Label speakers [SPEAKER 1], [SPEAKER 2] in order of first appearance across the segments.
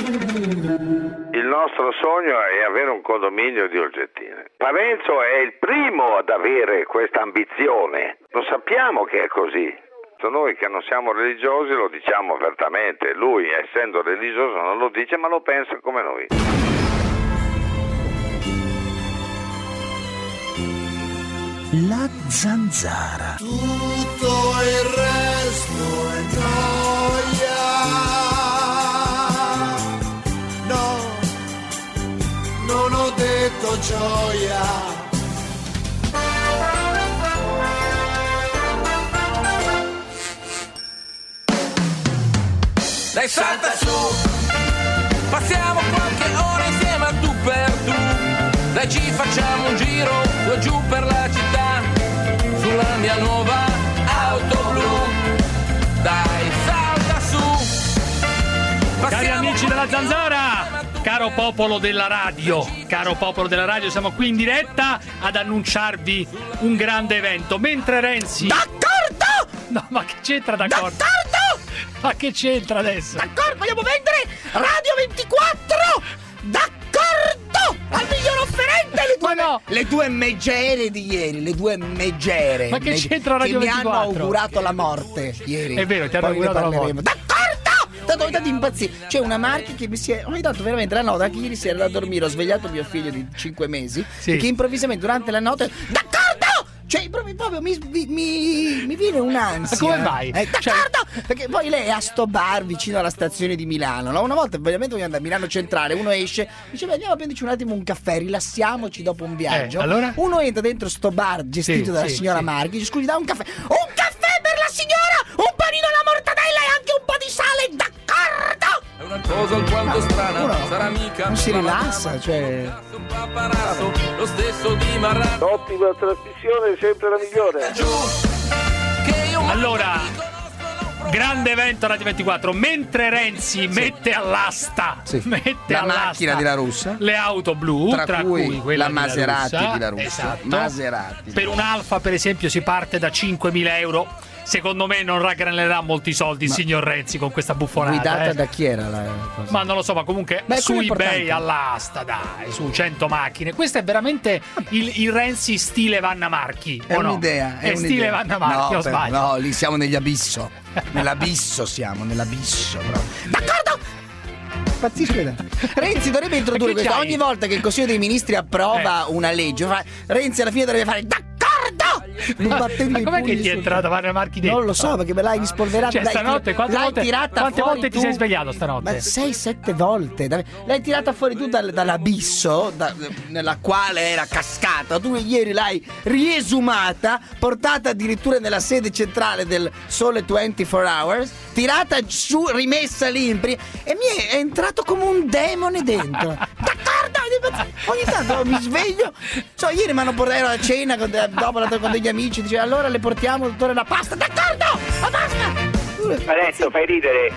[SPEAKER 1] Il nostro sogno è avere un condominio di Olgettine. Parenzo è il primo ad avere questa ambizione. Lo sappiamo che è così. Noi che non siamo religiosi lo diciamo apertamente. Lui, essendo religioso, non lo dice, ma lo pensa come noi.
[SPEAKER 2] La zanzara.
[SPEAKER 3] Tutto il resto è gioia. No, non ho detto gioia.
[SPEAKER 4] Dai, salta su, passiamo qualche ora insieme a tu per tu. Dai, ci facciamo un giro su e giù per la città, sulla mia nuova auto blu. Dai, salta su.
[SPEAKER 5] Cari amici della Zanzara, caro popolo della radio, siamo qui in diretta ad annunciarvi un grande evento. Mentre Renzi...
[SPEAKER 2] D'accordo!
[SPEAKER 5] No, ma che c'entra d'accordo?
[SPEAKER 2] D'accordo!
[SPEAKER 5] Ma che c'entra adesso?
[SPEAKER 2] D'accordo, vogliamo vendere Radio 24! D'accordo! Al miglior offerente! Le due megere di ieri, le due megere.
[SPEAKER 5] Ma che c'entra Radio 24?
[SPEAKER 2] Che mi hanno augurato la morte ieri.
[SPEAKER 5] È vero, ti hanno augurato la morte.
[SPEAKER 2] D'accordo! Ho dato di impazzire. C'è una marca che mi si è... Ogni tanto veramente la notte, anche ieri sera da dormire, ho svegliato mio figlio di 5 mesi,
[SPEAKER 5] sì,
[SPEAKER 2] e che improvvisamente durante la notte... D'accordo! Cioè, proprio mi viene un'ansia.
[SPEAKER 5] Ma come vai?
[SPEAKER 2] D'accordo! Perché poi lei è a sto bar vicino alla stazione di Milano, no? Una volta veramente voglio andare a Milano Centrale, uno esce, dice andiamo a prenderci un attimo un caffè, rilassiamoci dopo un viaggio.
[SPEAKER 5] Allora?
[SPEAKER 2] Uno entra dentro sto bar gestito dalla signora Marchi, dice scusi, da un caffè. Un caffè per la signora! Un panino alla mortadella e anche un po' di sale, d'accordo!
[SPEAKER 4] È una cosa alquanto strana, sarà mica.
[SPEAKER 2] Non si rilassa, cioè.
[SPEAKER 4] Lo stesso di Marrano.
[SPEAKER 1] Ottima trasmissione, sempre la migliore.
[SPEAKER 5] Allora, grande evento Radio 24. Mentre Renzi mette all'asta,
[SPEAKER 2] la macchina di La Russa,
[SPEAKER 5] le auto blu,
[SPEAKER 2] tra cui
[SPEAKER 5] quella
[SPEAKER 2] la Maserati di La Russa.
[SPEAKER 5] Esatto.
[SPEAKER 2] Maserati.
[SPEAKER 5] Per un Alfa, per esempio, si parte da 5.000 euro. Secondo me non raggranerà molti soldi il signor Renzi con questa buffonata.
[SPEAKER 2] Guidata da chi era la cosa?
[SPEAKER 5] Ma non lo so, ma comunque su eBay all'asta, dai, su 100 macchine. Questo è veramente il Renzi stile Vanna Marchi.
[SPEAKER 2] È un'idea.
[SPEAKER 5] È stile Vanna Marchi, o sbaglio?
[SPEAKER 2] No, lì siamo negli abisso. Nell'abisso siamo, nell'abisso proprio. D'accordo! Pazzisco. Renzi dovrebbe introdurre questo. Ogni volta che il Consiglio dei Ministri approva una legge, Renzi alla fine dovrebbe fare d'accordo!
[SPEAKER 5] Ma com'è che ti è entrata Vanna Marchi dentro?
[SPEAKER 2] Non lo so, perché me l'hai rispolverata.
[SPEAKER 5] Cioè, stanotte quante volte ti sei svegliato stanotte?
[SPEAKER 2] Ma 6-7 volte. L'hai tirata fuori tu dall'abisso nella quale era cascata. Tu ieri l'hai riesumata, portata addirittura nella sede centrale del Sole 24 Hours, tirata giù, rimessa lì e mi è entrato come un demone dentro. D'accordo? Ogni tanto mi sveglio. Ieri mi hanno portato a cena con degli amici, dice allora le portiamo, dottore, la pasta. D'accordo, la pasta.
[SPEAKER 1] Adesso fai ridere.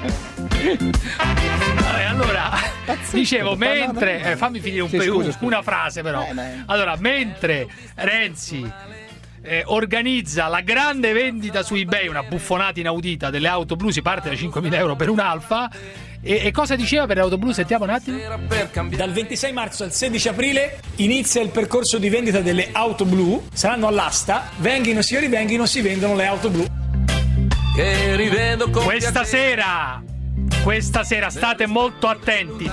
[SPEAKER 5] Allora, dicevo, mentre fammi finire una frase però. Allora, mentre Renzi organizza la grande vendita su eBay, una buffonata inaudita delle auto blu, si parte da 5.000 euro per un Alfa. E cosa diceva per l'auto blu? Sentiamo un attimo.
[SPEAKER 6] Dal 26 marzo al 16 aprile inizia il percorso di vendita delle auto blu. Saranno all'asta. Venghino si rivenghino, si vendono le auto blu.
[SPEAKER 4] Che rivedo con
[SPEAKER 5] questa sera state molto attenti.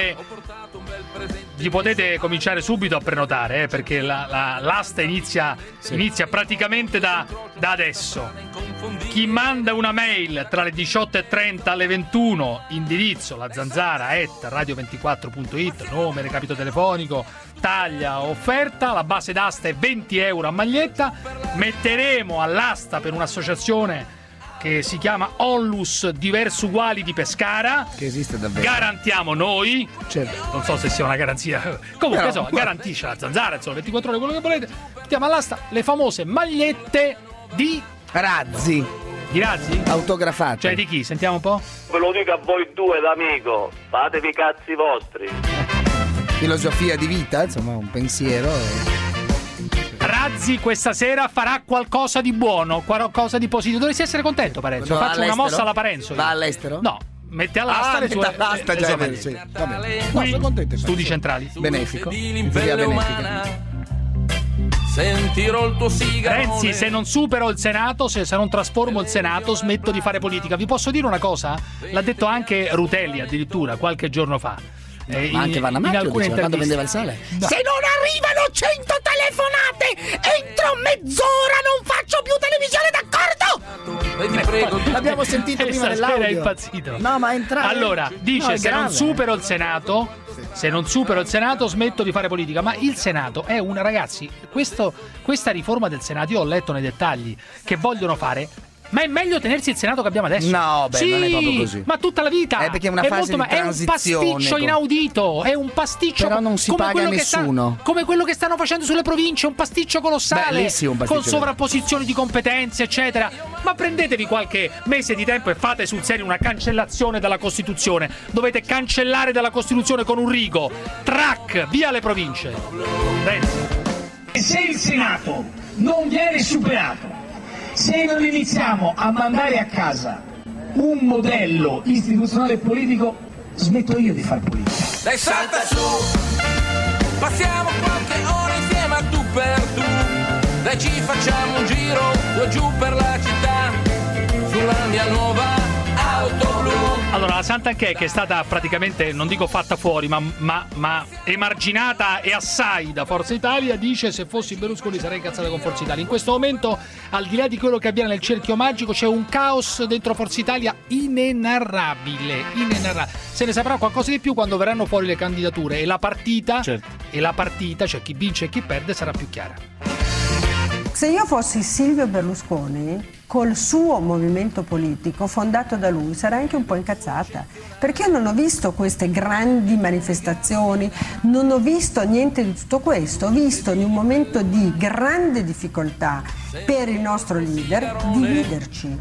[SPEAKER 5] Vi potete cominciare subito a prenotare, perché l'asta inizia praticamente da adesso. Chi manda una mail tra le 18:30 alle 21, indirizzo lazanzara@radio24.it, nome, recapito telefonico, taglia, offerta, la base d'asta è 20 euro a maglietta. Metteremo all'asta per un'associazione che si chiama Onlus Diversi Uguali di Pescara,
[SPEAKER 2] che esiste davvero.
[SPEAKER 5] Garantiamo noi,
[SPEAKER 2] certo.
[SPEAKER 5] Non so se sia una garanzia, comunque garantisce la Zanzara, 24 ore, quello che volete. Mettiamo all'asta le famose magliette di
[SPEAKER 2] Razzi.
[SPEAKER 5] Di Razzi?
[SPEAKER 2] Autografate.
[SPEAKER 5] Cioè di chi? Sentiamo un po'.
[SPEAKER 1] Ve lo dico a voi due d'amico, fatevi i cazzi vostri.
[SPEAKER 2] Filosofia di vita, insomma, un pensiero.
[SPEAKER 5] Razzi questa sera farà qualcosa di buono, qualcosa di positivo. Dovresti essere contento, Parenzo. Faccio una mossa alla Parenzo.
[SPEAKER 2] Va all'estero?
[SPEAKER 5] No, mette all'asta le sue magliette.
[SPEAKER 2] Sì. No, sono contento.
[SPEAKER 5] Studi centrali.
[SPEAKER 2] Benefico.
[SPEAKER 4] Sentirò il tuo sigaro.
[SPEAKER 5] Renzi, se non supero il Senato, se non trasformo il Senato, smetto di fare politica. Vi posso dire una cosa? L'ha detto anche Rutelli addirittura qualche giorno fa.
[SPEAKER 2] Ma anche Vanna Marchi quando vendeva il sale.
[SPEAKER 5] No.
[SPEAKER 2] Se non arrivano 100 telefonate entro mezz'ora non faccio più televisione, d'accordo?
[SPEAKER 4] Ti prego,
[SPEAKER 2] L'abbiamo sentito prima nell'audio.
[SPEAKER 5] Era impazzito.
[SPEAKER 2] No, ma entrare.
[SPEAKER 5] Allora, dice se non supero il Senato, smetto di fare politica. Ma il Senato è una, ragazzi, questa riforma del Senato io ho letto nei dettagli che vogliono fare. Ma è meglio tenersi il Senato che abbiamo adesso.
[SPEAKER 2] No, beh,
[SPEAKER 5] sì,
[SPEAKER 2] non è proprio così.
[SPEAKER 5] Ma tutta la vita.
[SPEAKER 2] Perché è una fase di transizione.
[SPEAKER 5] È un pasticcio inaudito. È un pasticcio.
[SPEAKER 2] Però non si paga a nessuno.
[SPEAKER 5] Come quello che stanno facendo sulle province. Un pasticcio colossale.
[SPEAKER 2] Bellissimo, un pasticcio.
[SPEAKER 5] Con sovrapposizioni di competenze, eccetera. Ma prendetevi qualche mese di tempo e fate sul serio una cancellazione dalla Costituzione. Dovete cancellare dalla Costituzione con un rigo. Track, via le province.
[SPEAKER 6] Se il Senato non viene superato, se non iniziamo a mandare a casa un modello istituzionale e politico, smetto io di fare politica.
[SPEAKER 4] Dai, salta su, passiamo qualche ora insieme a tu per tu. Dai, ci facciamo un giro su e giù per la città, sulla mia nuova auto blu.
[SPEAKER 5] Allora, la Santanchè, che è stata praticamente, non dico fatta fuori, ma emarginata e assai da Forza Italia, dice: se fossi Berlusconi sarei incazzata con Forza Italia. In questo momento, al di là di quello che avviene nel cerchio magico, c'è un caos dentro Forza Italia inenarrabile. Se ne saprà qualcosa di più quando verranno fuori le candidature e la partita, cioè chi vince e chi perde, sarà più chiara.
[SPEAKER 7] Se io fossi Silvio Berlusconi, col suo movimento politico fondato da lui, sarei anche un po' incazzata, perché io non ho visto queste grandi manifestazioni, non ho visto niente di tutto questo, ho visto in un momento di grande difficoltà per il nostro leader dividerci.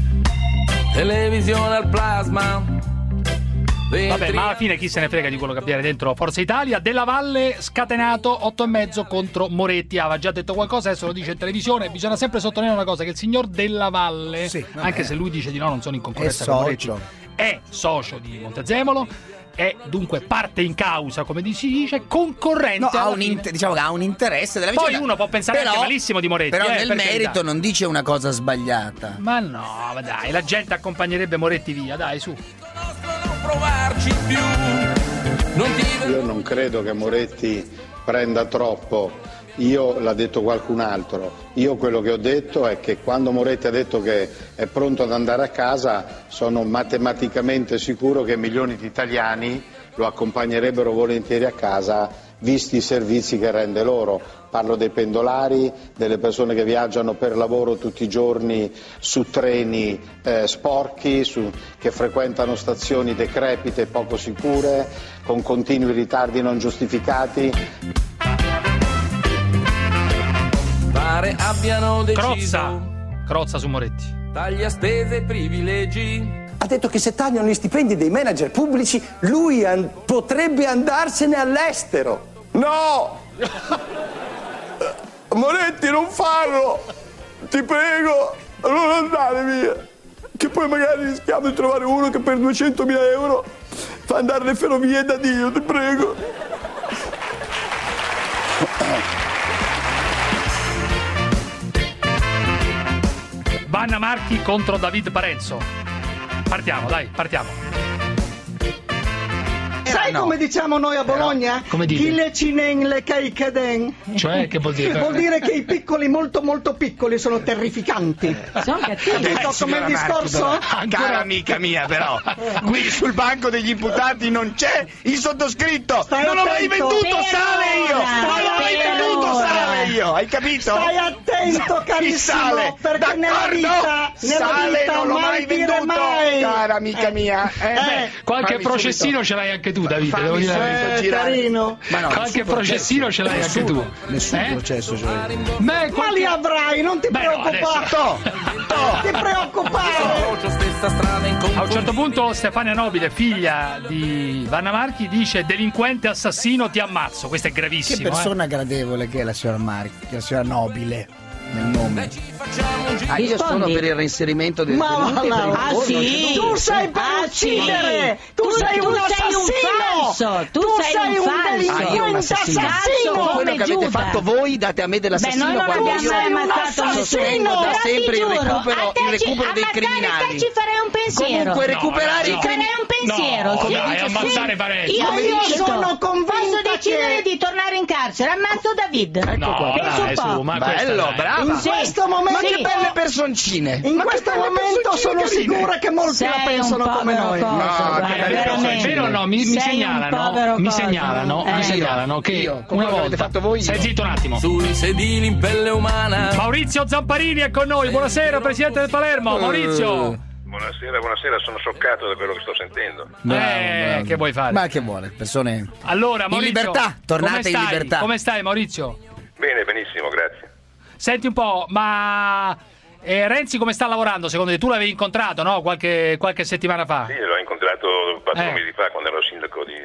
[SPEAKER 4] Televisione al plasma.
[SPEAKER 5] Vabbè, ma alla fine chi se ne frega di quello che avviene dentro Forza Italia. Della Valle scatenato 8,5 contro Moretti. Aveva già detto qualcosa, adesso lo dice in televisione. Bisogna sempre sottolineare una cosa, che il signor Della Valle, anche se lui dice di no, non sono in concorrenza con Moretti, è socio di Montezemolo, è dunque parte in causa, come si dice, concorrente.
[SPEAKER 2] No, diciamo che ha un interesse della vicenda.
[SPEAKER 5] Poi uno può pensare anche malissimo di Moretti.
[SPEAKER 2] Però nel merito non dice una cosa sbagliata.
[SPEAKER 5] Ma no, ma dai, la gente accompagnerebbe Moretti via, dai, su.
[SPEAKER 4] Provarci più.
[SPEAKER 8] Io non credo che Moretti prenda troppo. L'ha detto qualcun altro. Io quello che ho detto è che quando Moretti ha detto che è pronto ad andare a casa, sono matematicamente sicuro che milioni di italiani lo accompagnerebbero volentieri a casa, visti i servizi che rende loro. Parlo dei pendolari, delle persone che viaggiano per lavoro tutti i giorni su treni sporchi, che frequentano stazioni decrepite e poco sicure, con continui ritardi non giustificati.
[SPEAKER 4] Pare abbiano deciso.
[SPEAKER 5] Crozza su Moretti.
[SPEAKER 4] Taglia spese e privilegi.
[SPEAKER 9] Ha detto che se tagliano gli stipendi dei manager pubblici lui potrebbe andarsene all'estero. No! Moretti, non farlo! Ti prego, non andare via! Che poi magari rischiamo di trovare uno che per 200.000 euro fa andare le ferrovie da Dio, ti prego!
[SPEAKER 5] Vanna Marchi contro David Parenzo. Partiamo.
[SPEAKER 10] Sai come diciamo noi a Bologna?
[SPEAKER 5] Come dite?
[SPEAKER 10] Chi le cinen le caicheden.
[SPEAKER 5] Cioè, che vuol dire?
[SPEAKER 10] Vuol dire che i piccoli molto molto piccoli sono terrificanti. Capito come il discorso?
[SPEAKER 9] Cara amica mia, però, qui sul banco degli imputati non c'è il sottoscritto. Non l'ho mai venduto sale io. Hai capito?
[SPEAKER 10] Stai attento, carissimo, perché nella vita
[SPEAKER 9] non l'ho mai venduto, cara amica mia.
[SPEAKER 5] Qualche processino ce l'hai anche tu, Davide, devo dire.
[SPEAKER 10] Carino.
[SPEAKER 2] Ma no,
[SPEAKER 5] qualche processino ce l'hai anche tu.
[SPEAKER 2] Nessun processo ce l'hai.
[SPEAKER 10] Ma li avrai, non ti preoccupare. Non ti preoccupare.
[SPEAKER 5] A un certo punto Stefania Nobile, figlia di Vanna Marchi, dice: delinquente assassino, ti ammazzo. Questo è gravissimo.
[SPEAKER 2] Che persona gradevole che è la signora Marchi, la signora Nobile. nel nome. Io sono per il reinserimento dei detenuti.
[SPEAKER 10] Sì? Tu sei per uccidere! Tu sei un assassino!
[SPEAKER 11] Tu sei un falso!
[SPEAKER 10] Io un assassino!
[SPEAKER 2] Quello che avete fatto voi date a me dell'assassino quando io sostengo da sempre il recupero dei criminali.
[SPEAKER 11] Te ci farei un pensiero.
[SPEAKER 2] Comunque recuperare i criminali.
[SPEAKER 11] Farei un pensiero.
[SPEAKER 5] ammazzare Parenzo.
[SPEAKER 10] Io sono convinta
[SPEAKER 11] posso decidere di tornare in carcere. Ammazzo David.
[SPEAKER 2] Ecco qua. Bello, brava.
[SPEAKER 10] In questo momento,
[SPEAKER 2] ma che belle personcine.
[SPEAKER 10] In questo momento sono sicura che molti la pensano come noi.
[SPEAKER 5] È vero o no? Mi segnalano che una volta
[SPEAKER 2] fatto voi.
[SPEAKER 5] Stai zitto un attimo.
[SPEAKER 4] Sui sedili in pelle umana.
[SPEAKER 5] Maurizio Zamparini è con noi. Buonasera, presidente del Palermo. Maurizio.
[SPEAKER 12] Buonasera, sono scioccato da quello che sto sentendo.
[SPEAKER 5] Che vuoi fare?
[SPEAKER 2] Ma che vuole, persone.
[SPEAKER 5] Allora, Maurizio,
[SPEAKER 2] in libertà, tornate in libertà.
[SPEAKER 5] Come stai, Maurizio?
[SPEAKER 12] Bene, benissimo, grazie.
[SPEAKER 5] Senti un po', ma Renzi come sta lavorando secondo te? Tu l'avevi incontrato, no? Qualche settimana fa?
[SPEAKER 12] Sì, l'ho incontrato 4 mesi fa quando ero sindaco di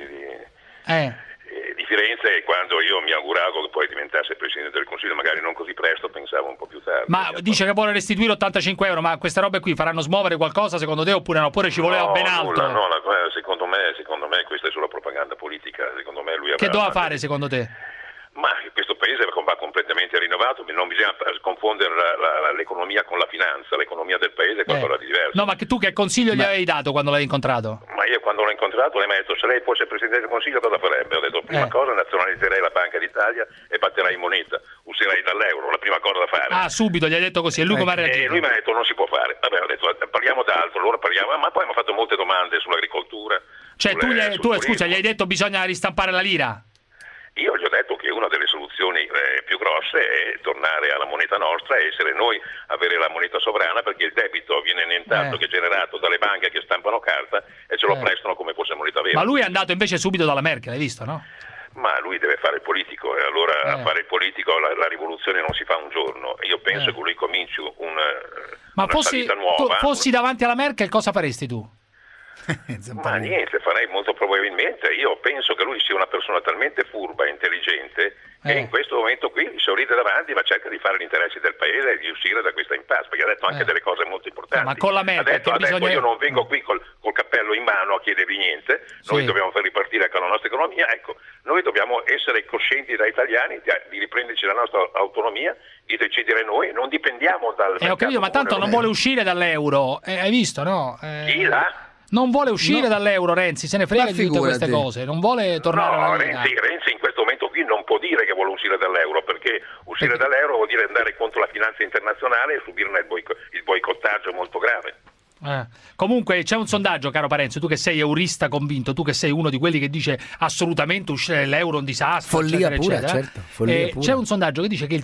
[SPEAKER 12] Firenze, e quando io mi auguravo che poi diventasse Presidente del Consiglio, magari non così presto, pensavo un po' più tardi.
[SPEAKER 5] Ma dice che vuole restituire 85 euro, ma queste robe qui faranno smuovere qualcosa secondo te oppure no? Oppure ci voleva ben altro?
[SPEAKER 12] No, secondo me questa è solo propaganda politica. Secondo me lui
[SPEAKER 5] che doveva fare secondo te?
[SPEAKER 12] Ma questo paese va completamente rinnovato, non bisogna confondere l'economia con la finanza, l'economia del paese è qualcosa di diverso.
[SPEAKER 5] No, ma tu che consiglio gli avevi dato quando l'hai incontrato?
[SPEAKER 12] Ma io quando l'ho incontrato lei mi ha detto se lei fosse Presidente del Consiglio cosa farebbe? Ho detto prima cosa nazionalizzerei la Banca d'Italia e batterei in moneta, uscirei dall'euro, la prima cosa da fare.
[SPEAKER 5] Ah, subito gli hai detto così, e lui come ha reagito?
[SPEAKER 12] E lui mi ha detto non si può fare. Vabbè, ho detto parliamo d'altro, allora parliamo, ma poi mi ha fatto molte domande sull'agricoltura.
[SPEAKER 5] Cioè scusa, gli hai detto bisogna ristampare la lira?
[SPEAKER 12] Io gli ho detto che una delle soluzioni più grosse è tornare alla moneta nostra e essere noi avere la moneta sovrana, perché il debito viene nient'altro che generato dalle banche che stampano carta e ce lo prestano come fosse moneta vera.
[SPEAKER 5] Ma lui è andato invece subito dalla Merkel, hai visto, no?
[SPEAKER 12] Ma lui deve fare il politico e allora a fare il politico la rivoluzione non si fa un giorno. Io penso che lui cominci una salita nuova.
[SPEAKER 5] Fossi davanti alla Merkel cosa faresti tu?
[SPEAKER 12] Ma niente, farei molto probabilmente. Io penso che lui sia una persona talmente furba e intelligente che in questo momento qui sorride davanti ma cerca di fare gli interessi del paese e di uscire da questa impasse, perché ha detto anche delle cose molto importanti.
[SPEAKER 5] Ma con la Merkel
[SPEAKER 12] ha detto io non vengo qui col cappello in mano a chiedervi niente, noi dobbiamo far ripartire anche la nostra economia. Ecco, noi dobbiamo essere coscienti da italiani di riprenderci la nostra autonomia, di decidere noi, non dipendiamo dal
[SPEAKER 5] ho capito, ma tanto non vuole uscire dall'euro, hai visto, no?
[SPEAKER 12] Chi là?
[SPEAKER 5] Non vuole uscire dall'euro Renzi, se ne frega di tutte queste cose, non vuole tornare alla
[SPEAKER 12] Renzi in questo momento qui non può dire che vuole uscire dall'euro, perché uscire dall'euro vuol dire andare contro la finanza internazionale e subirne il boicottaggio molto grave.
[SPEAKER 5] Comunque c'è un sondaggio, caro Parenzo, tu che sei eurista convinto, tu che sei uno di quelli che dice assolutamente uscire dall'euro è un disastro,
[SPEAKER 2] follia
[SPEAKER 5] eccetera,
[SPEAKER 2] pura,
[SPEAKER 5] eccetera.
[SPEAKER 2] Certo, follia pura.
[SPEAKER 5] C'è un sondaggio che dice che il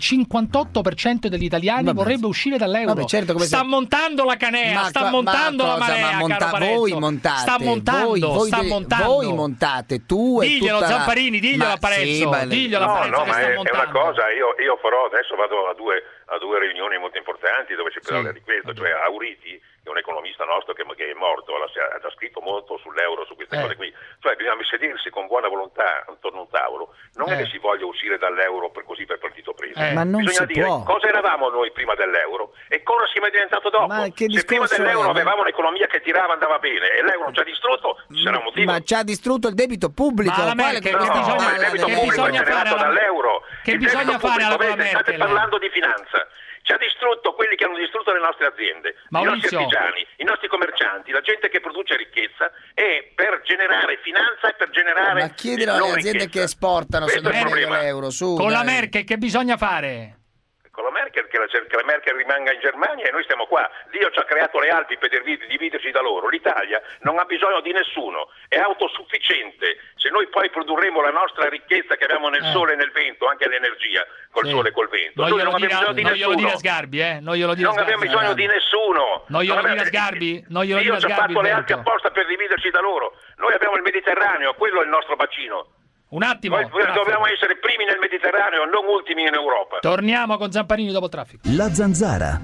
[SPEAKER 5] 58% degli italiani vorrebbe uscire dall'euro.
[SPEAKER 2] Certo,
[SPEAKER 5] sta montando la Canea, sta montando la marea, caro Parenzo.
[SPEAKER 2] Voi montate,
[SPEAKER 5] sta montando.
[SPEAKER 2] Voi montate, tu e
[SPEAKER 5] diglielo
[SPEAKER 2] tutta
[SPEAKER 5] Zamparini, diglielo a Parenzo, diglielo a Parenzo che sta montando.
[SPEAKER 12] È una cosa, io farò, adesso vado a due riunioni molto importanti dove si parla di questo, cioè Auriti, che è un economista nostro che è morto, ha già scritto molto sull'euro, su queste cose qui. Cioè bisogna sedersi con buona volontà attorno a un tavolo, non è che si voglia uscire dall'euro per partito preso.
[SPEAKER 2] Ma non
[SPEAKER 12] bisogna
[SPEAKER 2] si
[SPEAKER 12] dire
[SPEAKER 2] può.
[SPEAKER 12] cosa eravamo noi prima dell'euro e cosa siamo diventato dopo. Se prima dell'euro avevamo un'economia che tirava andava bene e l'euro ci ha distrutto, ci sarà un motivo.
[SPEAKER 2] Ma ci ha distrutto il debito pubblico.
[SPEAKER 12] Ma il debito pubblico è generato dall'euro.
[SPEAKER 5] Che bisogna fare alla Merkel?
[SPEAKER 12] State parlando di finanza. Ci ha distrutto quelli che hanno distrutto le nostre aziende,
[SPEAKER 5] Maurizio.
[SPEAKER 12] I nostri artigiani, i nostri commercianti, la gente che produce ricchezza, e per generare finanza e per generare.
[SPEAKER 2] Ma chiedilo alle aziende che esportano se non l'euro.
[SPEAKER 5] Con la Merkel che bisogna fare?
[SPEAKER 12] Con la Merkel, che la Merkel rimanga in Germania e noi stiamo qua. Dio ci ha creato le Alpi per dividerci da loro. L'Italia non ha bisogno di nessuno, è autosufficiente. Se noi poi produrremo la nostra ricchezza che abbiamo nel sole e nel vento, anche l'energia, col sole e col vento.
[SPEAKER 5] Non abbiamo bisogno di nessuno. Non glielo dire a Sgarbi,
[SPEAKER 12] Non abbiamo bisogno di nessuno.
[SPEAKER 5] Non glielo dire a Sgarbi. Dio
[SPEAKER 12] ci ha fatto le Alpi apposta per dividerci da loro. Noi abbiamo il Mediterraneo, quello è il nostro bacino.
[SPEAKER 5] Un attimo.
[SPEAKER 12] Noi dobbiamo essere primi nel Mediterraneo, non ultimi in Europa.
[SPEAKER 5] Torniamo con Zamparini dopo il traffico.
[SPEAKER 13] La Zanzara.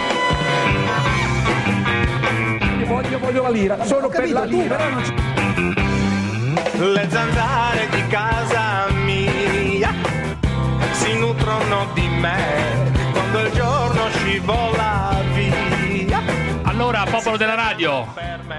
[SPEAKER 14] Voglio la lira, sono per la lira.
[SPEAKER 3] Le zanzare di casa mia si nutrono di me.
[SPEAKER 13] quando il giorno scivola via.
[SPEAKER 5] Allora, popolo della radio,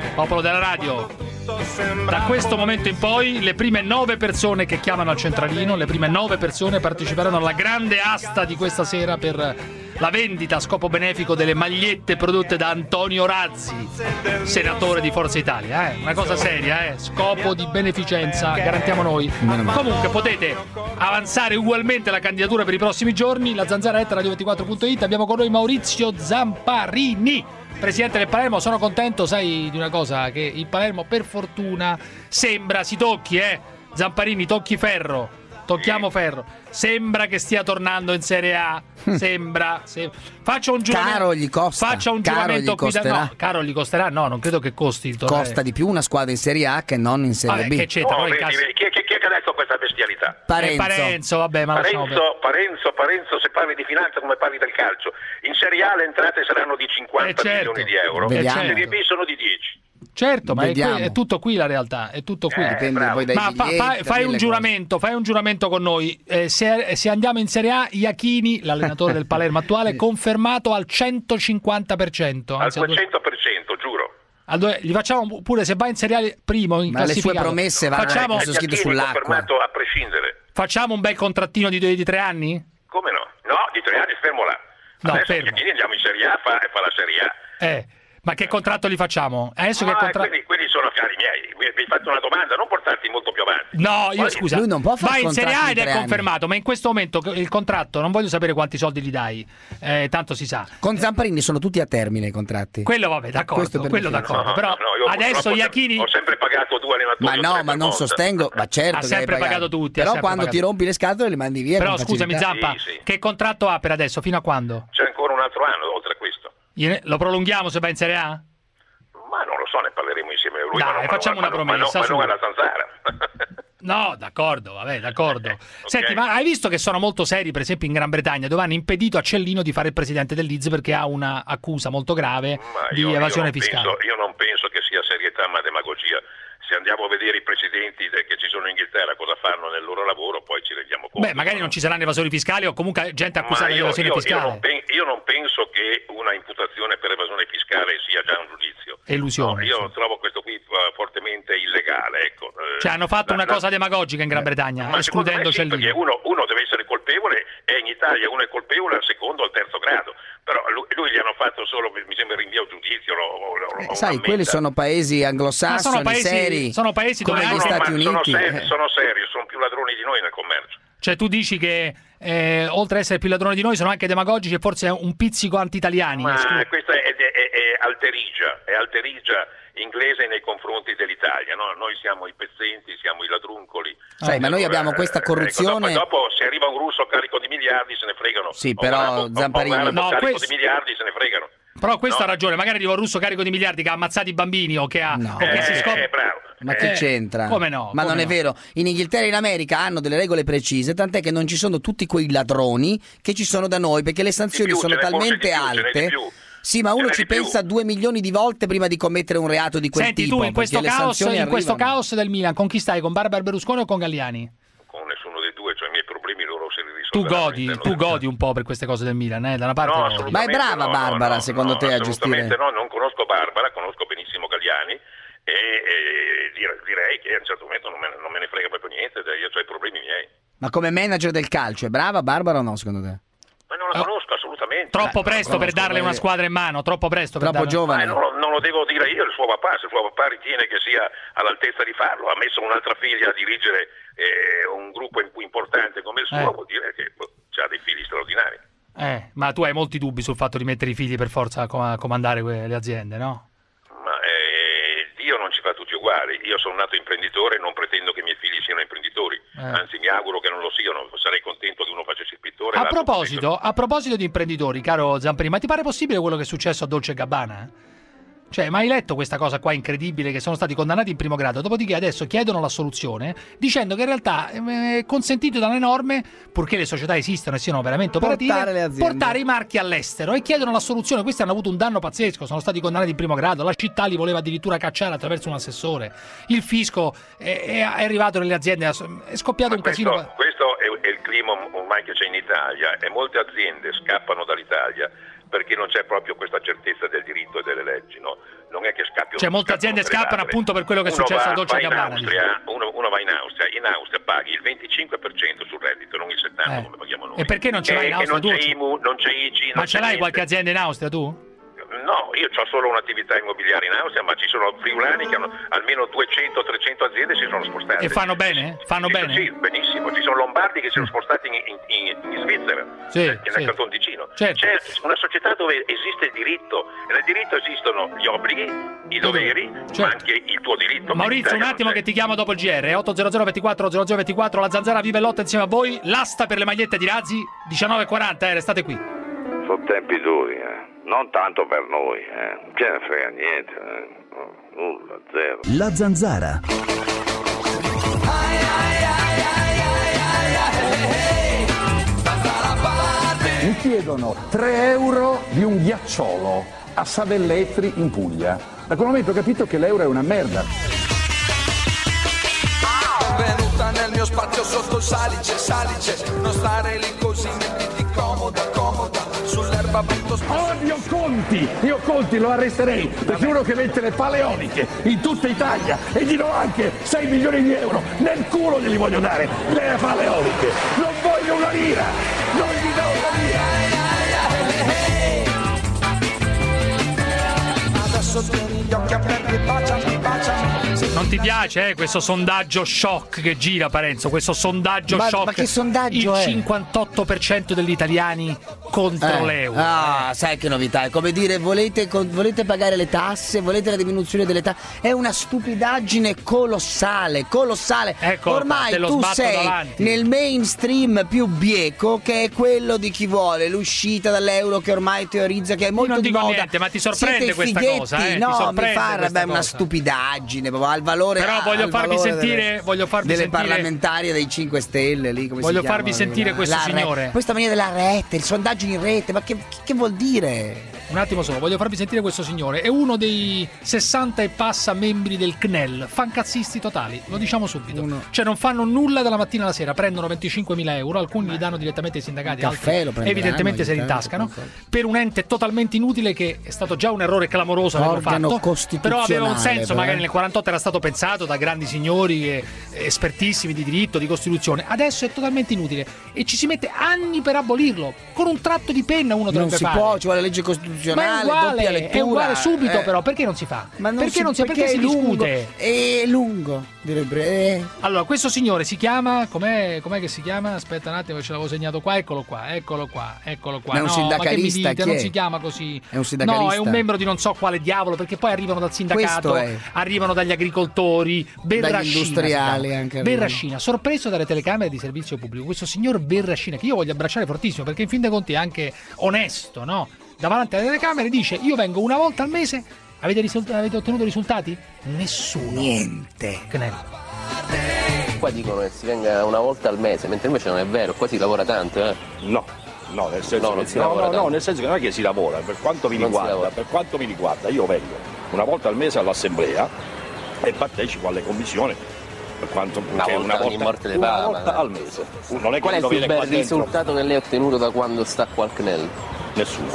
[SPEAKER 5] da questo momento in poi le prime 9 persone che chiamano al centralino, le prime 9 persone parteciperanno alla grande asta di questa sera per la vendita a scopo benefico delle magliette prodotte da Antonio Razzi, senatore di Forza Italia. Una cosa seria, scopo di beneficenza, garantiamo noi. Comunque potete avanzare ugualmente la candidatura per i prossimi giorni. La zanzaretta radio24.it. Abbiamo con noi Maurizio Zamparini, presidente del Palermo. Sono contento, sai di una cosa, che il Palermo per fortuna sembra si tocchi, Zamparini, tocchi ferro. Tocchiamo ferro. Sembra che stia tornando in Serie A. Sembra. Faccia un giuramento.
[SPEAKER 2] Caro gli costa.
[SPEAKER 5] Faccia un giuramento qui da. No, caro gli costerà. No, non credo che costi il torneo.
[SPEAKER 2] Costa di più una squadra in Serie A che non in Serie B.
[SPEAKER 5] Che c'entra?
[SPEAKER 12] Chi ha detto questa bestialità?
[SPEAKER 5] Parenzo, vabbè, ma
[SPEAKER 12] Parenzo, se parli di finanza come parli del calcio. In Serie A le entrate saranno di 50 milioni di euro. In Serie B sono di 10.
[SPEAKER 5] Certo, ma è tutto qui la realtà, è tutto qui.
[SPEAKER 2] Dipende poi dai biglietti,
[SPEAKER 5] fai un giuramento con noi. Se andiamo in Serie A, Iachini, l'allenatore del Palermo attuale, confermato al 150%.
[SPEAKER 12] Al 200%, giuro.
[SPEAKER 5] Gli facciamo pure, se va in Serie A primo in classifica.
[SPEAKER 2] Le sue promesse vanno scritte sull'acqua.
[SPEAKER 12] Confermato a prescindere.
[SPEAKER 5] Facciamo un bel contrattino di 3 anni?
[SPEAKER 12] Come no? No, di 3 anni, fermo là.
[SPEAKER 5] No,
[SPEAKER 12] adesso
[SPEAKER 5] fermo.
[SPEAKER 12] Andiamo in Serie A e fa la Serie A.
[SPEAKER 5] Ma che contratto gli facciamo? Adesso che
[SPEAKER 12] quelli sono affari miei. Vi faccio una domanda, non portarti molto più avanti.
[SPEAKER 5] No, io scusa.
[SPEAKER 2] Lui non può fare
[SPEAKER 5] vai in Serie A ed è
[SPEAKER 2] 3 anni.
[SPEAKER 5] confermato, ma in questo momento il contratto non voglio sapere quanti soldi gli dai. Tanto si sa.
[SPEAKER 2] Con Zamparini sono tutti a termine i contratti.
[SPEAKER 5] Quello vabbè, d'accordo, quello d'accordo. Però adesso Iachini
[SPEAKER 12] ho sempre pagato 2 allenatori.
[SPEAKER 2] Ma non sostengo, ma certo
[SPEAKER 5] ha sempre pagato tutti.
[SPEAKER 2] Però quando ti rompi le scatole le mandi via.
[SPEAKER 5] Però scusami Zampa, che contratto ha per adesso? Fino a quando?
[SPEAKER 12] C'è ancora un altro anno oltre a questo.
[SPEAKER 5] Lo prolunghiamo se va in Serie A?
[SPEAKER 12] Ma non lo so, ne parleremo insieme a lui.
[SPEAKER 5] Dai, facciamo una promessa.
[SPEAKER 12] Ma non alla zanzara.
[SPEAKER 5] No, d'accordo. Senti, ma hai visto che sono molto seri, per esempio in Gran Bretagna, dove hanno impedito a Cellino di fare il presidente del Leeds perché ha una accusa molto grave di evasione fiscale?
[SPEAKER 12] Io non penso che sia serietà ma demagogia. Se andiamo a vedere i presidenti che ci sono in Inghilterra cosa fanno nel loro lavoro, poi ci rendiamo conto.
[SPEAKER 5] Beh, magari non ci saranno evasori fiscali o comunque gente accusata di evasione fiscale.
[SPEAKER 12] Io non penso che una imputazione per evasione fiscale sia già un giudizio.
[SPEAKER 5] Elusione.
[SPEAKER 12] No, io trovo questo qui fortemente illegale. Ecco.
[SPEAKER 5] Cioè hanno fatto una cosa demagogica in Gran Bretagna, escludendo Cellino.
[SPEAKER 12] Perché uno deve essere colpevole e in Italia uno è colpevole al secondo o al terzo grado. Però lui gli hanno fatto solo, mi sembra, rinvio a giudizio.
[SPEAKER 2] Sai, quelli sono paesi anglosassoni seri.
[SPEAKER 5] Sono paesi
[SPEAKER 2] come gli Stati Uniti.
[SPEAKER 12] Sono seri, sono più ladroni di noi nel commercio.
[SPEAKER 5] Cioè tu dici che oltre ad essere più ladroni di noi sono anche demagogici e forse un pizzico anti-italiani.
[SPEAKER 12] Ma questa è alterigia inglese nei confronti dell'Italia, no? Noi siamo i pezzenti, siamo i ladruncoli.
[SPEAKER 2] Sai, ma noi abbiamo questa corruzione.
[SPEAKER 12] Dopo se arriva un russo carico di miliardi se ne fregano.
[SPEAKER 2] Sì, però Zamparini
[SPEAKER 12] carico di miliardi se ne fregano.
[SPEAKER 5] Però questo ha ragione, magari arriva un russo carico di miliardi che ha ammazzato i bambini o che ha che si scopre.
[SPEAKER 12] Bravo.
[SPEAKER 2] Ma che c'entra?
[SPEAKER 5] Come no?
[SPEAKER 2] Ma non è vero. In Inghilterra e in America hanno delle regole precise, tant'è che non ci sono tutti quei ladroni che ci sono da noi, perché le sanzioni sono talmente alte. Sì, ma uno ci pensa 2 milioni di volte prima di commettere un reato di quel tipo.
[SPEAKER 5] Senti, tu in questo caos del Milan con chi stai? Con Barbara Berlusconi o con Galliani?
[SPEAKER 12] Con nessuno dei due, cioè i miei problemi loro se li risolveranno.
[SPEAKER 5] Tu godi un po' per queste cose del Milan, da una parte.
[SPEAKER 12] No,
[SPEAKER 2] ma è brava Barbara, secondo te, a gestire?
[SPEAKER 12] No, non conosco Barbara, conosco benissimo Galliani e direi che a un certo momento non me ne frega proprio niente, io ho i problemi miei.
[SPEAKER 2] Ma come manager del calcio è brava Barbara o no, secondo te?
[SPEAKER 12] Ma non la conosco assolutamente.
[SPEAKER 5] Troppo presto per darle una squadra in mano, troppo presto.
[SPEAKER 2] Troppo giovane.
[SPEAKER 12] Non lo devo dire io, il suo papà, se il suo papà ritiene che sia all'altezza di farlo, ha messo un'altra figlia a dirigere un gruppo importante come il suo, vuol dire che ha dei figli straordinari.
[SPEAKER 5] Ma tu hai molti dubbi sul fatto di mettere i figli per forza a comandare le aziende, no?
[SPEAKER 12] Ma Dio non ci fa tutti uguali. Io sono nato imprenditore e non pretendo che i miei figli siano imprenditori. Anzi, mi auguro che non lo siano. Sarei contento che uno facesse il pittore.
[SPEAKER 5] A proposito di imprenditori, caro Zamparini, ma ti pare possibile quello che è successo a Dolce & Gabbana? Cioè, ma hai letto questa cosa qua incredibile, che sono stati condannati in primo grado, dopodiché adesso chiedono l'assoluzione dicendo che in realtà è consentito dalle norme, purché le società esistano e siano veramente operative, portare i marchi all'estero, e chiedono l'assoluzione. Questi hanno avuto un danno pazzesco, sono stati condannati in primo grado, la città li voleva addirittura cacciare attraverso un assessore, il fisco è arrivato nelle aziende, è scoppiato un casino.
[SPEAKER 12] Questo è il clima ormai che c'è in Italia, e molte aziende scappano dall'Italia perché non c'è proprio questa certezza del diritto e delle leggi, no? Non è che scappi.
[SPEAKER 5] Cioè molte aziende scappano appunto per quello che è successo a Dolce Gabbana.
[SPEAKER 12] Uno va in Austria paghi il 25% sul reddito, non il 70% come paghiamo noi.
[SPEAKER 5] E perché non ce l'hai in Austria?
[SPEAKER 12] Non c'è IMU, non c'è ICI.
[SPEAKER 5] Ma ce l'hai qualche azienda in Austria tu?
[SPEAKER 12] No, io ho solo un'attività immobiliare in Austria, ma ci sono friulani che hanno almeno 200-300 aziende e si sono spostate.
[SPEAKER 5] E fanno bene? Fanno bene?
[SPEAKER 12] Sì, benissimo. Ci sono lombardi che si sono spostati in Svizzera, nel Canton Ticino.
[SPEAKER 5] Certo.
[SPEAKER 12] C'è una società dove esiste il diritto, e nel diritto esistono gli obblighi, i doveri, ma anche il tuo diritto.
[SPEAKER 5] Maurizio, un attimo che ti chiamo dopo il GR, 800 24 0024, la Zanzara vive lotta insieme a voi, l'asta per le magliette di Razzi, 19:40, restate qui.
[SPEAKER 1] Sono tempi duri, non tanto per noi, non ce ne frega niente, nulla, zero.
[SPEAKER 15] La Zanzara.
[SPEAKER 14] Mi chiedono 3 euro di un ghiacciolo a Savelletri in Puglia. Da quel momento ho capito che l'euro è una merda.
[SPEAKER 3] Benvenuta nel mio spazio sotto il salice, non stare lì così, mettiti comoda, sull'erba butto
[SPEAKER 14] Io Conti lo arresterei, perché uno che mette le paleoniche in tutta Italia e gli do anche 6 milioni di euro, nel culo glieli voglio dare, le paleoniche, non voglio una lira, non gli do una lira.
[SPEAKER 3] Adesso tieni gli occhi aperti, baciami.
[SPEAKER 5] Non ti piace questo sondaggio shock che gira, Parenzo? Questo sondaggio shock.
[SPEAKER 2] Ma che sondaggio è?
[SPEAKER 5] Il 58% degli italiani contro l'euro.
[SPEAKER 2] Ah, sai che novità? È come dire volete pagare le tasse, volete la diminuzione delle tasse. È una stupidaggine colossale.
[SPEAKER 5] Ecco,
[SPEAKER 2] ormai tu sei
[SPEAKER 5] davanti
[SPEAKER 2] nel mainstream più bieco, che è quello di chi vuole l'uscita dall'euro, che ormai teorizza che è molto di moda.
[SPEAKER 5] Non dico niente, ma ti sorprende
[SPEAKER 2] Siete
[SPEAKER 5] questa
[SPEAKER 2] fighetti?
[SPEAKER 5] cosa?
[SPEAKER 2] No, mi fa una stupidaggine, al valore.
[SPEAKER 5] Però voglio farvi sentire
[SPEAKER 2] delle parlamentari dei 5 Stelle lì, come
[SPEAKER 5] voglio
[SPEAKER 2] si
[SPEAKER 5] farvi
[SPEAKER 2] chiamano,
[SPEAKER 5] sentire questo signore.
[SPEAKER 2] Questa mania della rete, il sondaggio in rete, ma che vuol dire?
[SPEAKER 5] Un attimo solo, voglio farvi sentire questo signore. È uno dei 60 e passa membri del CNEL, fancazzisti totali, lo diciamo subito. Cioè non fanno nulla dalla mattina alla sera, prendono 25.000 euro, alcuni li danno direttamente ai sindacati, altri evidentemente se li intascano, per un ente totalmente inutile, che è stato già un errore clamoroso averlo fatto, però aveva un senso, magari nel 48 era stato pensato da grandi signori espertissimi di diritto, di Costituzione. Adesso è totalmente inutile e ci si mette anni per abolirlo. Con un tratto di penna uno dovrebbe fare.
[SPEAKER 2] Non si può, ci vuole la legge costituzionale, doppia lettura.
[SPEAKER 5] È uguale subito, però perché non si fa? Perché si discute?
[SPEAKER 2] È lungo, direbbe.
[SPEAKER 5] Allora, questo signore si chiama, com'è che si chiama? Aspetta un attimo che ce l'avevo segnato qua, eccolo qua.
[SPEAKER 2] Ma è un sindacalista,
[SPEAKER 5] ma che mi dite? Non si chiama così.
[SPEAKER 2] È un sindacalista?
[SPEAKER 5] No, è un membro di non so quale diavolo, perché poi arrivano dal sindacato, arrivano dagli agricoltori,
[SPEAKER 2] dagli industriali anche.
[SPEAKER 5] Verrascina, sorpreso dalle telecamere di servizio pubblico. Questo signor Verrascina, che io voglio abbracciare fortissimo, perché in fin dei conti è anche onesto, no? Davanti alle telecamere dice: io vengo una volta al mese. Avete ottenuto risultati? Nessuno.
[SPEAKER 2] Niente.
[SPEAKER 16] Qua dicono che si venga una volta al mese, mentre invece non è vero, qua si lavora tanto,
[SPEAKER 17] No, nel senso nel senso che non è che si lavora, per quanto mi riguarda, io vengo una volta al mese all'assemblea e partecipo alle commissioni. Per quanto
[SPEAKER 16] una volta
[SPEAKER 17] al mese. Non è.
[SPEAKER 16] Qual è il più bel risultato che lei ha ottenuto da quando sta qua al CNEL?
[SPEAKER 17] Nessuno.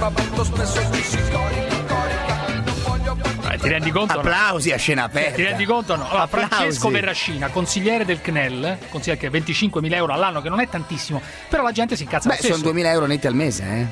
[SPEAKER 5] Ti rendi conto?
[SPEAKER 2] Applausi a scena aperta.
[SPEAKER 5] Ti rendi conto? No? Allora, Francesco Verrascina, consigliere del CNEL, consigliere che 25.000 euro all'anno, che non è tantissimo, però la gente si incazza.
[SPEAKER 2] Beh, sono 2.000 euro netti al mese,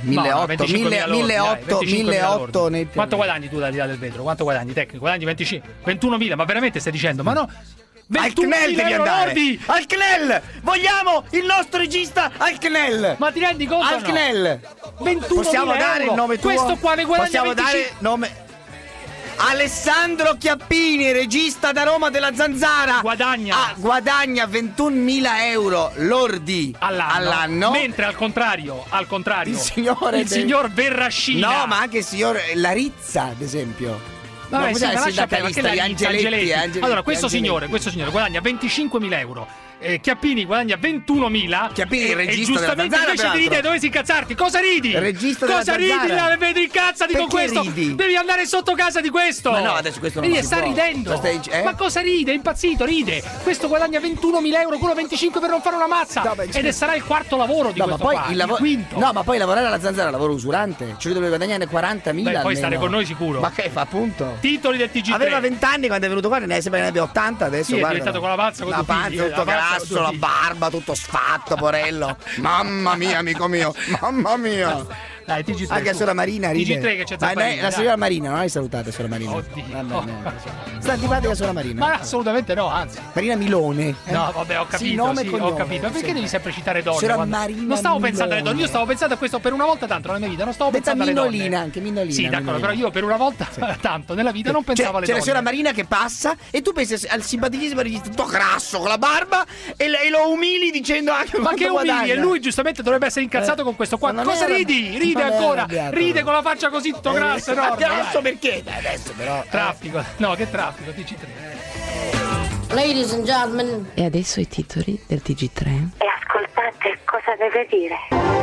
[SPEAKER 2] 1.800 netti.
[SPEAKER 5] Quanto guadagni tu da lì del vetro? Quanto guadagni tecnico? Guadagni 21.000, ma veramente stai dicendo? Ma no.
[SPEAKER 2] Al CNEL devi andare! Al CNEL! Vogliamo il nostro regista al CNEL!
[SPEAKER 5] Ma ti rendi conto?
[SPEAKER 2] Al CNEL!
[SPEAKER 5] 21.000
[SPEAKER 2] possiamo dare il nome tuo?
[SPEAKER 5] Questo qua ne guadagna
[SPEAKER 2] possiamo
[SPEAKER 5] 25.
[SPEAKER 2] Dare nome. Alessandro Chiappini, regista da Roma della Zanzara, guadagna 21.000 euro lordi all'anno.
[SPEAKER 5] Mentre al contrario
[SPEAKER 2] il signor
[SPEAKER 5] Verrascina,
[SPEAKER 2] no, ma anche il signor Larizza, ad esempio.
[SPEAKER 5] Vabbè, sì, sindacalista di Angeletti. Allora, questo signore guadagna 25.000 euro. Chiappini guadagna 21.000.
[SPEAKER 2] Chiappini, il regista
[SPEAKER 5] e giustamente
[SPEAKER 2] della Zanzara,
[SPEAKER 5] invece di ridere dovessi incazzarti. Cosa ridi?
[SPEAKER 2] Il regista
[SPEAKER 5] cosa
[SPEAKER 2] della
[SPEAKER 5] ridi?
[SPEAKER 2] Zanzara.
[SPEAKER 5] Vedi, incazzati con
[SPEAKER 2] Perché
[SPEAKER 5] questo.
[SPEAKER 2] ridi?
[SPEAKER 5] Devi andare sotto casa di questo.
[SPEAKER 2] Ma no, adesso questo non
[SPEAKER 5] Ridi,
[SPEAKER 2] si
[SPEAKER 5] sta
[SPEAKER 2] può.
[SPEAKER 5] ridendo. Ma cosa ride? È impazzito, ride. Questo guadagna 21.000 euro, quello 25 per non fare una mazza.
[SPEAKER 2] No,
[SPEAKER 5] ed sarà il quarto lavoro di questo qua, il quinto.
[SPEAKER 2] No, ma poi lavorare alla Zanzara è lavoro usurante. Ci dovrebbe guadagnare 40.000.
[SPEAKER 5] Poi stare con noi sicuro.
[SPEAKER 2] Ma che fa, appunto?
[SPEAKER 5] Titoli del TG3.
[SPEAKER 2] Aveva 20 anni quando è venuto qua, ne sembra che ne abbia 80 adesso.
[SPEAKER 5] Sì,
[SPEAKER 2] guarda.
[SPEAKER 5] è diventato con la panza, con
[SPEAKER 2] la
[SPEAKER 5] due
[SPEAKER 2] panza,
[SPEAKER 5] figli,
[SPEAKER 2] tutto
[SPEAKER 5] la panza con
[SPEAKER 2] grasso,
[SPEAKER 5] due
[SPEAKER 2] la
[SPEAKER 5] figli.
[SPEAKER 2] barba, tutto sfatto, porello. Mamma mia, amico mio. Mamma mia.
[SPEAKER 5] Dai, TG3.
[SPEAKER 2] Anche a Sora Marina ride.
[SPEAKER 5] TG3 che c'è
[SPEAKER 2] Ma
[SPEAKER 5] Zapparini,
[SPEAKER 2] la
[SPEAKER 5] dai.
[SPEAKER 2] signora Marina, non hai salutato Sora Marina?
[SPEAKER 5] Oddio.
[SPEAKER 2] Sta antipatica Sora Marina?
[SPEAKER 5] Ma assolutamente no, anzi.
[SPEAKER 2] Marina Milone.
[SPEAKER 5] No, vabbè, ho capito,
[SPEAKER 2] nome e
[SPEAKER 5] ho
[SPEAKER 2] cognome.
[SPEAKER 5] capito. Ma perché devi sempre citare donne?
[SPEAKER 2] Sora
[SPEAKER 5] quando-
[SPEAKER 2] Marina
[SPEAKER 5] non stavo pensando alle
[SPEAKER 2] Milone.
[SPEAKER 5] donne, io stavo pensando a questo per una volta tanto nella mia vita, non stavo
[SPEAKER 2] Detta
[SPEAKER 5] pensando alle
[SPEAKER 2] Minolina,
[SPEAKER 5] donne.
[SPEAKER 2] anche Minolina.
[SPEAKER 5] Sì, d'accordo,
[SPEAKER 2] Minolina.
[SPEAKER 5] però io per una volta tanto nella vita non pensavo alle
[SPEAKER 2] c'è
[SPEAKER 5] donne.
[SPEAKER 2] la signora Marina che passa e tu pensi al simpaticissimo regista tutto grasso con la barba e lo umili dicendo anche
[SPEAKER 5] Ma
[SPEAKER 2] quanto
[SPEAKER 5] che umili?
[SPEAKER 2] guadagna.
[SPEAKER 5] E lui giustamente dovrebbe essere incazzato con questo qua.
[SPEAKER 2] Ma non
[SPEAKER 5] Cosa
[SPEAKER 2] era-
[SPEAKER 5] ridi? Ride
[SPEAKER 2] non era
[SPEAKER 5] ancora.
[SPEAKER 2] arrabbiato.
[SPEAKER 5] Ride con la faccia così tutto grasso enorme.
[SPEAKER 2] Adesso
[SPEAKER 5] dai.
[SPEAKER 2] perché? Adesso però.
[SPEAKER 5] Traffico. No, che traffico, TG3.
[SPEAKER 15] Ladies and gentlemen.
[SPEAKER 18] E adesso i titoli del TG3.
[SPEAKER 15] E ascoltate cosa deve dire.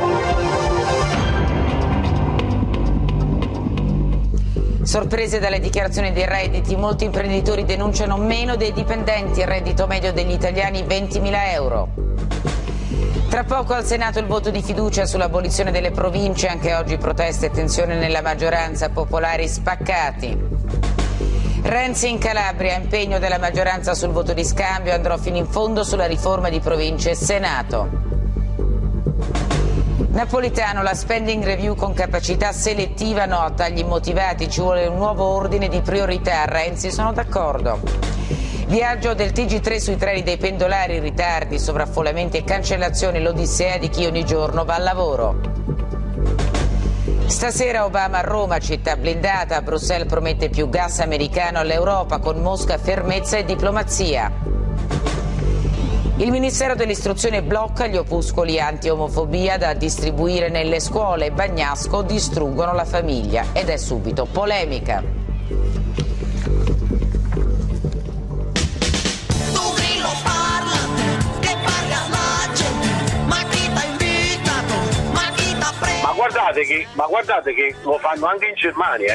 [SPEAKER 19] Sorprese dalle dichiarazioni dei redditi, molti imprenditori denunciano meno dei dipendenti, il reddito medio degli italiani 20.000 euro. Tra poco al Senato il voto di fiducia sull'abolizione delle province, anche oggi proteste e tensione nella maggioranza, popolari spaccati. Renzi in Calabria, impegno della maggioranza sul voto di scambio, andrò fino in fondo sulla riforma di province e Senato. Napolitano, la spending review con capacità selettiva, no a tagli immotivati, ci vuole un nuovo ordine di priorità, Renzi sono d'accordo. Viaggio del TG3 sui treni dei pendolari, ritardi, sovraffollamenti e cancellazioni, l'odissea di chi ogni giorno va al lavoro. Stasera Obama a Roma, città blindata, Bruxelles promette più gas americano all'Europa, con Mosca fermezza e diplomazia. Il Ministero dell'Istruzione blocca gli opuscoli anti-omofobia da distribuire nelle scuole. Bagnasco, distruggono la famiglia. Ed è subito polemica.
[SPEAKER 17] Ma guardate che lo fanno anche in Germania,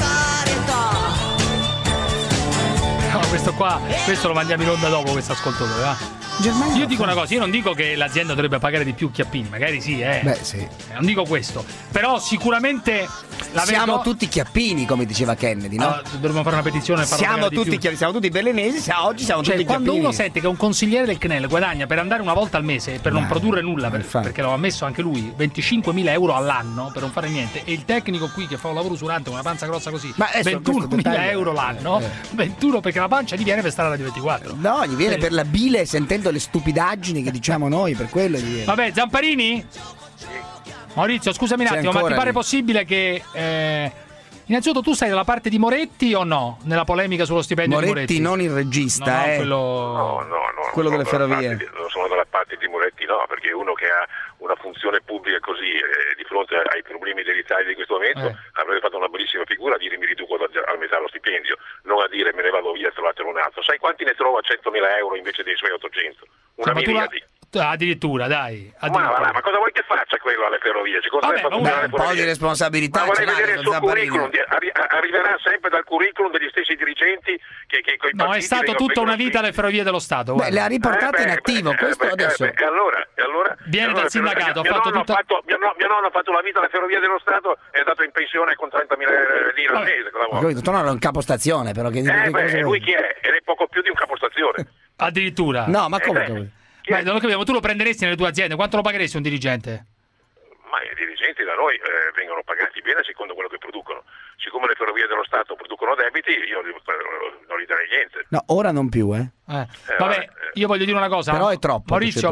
[SPEAKER 5] No, questo lo mandiamo in onda dopo, questo ascoltatore, va? Io dico una cosa, io non dico che l'azienda dovrebbe pagare di più Chiappini, magari sì,
[SPEAKER 2] Beh, sì.
[SPEAKER 5] Non dico questo, però sicuramente
[SPEAKER 2] Siamo tutti Chiappini, come diceva Kennedy, no?
[SPEAKER 5] Dovremmo fare una petizione per farlo
[SPEAKER 2] Siamo
[SPEAKER 5] pagare di
[SPEAKER 2] tutti
[SPEAKER 5] più.
[SPEAKER 2] Chiappini, siamo tutti berlinesi, oggi siamo
[SPEAKER 5] Cioè,
[SPEAKER 2] tutti
[SPEAKER 5] quando
[SPEAKER 2] Chiappini.
[SPEAKER 5] uno sente che un consigliere del CNEL guadagna per andare una volta al mese per non produrre nulla, perché lo ha messo anche lui, 25.000 euro all'anno per non fare niente, e il tecnico qui che fa un lavoro usurante con una panza grossa così,
[SPEAKER 2] Ma adesso
[SPEAKER 5] 21.000 euro l'anno, 21 perché la pancia gli viene per stare alla 24.
[SPEAKER 2] No, gli viene per la bile sentendo le stupidaggini che diciamo noi, per quello gli viene.
[SPEAKER 5] Vabbè, Zamparini? Maurizio, scusami un
[SPEAKER 2] C'è
[SPEAKER 5] attimo, ma ti
[SPEAKER 2] ancora
[SPEAKER 5] pare
[SPEAKER 2] lì.
[SPEAKER 5] possibile che innanzitutto tu stai dalla parte di Moretti o no? Nella polemica sullo stipendio
[SPEAKER 2] Moretti,
[SPEAKER 5] di Moretti?
[SPEAKER 2] non il regista,
[SPEAKER 5] quello...
[SPEAKER 2] quello delle ferrovie.
[SPEAKER 12] Non sono dalla parte di Moretti, no, perché uno che ha una funzione pubblica così di fronte ai problemi dell'Italia di questo momento avrebbe fatto una bellissima figura a dire mi riduco a metà lo stipendio, non a dire me ne vado via e trovatelo un altro. Sai quanti ne trova 100.000 euro invece dei suoi 800? Una miriade.
[SPEAKER 5] Addirittura, dai.
[SPEAKER 12] Ma cosa vuoi che faccia quello alle ferrovie?
[SPEAKER 2] Un po' di responsabilità.
[SPEAKER 12] Ma vorrei
[SPEAKER 2] ce l'ha
[SPEAKER 12] vedere il suo
[SPEAKER 2] Zamparini.
[SPEAKER 12] curriculum, arriverà sempre dal curriculum degli stessi dirigenti che coi
[SPEAKER 5] No, è
[SPEAKER 12] partiti
[SPEAKER 5] stato
[SPEAKER 12] vengono-
[SPEAKER 5] tutta una
[SPEAKER 12] vengono
[SPEAKER 5] vita alle ferrovie dello Stato.
[SPEAKER 2] Beh,
[SPEAKER 5] guarda.
[SPEAKER 2] le ha riportate in attivo, questo adesso.
[SPEAKER 12] E allora?
[SPEAKER 5] Viene dal sindacato,
[SPEAKER 12] mio nonno ha fatto la vita alle ferrovie dello Stato e è andato in pensione con 30.000 lire al mese.
[SPEAKER 2] Ho capito, tu non eri un capostazione, però che cosa
[SPEAKER 12] lui
[SPEAKER 2] vuoi?
[SPEAKER 12] chi è? Ed è poco più di un capostazione.
[SPEAKER 5] Addirittura.
[SPEAKER 2] No, ma come?
[SPEAKER 5] Ma non lo capiamo, tu lo prenderesti nelle tue aziende? Quanto lo pagheresti un dirigente?
[SPEAKER 12] Ma i dirigenti da noi vengono pagati bene secondo quello che producono. Siccome le ferrovie dello Stato producono debiti, io non gli darei niente.
[SPEAKER 2] No, ora non più,
[SPEAKER 5] Vabbè, io voglio dire una cosa.
[SPEAKER 2] Però è troppo.
[SPEAKER 5] Maurizio,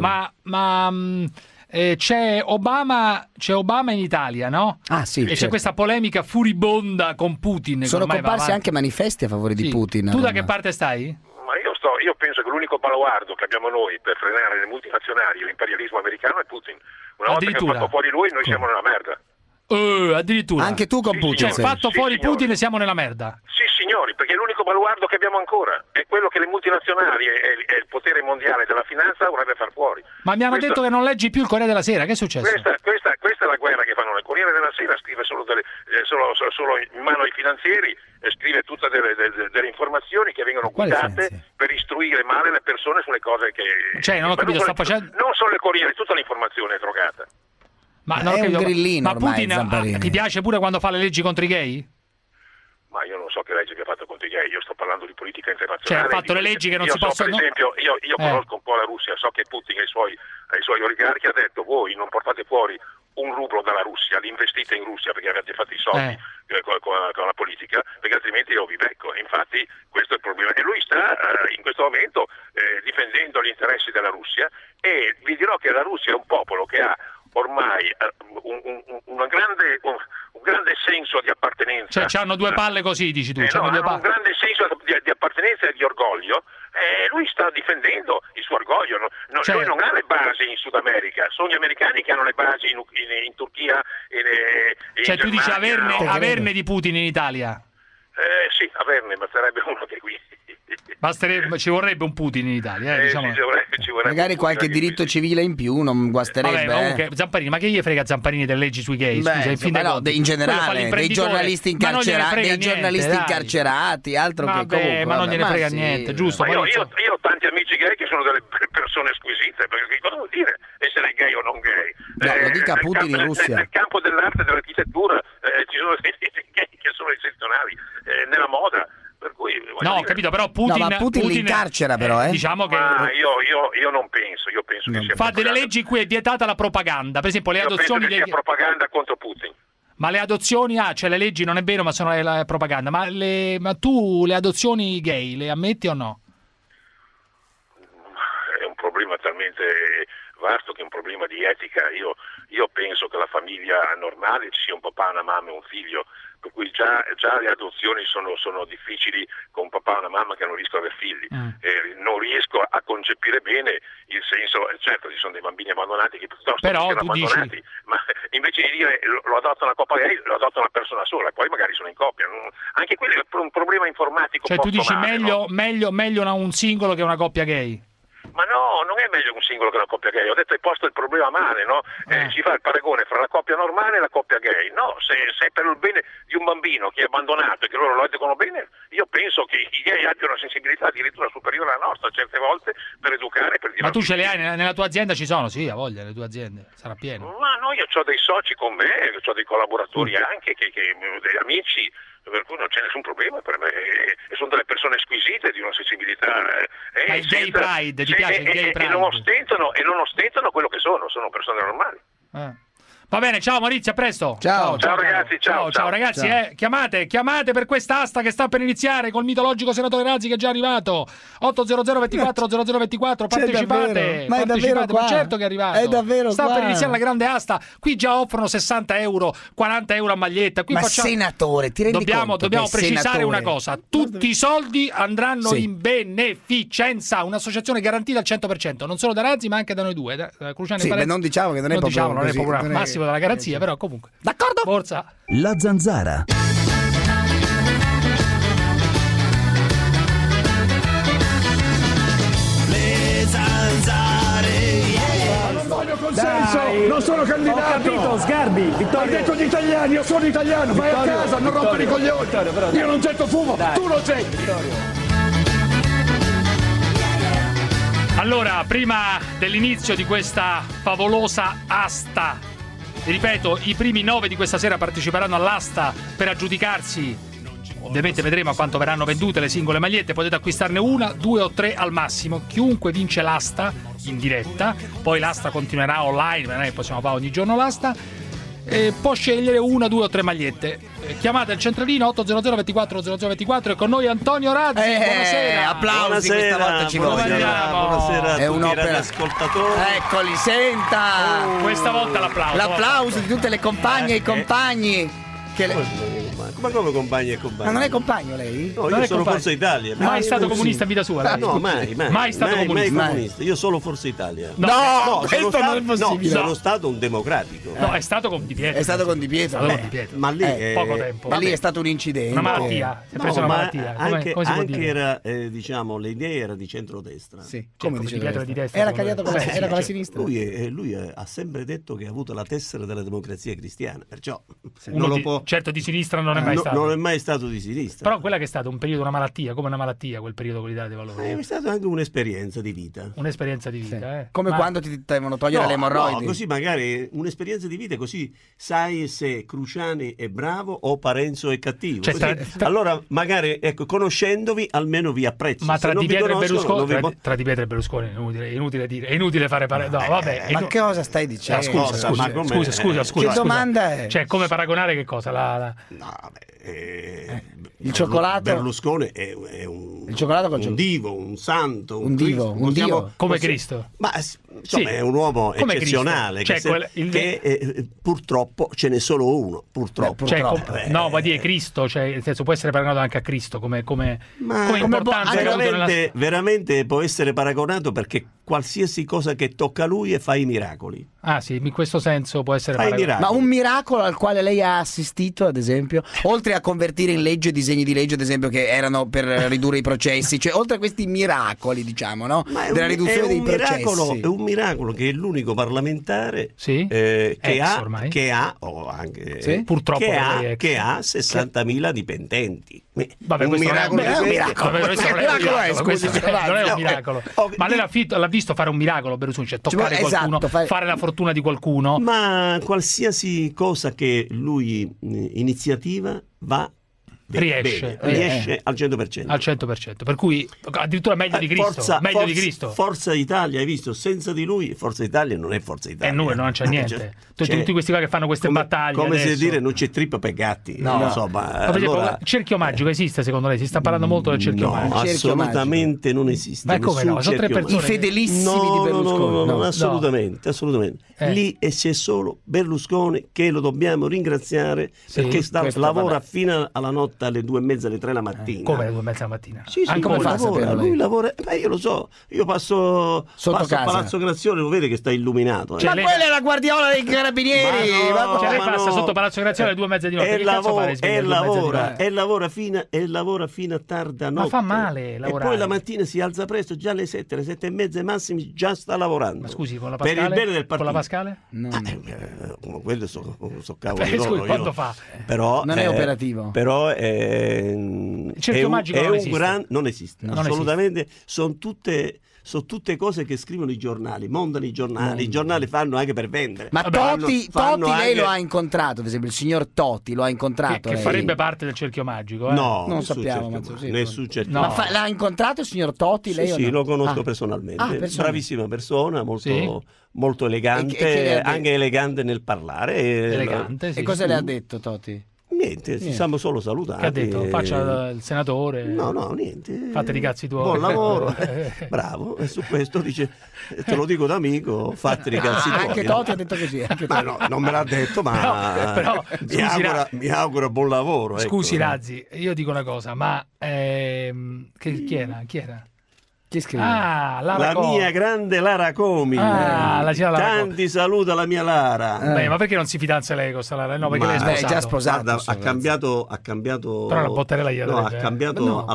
[SPEAKER 5] c'è Obama in Italia, no?
[SPEAKER 2] Ah, sì.
[SPEAKER 5] E c'è
[SPEAKER 2] certo.
[SPEAKER 5] questa polemica furibonda con Putin. che
[SPEAKER 2] Sono
[SPEAKER 5] ormai va
[SPEAKER 2] comparsi
[SPEAKER 5] avanti.
[SPEAKER 2] anche manifesti a favore di Putin.
[SPEAKER 5] Tu da
[SPEAKER 2] Roma.
[SPEAKER 5] che parte stai?
[SPEAKER 12] Ma io penso che l'unico baluardo che abbiamo noi per frenare le multinazionali e l'imperialismo americano è Putin. Una volta che ha fatto fuori lui, noi siamo nella merda.
[SPEAKER 5] Addirittura.
[SPEAKER 2] Anche tu con Putin.
[SPEAKER 5] Cioè, fatto fuori Putin siamo nella merda.
[SPEAKER 12] Sì, signore. signori, perché è l'unico baluardo che abbiamo ancora, è quello che le multinazionali e il potere mondiale della finanza vorrebbe far fuori.
[SPEAKER 5] Ma mi hanno detto che non leggi più il Corriere della Sera, che è successo?
[SPEAKER 12] Questa è la guerra che fanno nel Corriere della Sera, scrive solo in mano ai finanzieri, e scrive tutte delle informazioni che vengono guidate per istruire male le persone sulle cose che...
[SPEAKER 5] Cioè, non ho capito, sta facendo...
[SPEAKER 12] Non solo il Corriere, tutta l'informazione è drogata.
[SPEAKER 2] Ma non è un grillino
[SPEAKER 5] ma
[SPEAKER 2] ormai,
[SPEAKER 5] Putin ti piace pure quando fa le leggi contro i gay?
[SPEAKER 12] Ma io non so che legge che ha fatto contro i gay, io sto parlando di politica internazionale.
[SPEAKER 5] Cioè, ha fatto le leggi che non si possono...
[SPEAKER 12] Per esempio, io conosco un po' la Russia, so che Putin ai suoi oligarchi ha detto: voi non portate fuori un rublo dalla Russia, li investite in Russia perché avete fatto i soldi con la politica, perché altrimenti io vi becco. Infatti questo è il problema. E lui sta in questo momento difendendo gli interessi della Russia, e vi dirò che la Russia è un popolo che ha ormai un grande senso di appartenenza.
[SPEAKER 5] Cioè, hanno due palle così, dici tu?
[SPEAKER 12] Hanno un grande senso di appartenenza e di orgoglio. Lui sta difendendo il suo orgoglio. Lui non ha le basi in Sud America, sono gli americani che hanno le basi in Turchia.
[SPEAKER 5] Cioè, tu dici averne di Putin in Italia?
[SPEAKER 12] Sì, averne, basterebbe uno che qui.
[SPEAKER 5] Ci vorrebbe un Putin in Italia, diciamo.
[SPEAKER 12] Ci vorrebbe
[SPEAKER 2] magari qualche diritto civile in più non guasterebbe.
[SPEAKER 5] Vabbè, comunque, Zamparini, ma che gli frega Zamparini delle leggi sui gay? Scusa, in fin dei conti.
[SPEAKER 2] In generale, dei giornalisti incarcerati, altro che comunque.
[SPEAKER 5] Ma non gliene frega niente, giusto?
[SPEAKER 12] Io ho tanti amici gay che sono delle persone squisite, perché cosa vuol dire essere gay o non gay?
[SPEAKER 2] No, lo dica Putin in Russia.
[SPEAKER 12] Nel campo dell'arte e dell'architettura ci sono dei gay che sono eccezionali, nella moda. Per cui,
[SPEAKER 5] no, ho capito, però Putin
[SPEAKER 2] li incarcera, però,
[SPEAKER 5] diciamo che
[SPEAKER 12] io non penso, che sia
[SPEAKER 5] fa delle leggi in cui è vietata la propaganda, per esempio le adozioni
[SPEAKER 12] penso che sia propaganda contro Putin.
[SPEAKER 5] Ma le adozioni, cioè le leggi non è vero, ma sono la propaganda. Ma tu le adozioni gay le ammetti o no?
[SPEAKER 12] È un problema talmente vasto che è un problema di etica. Io penso che la famiglia normale ci sia un papà, una mamma e un figlio, per cui già le adozioni sono difficili con un papà e una mamma che non riescono ad avere figli. Non riesco a concepire bene il senso, certo ci sono dei bambini abbandonati che piuttosto siano abbandonati, ma invece di dire lo adotta una coppia gay, lo adotta una persona sola, poi magari sono in coppia. Anche quello è un problema informatico.
[SPEAKER 5] Cioè tu dici meglio un singolo che una coppia gay?
[SPEAKER 12] Ma no, non è meglio un singolo che una coppia gay. Ho detto hai posto il problema male, no? Si fa il paragone fra la coppia normale e la coppia gay. No, se è per il bene di un bambino che è abbandonato e che loro lo educano bene, io penso che i gay abbiano una sensibilità addirittura superiore alla nostra certe volte per educare, per dire.
[SPEAKER 5] Ma tu ce le hai nella tua azienda? Ci sono? Sì, a voglia, le tue aziende sarà pieno.
[SPEAKER 12] Ma no, io ho dei soci con me, ho dei collaboratori anche, degli amici, per cui non c'è nessun problema per me, e sono delle persone squisite di una sensibilità.
[SPEAKER 5] Ma il gay pride, ti piace il gay pride?
[SPEAKER 12] E non ostentano quello che sono persone normali.
[SPEAKER 5] Va bene, ciao Maurizio, a presto.
[SPEAKER 12] Ciao ragazzi, ciao
[SPEAKER 5] ragazzi, chiamate per questa asta che sta per iniziare col mitologico senatore Razzi che è già arrivato. 800 24 0024, partecipate.
[SPEAKER 2] Ma è davvero qua?
[SPEAKER 5] Ma certo che è arrivato.
[SPEAKER 2] È davvero
[SPEAKER 5] sta
[SPEAKER 2] qua.
[SPEAKER 5] Per iniziare la grande asta. Qui già offrono 60 euro, 40 euro a maglietta. Qui
[SPEAKER 2] senatore, ti rendi conto?
[SPEAKER 5] Dobbiamo precisare
[SPEAKER 2] senatore.
[SPEAKER 5] una cosa: tutti i soldi andranno in beneficenza, un'associazione garantita al 100%, non solo da Razzi ma anche da noi due.
[SPEAKER 2] Non diciamo che non è proprio
[SPEAKER 5] massimo della garanzia, però comunque.
[SPEAKER 2] D'accordo?
[SPEAKER 5] Forza.
[SPEAKER 20] La Zanzara.
[SPEAKER 14] Le zanzare. Non voglio consenso, non sono candidato.
[SPEAKER 13] Ho capito, Sgarbi, Vittorio.
[SPEAKER 14] Hai detto gli italiani, io sono italiano, vai a casa, non rompere i coglioni. Io non getto fumo, tu lo getti.
[SPEAKER 5] Allora, prima dell'inizio di questa favolosa asta, ripeto, i primi 9 di questa sera parteciperanno all'asta per aggiudicarsi. Ovviamente vedremo a quanto verranno vendute le singole magliette. Potete acquistarne 1, 2 o 3 al massimo. Chiunque vince l'asta in diretta, poi l'asta continuerà online, non è che possiamo fare ogni giorno l'asta, può scegliere 1, 2 o 3 magliette. Chiamate il centralino 800 24 0024 e con noi Antonio Razzi. Buonasera.
[SPEAKER 2] Applausi, questa volta ci vogliono.
[SPEAKER 21] Buonasera a
[SPEAKER 2] è
[SPEAKER 21] tutti i radioascoltatori.
[SPEAKER 2] Eccoli, senta.
[SPEAKER 5] Questa volta l'applauso.
[SPEAKER 2] L'applauso di tutte le compagne e i compagni.
[SPEAKER 20] Ma come compagni e compagni?
[SPEAKER 2] Ma non è compagno lei?
[SPEAKER 20] No, io sono Forza Italia.
[SPEAKER 5] Mai stato comunista in vita sua? Lei?
[SPEAKER 20] No, mai
[SPEAKER 5] stato comunista.
[SPEAKER 20] Io solo Forza Italia.
[SPEAKER 2] No, questo non è possibile.
[SPEAKER 20] Sono stato un democratico.
[SPEAKER 5] No, è stato con Di Pietro.
[SPEAKER 2] È stato con Di Pietro.
[SPEAKER 20] Ma lì
[SPEAKER 5] poco tempo.
[SPEAKER 2] Ma lì è stato un incidente.
[SPEAKER 5] Una malattia. Si è preso una malattia.
[SPEAKER 20] Anche era, diciamo, le idee era di centrodestra.
[SPEAKER 2] Sì. Come
[SPEAKER 5] Di Pietro di destra?
[SPEAKER 2] Era cagliato con la sinistra.
[SPEAKER 20] Lui ha sempre detto che ha avuto la tessera della Democrazia Cristiana, perciò
[SPEAKER 5] certo di sinistra non è mai stato.
[SPEAKER 20] Non è mai stato di sinistra.
[SPEAKER 5] Però quella che è stato un periodo, una malattia, come una malattia, quel periodo con l'Italia dei Valori.
[SPEAKER 20] È stata anche un'esperienza di vita.
[SPEAKER 5] Un'esperienza di vita,
[SPEAKER 2] Come quando ti devono togliere le emorroidi.
[SPEAKER 20] No, così magari un'esperienza di vita, così sai se Cruciani è bravo o Parenzo è cattivo.
[SPEAKER 5] Cioè,
[SPEAKER 20] allora magari, ecco, conoscendovi almeno vi apprezzo.
[SPEAKER 5] Ma tra Di Pietro e Berlusconi, tra Di Pietro e Berlusconi è inutile dire, è inutile fare no, vabbè.
[SPEAKER 2] Ma che cosa stai dicendo?
[SPEAKER 5] Scusa.
[SPEAKER 2] Che domanda è?
[SPEAKER 5] Cioè, come paragonare che cosa?
[SPEAKER 2] Il cioccolato.
[SPEAKER 20] Berlusconi è un divo, un santo,
[SPEAKER 2] un dio
[SPEAKER 5] come Cristo.
[SPEAKER 20] Ma insomma è un uomo come eccezionale, che purtroppo ce n'è solo uno, purtroppo.
[SPEAKER 5] No, vuol dire Cristo, cioè nel senso può essere paragonato anche a Cristo come importanza
[SPEAKER 20] veramente può essere paragonato, perché qualsiasi cosa che tocca lui fa i miracoli.
[SPEAKER 5] Ah sì, in questo senso può essere paragonato.
[SPEAKER 2] Ma un miracolo al quale lei ha assistito, ad esempio, oltre a convertire in legge disegni di legge, ad esempio, che erano per ridurre i processi, cioè oltre a questi miracoli, diciamo, no? Della riduzione dei processi.
[SPEAKER 20] È un miracolo che è l'unico parlamentare che ha
[SPEAKER 5] purtroppo
[SPEAKER 20] che ha 60.000 dipendenti.
[SPEAKER 5] Vabbè, questo non è un miracolo. Ma lei l'ha visto fare un miracolo, Berlusconi, cioè toccare qualcuno, fare la fortuna di qualcuno?
[SPEAKER 20] Ma qualsiasi cosa che lui iniziativa va riesce al 100%.
[SPEAKER 5] Al 100%, per cui addirittura meglio di Cristo.
[SPEAKER 20] Forza Italia, hai visto? Senza di lui Forza Italia non è Forza Italia.
[SPEAKER 5] Non c'è niente. Tutti questi qua che fanno queste battaglie.
[SPEAKER 20] Come
[SPEAKER 5] adesso.
[SPEAKER 20] si dire, non c'è trippa per gatti. Non so, ma
[SPEAKER 5] il cerchio magico esiste secondo lei? Si sta parlando molto del cerchio magico.
[SPEAKER 20] Assolutamente non esiste.
[SPEAKER 5] Ma come no? Sono tre persone.
[SPEAKER 2] I fedelissimi di Berlusconi.
[SPEAKER 20] No, assolutamente. Lì c'è solo Berlusconi, che lo dobbiamo ringraziare perché lavora fino alla notte, alle 2:30, alle 3 la mattina.
[SPEAKER 5] Come alle 2:30 la mattina?
[SPEAKER 20] Sì, come lavora? Lui lavora. Io lo so, io passo a Palazzo Grazioli, lo vede che sta illuminato.
[SPEAKER 2] Ma quella è la guardiola dei carabinieri.
[SPEAKER 5] Lei passa sotto Palazzo Grazioli alle 2:30 di notte.
[SPEAKER 20] E lavora fino a tarda notte.
[SPEAKER 5] Ma fa male lavorare.
[SPEAKER 20] E poi la mattina si alza presto, già alle 7, alle 7:30 massimi già sta lavorando.
[SPEAKER 5] Ma scusi, con la Pascale?
[SPEAKER 20] Per il bene del partito.
[SPEAKER 5] Con la Pascale?
[SPEAKER 20] Quello so cavolo loro.
[SPEAKER 5] Quanto fa?
[SPEAKER 20] Però
[SPEAKER 2] non è operativo.
[SPEAKER 20] Però
[SPEAKER 5] il cerchio magico
[SPEAKER 20] non esiste. Assolutamente. Sono tutte cose che scrivono i giornali, montano i giornali fanno anche per vendere.
[SPEAKER 2] Ma Toti lei lo ha incontrato, per esempio il signor Toti lo ha incontrato.
[SPEAKER 5] Che farebbe parte del cerchio magico,
[SPEAKER 20] No,
[SPEAKER 2] non sappiamo.
[SPEAKER 20] Nessun cerchio.
[SPEAKER 2] Ma l'ha incontrato il signor Toti lei?
[SPEAKER 20] Sì, lo conosco personalmente. Bravissima persona, molto elegante, anche elegante nel parlare.
[SPEAKER 2] E cosa le ha detto Toti?
[SPEAKER 20] Niente, ci siamo solo salutati.
[SPEAKER 5] Che ha detto? Faccia il senatore.
[SPEAKER 20] No, niente.
[SPEAKER 5] Fate i cazzi tuoi.
[SPEAKER 20] Buon lavoro. Bravo. E su questo dice, te lo dico d'amico, fate i cazzi tuoi.
[SPEAKER 2] Anche Toti ha detto così.
[SPEAKER 20] No, non me l'ha detto, ma
[SPEAKER 5] però
[SPEAKER 20] mi auguro buon lavoro.
[SPEAKER 5] Scusi Razzi, io dico una cosa, ma chi era?
[SPEAKER 20] La mia grande Lara Comi. Tanti saluti alla mia Lara.
[SPEAKER 5] Ma perché non si fidanza lei con questa Lara? No, perché lei è
[SPEAKER 2] già sposato.
[SPEAKER 20] Guarda, ha cambiato.
[SPEAKER 5] Però la botterella gli
[SPEAKER 20] ha cambiato.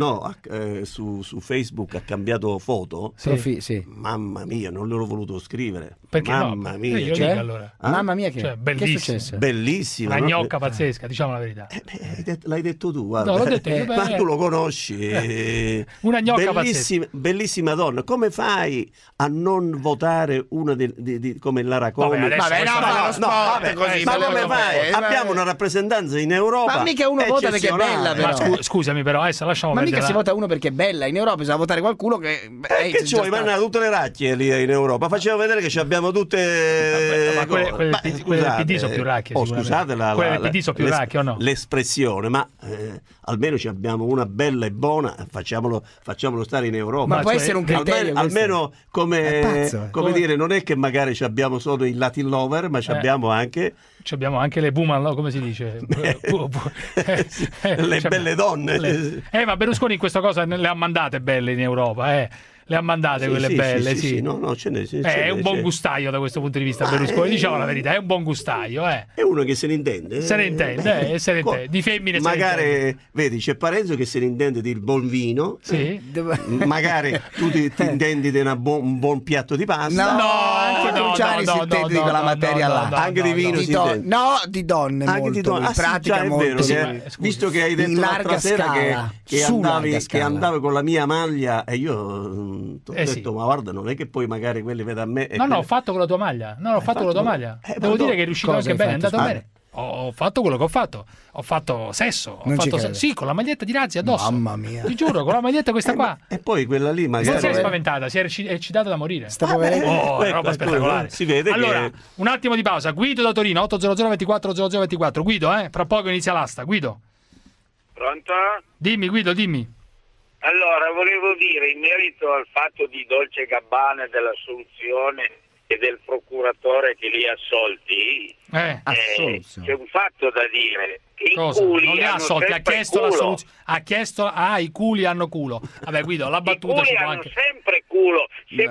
[SPEAKER 20] Su Facebook ha cambiato foto.
[SPEAKER 2] Sì.
[SPEAKER 20] Mamma mia, non l'ho voluto scrivere.
[SPEAKER 5] Perché
[SPEAKER 20] mamma mia.
[SPEAKER 5] Io dico allora.
[SPEAKER 2] Mamma mia, che
[SPEAKER 5] bellissimo.
[SPEAKER 2] Che è successo?
[SPEAKER 20] Bellissima.
[SPEAKER 5] Una gnocca pazzesca, diciamo la verità.
[SPEAKER 20] L'hai detto tu, guarda.
[SPEAKER 5] No, l'ho detto io.
[SPEAKER 20] Ma tu lo conosci.
[SPEAKER 5] Una gnocca pazzesca.
[SPEAKER 20] Bellissima donna. Come fai a non votare una come Lara Comi?
[SPEAKER 2] Ma come
[SPEAKER 20] fai? Abbiamo una rappresentanza in Europa.
[SPEAKER 2] Ma mica uno vota perché è bella, però.
[SPEAKER 5] Ma scusami, però adesso lasciamo
[SPEAKER 2] perdere. Ma mica
[SPEAKER 5] si
[SPEAKER 2] vota uno perché è bella. In Europa bisogna votare qualcuno che
[SPEAKER 20] che ci vuoi? Vanno tutte le racchie lì in Europa. Facciamo vedere che abbiamo abbiamo tutte...
[SPEAKER 5] Ma quelle del PD sono più racchie.
[SPEAKER 20] Scusate
[SPEAKER 5] quelle del PD sono più racchie o no?
[SPEAKER 20] L'espressione, ma almeno ci abbiamo una bella e buona, facciamolo stare in Europa.
[SPEAKER 2] Ma può essere un criterio.
[SPEAKER 20] Almeno come dire, non è che magari ci abbiamo solo i Latin lover, ma ci abbiamo anche...
[SPEAKER 5] Ci abbiamo anche le woman, come si dice?
[SPEAKER 20] Le belle donne.
[SPEAKER 5] Ma Berlusconi in questa cosa le ha mandate belle in Europa, Le ha mandate quelle belle, sì.
[SPEAKER 20] No, ce n'è,
[SPEAKER 5] è un buon gustaio da questo punto di vista, Berlusconi, diciamo la verità, è un buon gustaio,
[SPEAKER 20] È uno che se ne intende.
[SPEAKER 5] Se ne intende, di femmine
[SPEAKER 20] magari, vedi, c'è Parenzo che se ne intende del buon vino.
[SPEAKER 5] Sì.
[SPEAKER 20] Magari tu ti intendi di un buon piatto di pasta.
[SPEAKER 2] No, anche Cruciani si intende di quella materia là.
[SPEAKER 20] Anche di vino si intende.
[SPEAKER 2] No, di donne
[SPEAKER 20] anche
[SPEAKER 2] molto,
[SPEAKER 20] di donne.
[SPEAKER 2] In pratica
[SPEAKER 20] è
[SPEAKER 2] molto.
[SPEAKER 20] Vero, visto che hai detto l'altra sera che andavi con la mia maglia e io... Ho detto, ma guarda, non è che poi magari quelli vedono a me.
[SPEAKER 5] No, ho fatto con la tua maglia. Devo dire che è riuscito anche bene, è andato bene. Ho fatto quello che ho fatto. Ho fatto sesso. Sì, con la maglietta di Razzi addosso.
[SPEAKER 2] Mamma mia.
[SPEAKER 5] Ti giuro, con la maglietta questa qua.
[SPEAKER 20] E poi quella lì magari.
[SPEAKER 5] Non si è spaventata, si è eccitata da morire.
[SPEAKER 2] È
[SPEAKER 5] roba spettacolare.
[SPEAKER 20] Si vede
[SPEAKER 5] allora, un attimo di pausa. Guido da Torino, 800 24 0024. Guido, fra poco inizia l'asta. Guido.
[SPEAKER 21] Pronto?
[SPEAKER 5] Dimmi, Guido, dimmi.
[SPEAKER 21] Allora, volevo dire, in merito al fatto di Dolce Gabbana e dell'assoluzione e del procuratore che li ha assolti, c'è un fatto da dire. Che
[SPEAKER 5] cosa?
[SPEAKER 21] I culi
[SPEAKER 5] non li ha assolti, ha chiesto l'assoluzione. Ha chiesto, i culi hanno culo. Vabbè, Guido, la battuta
[SPEAKER 21] ci può anche... sempre culo. Se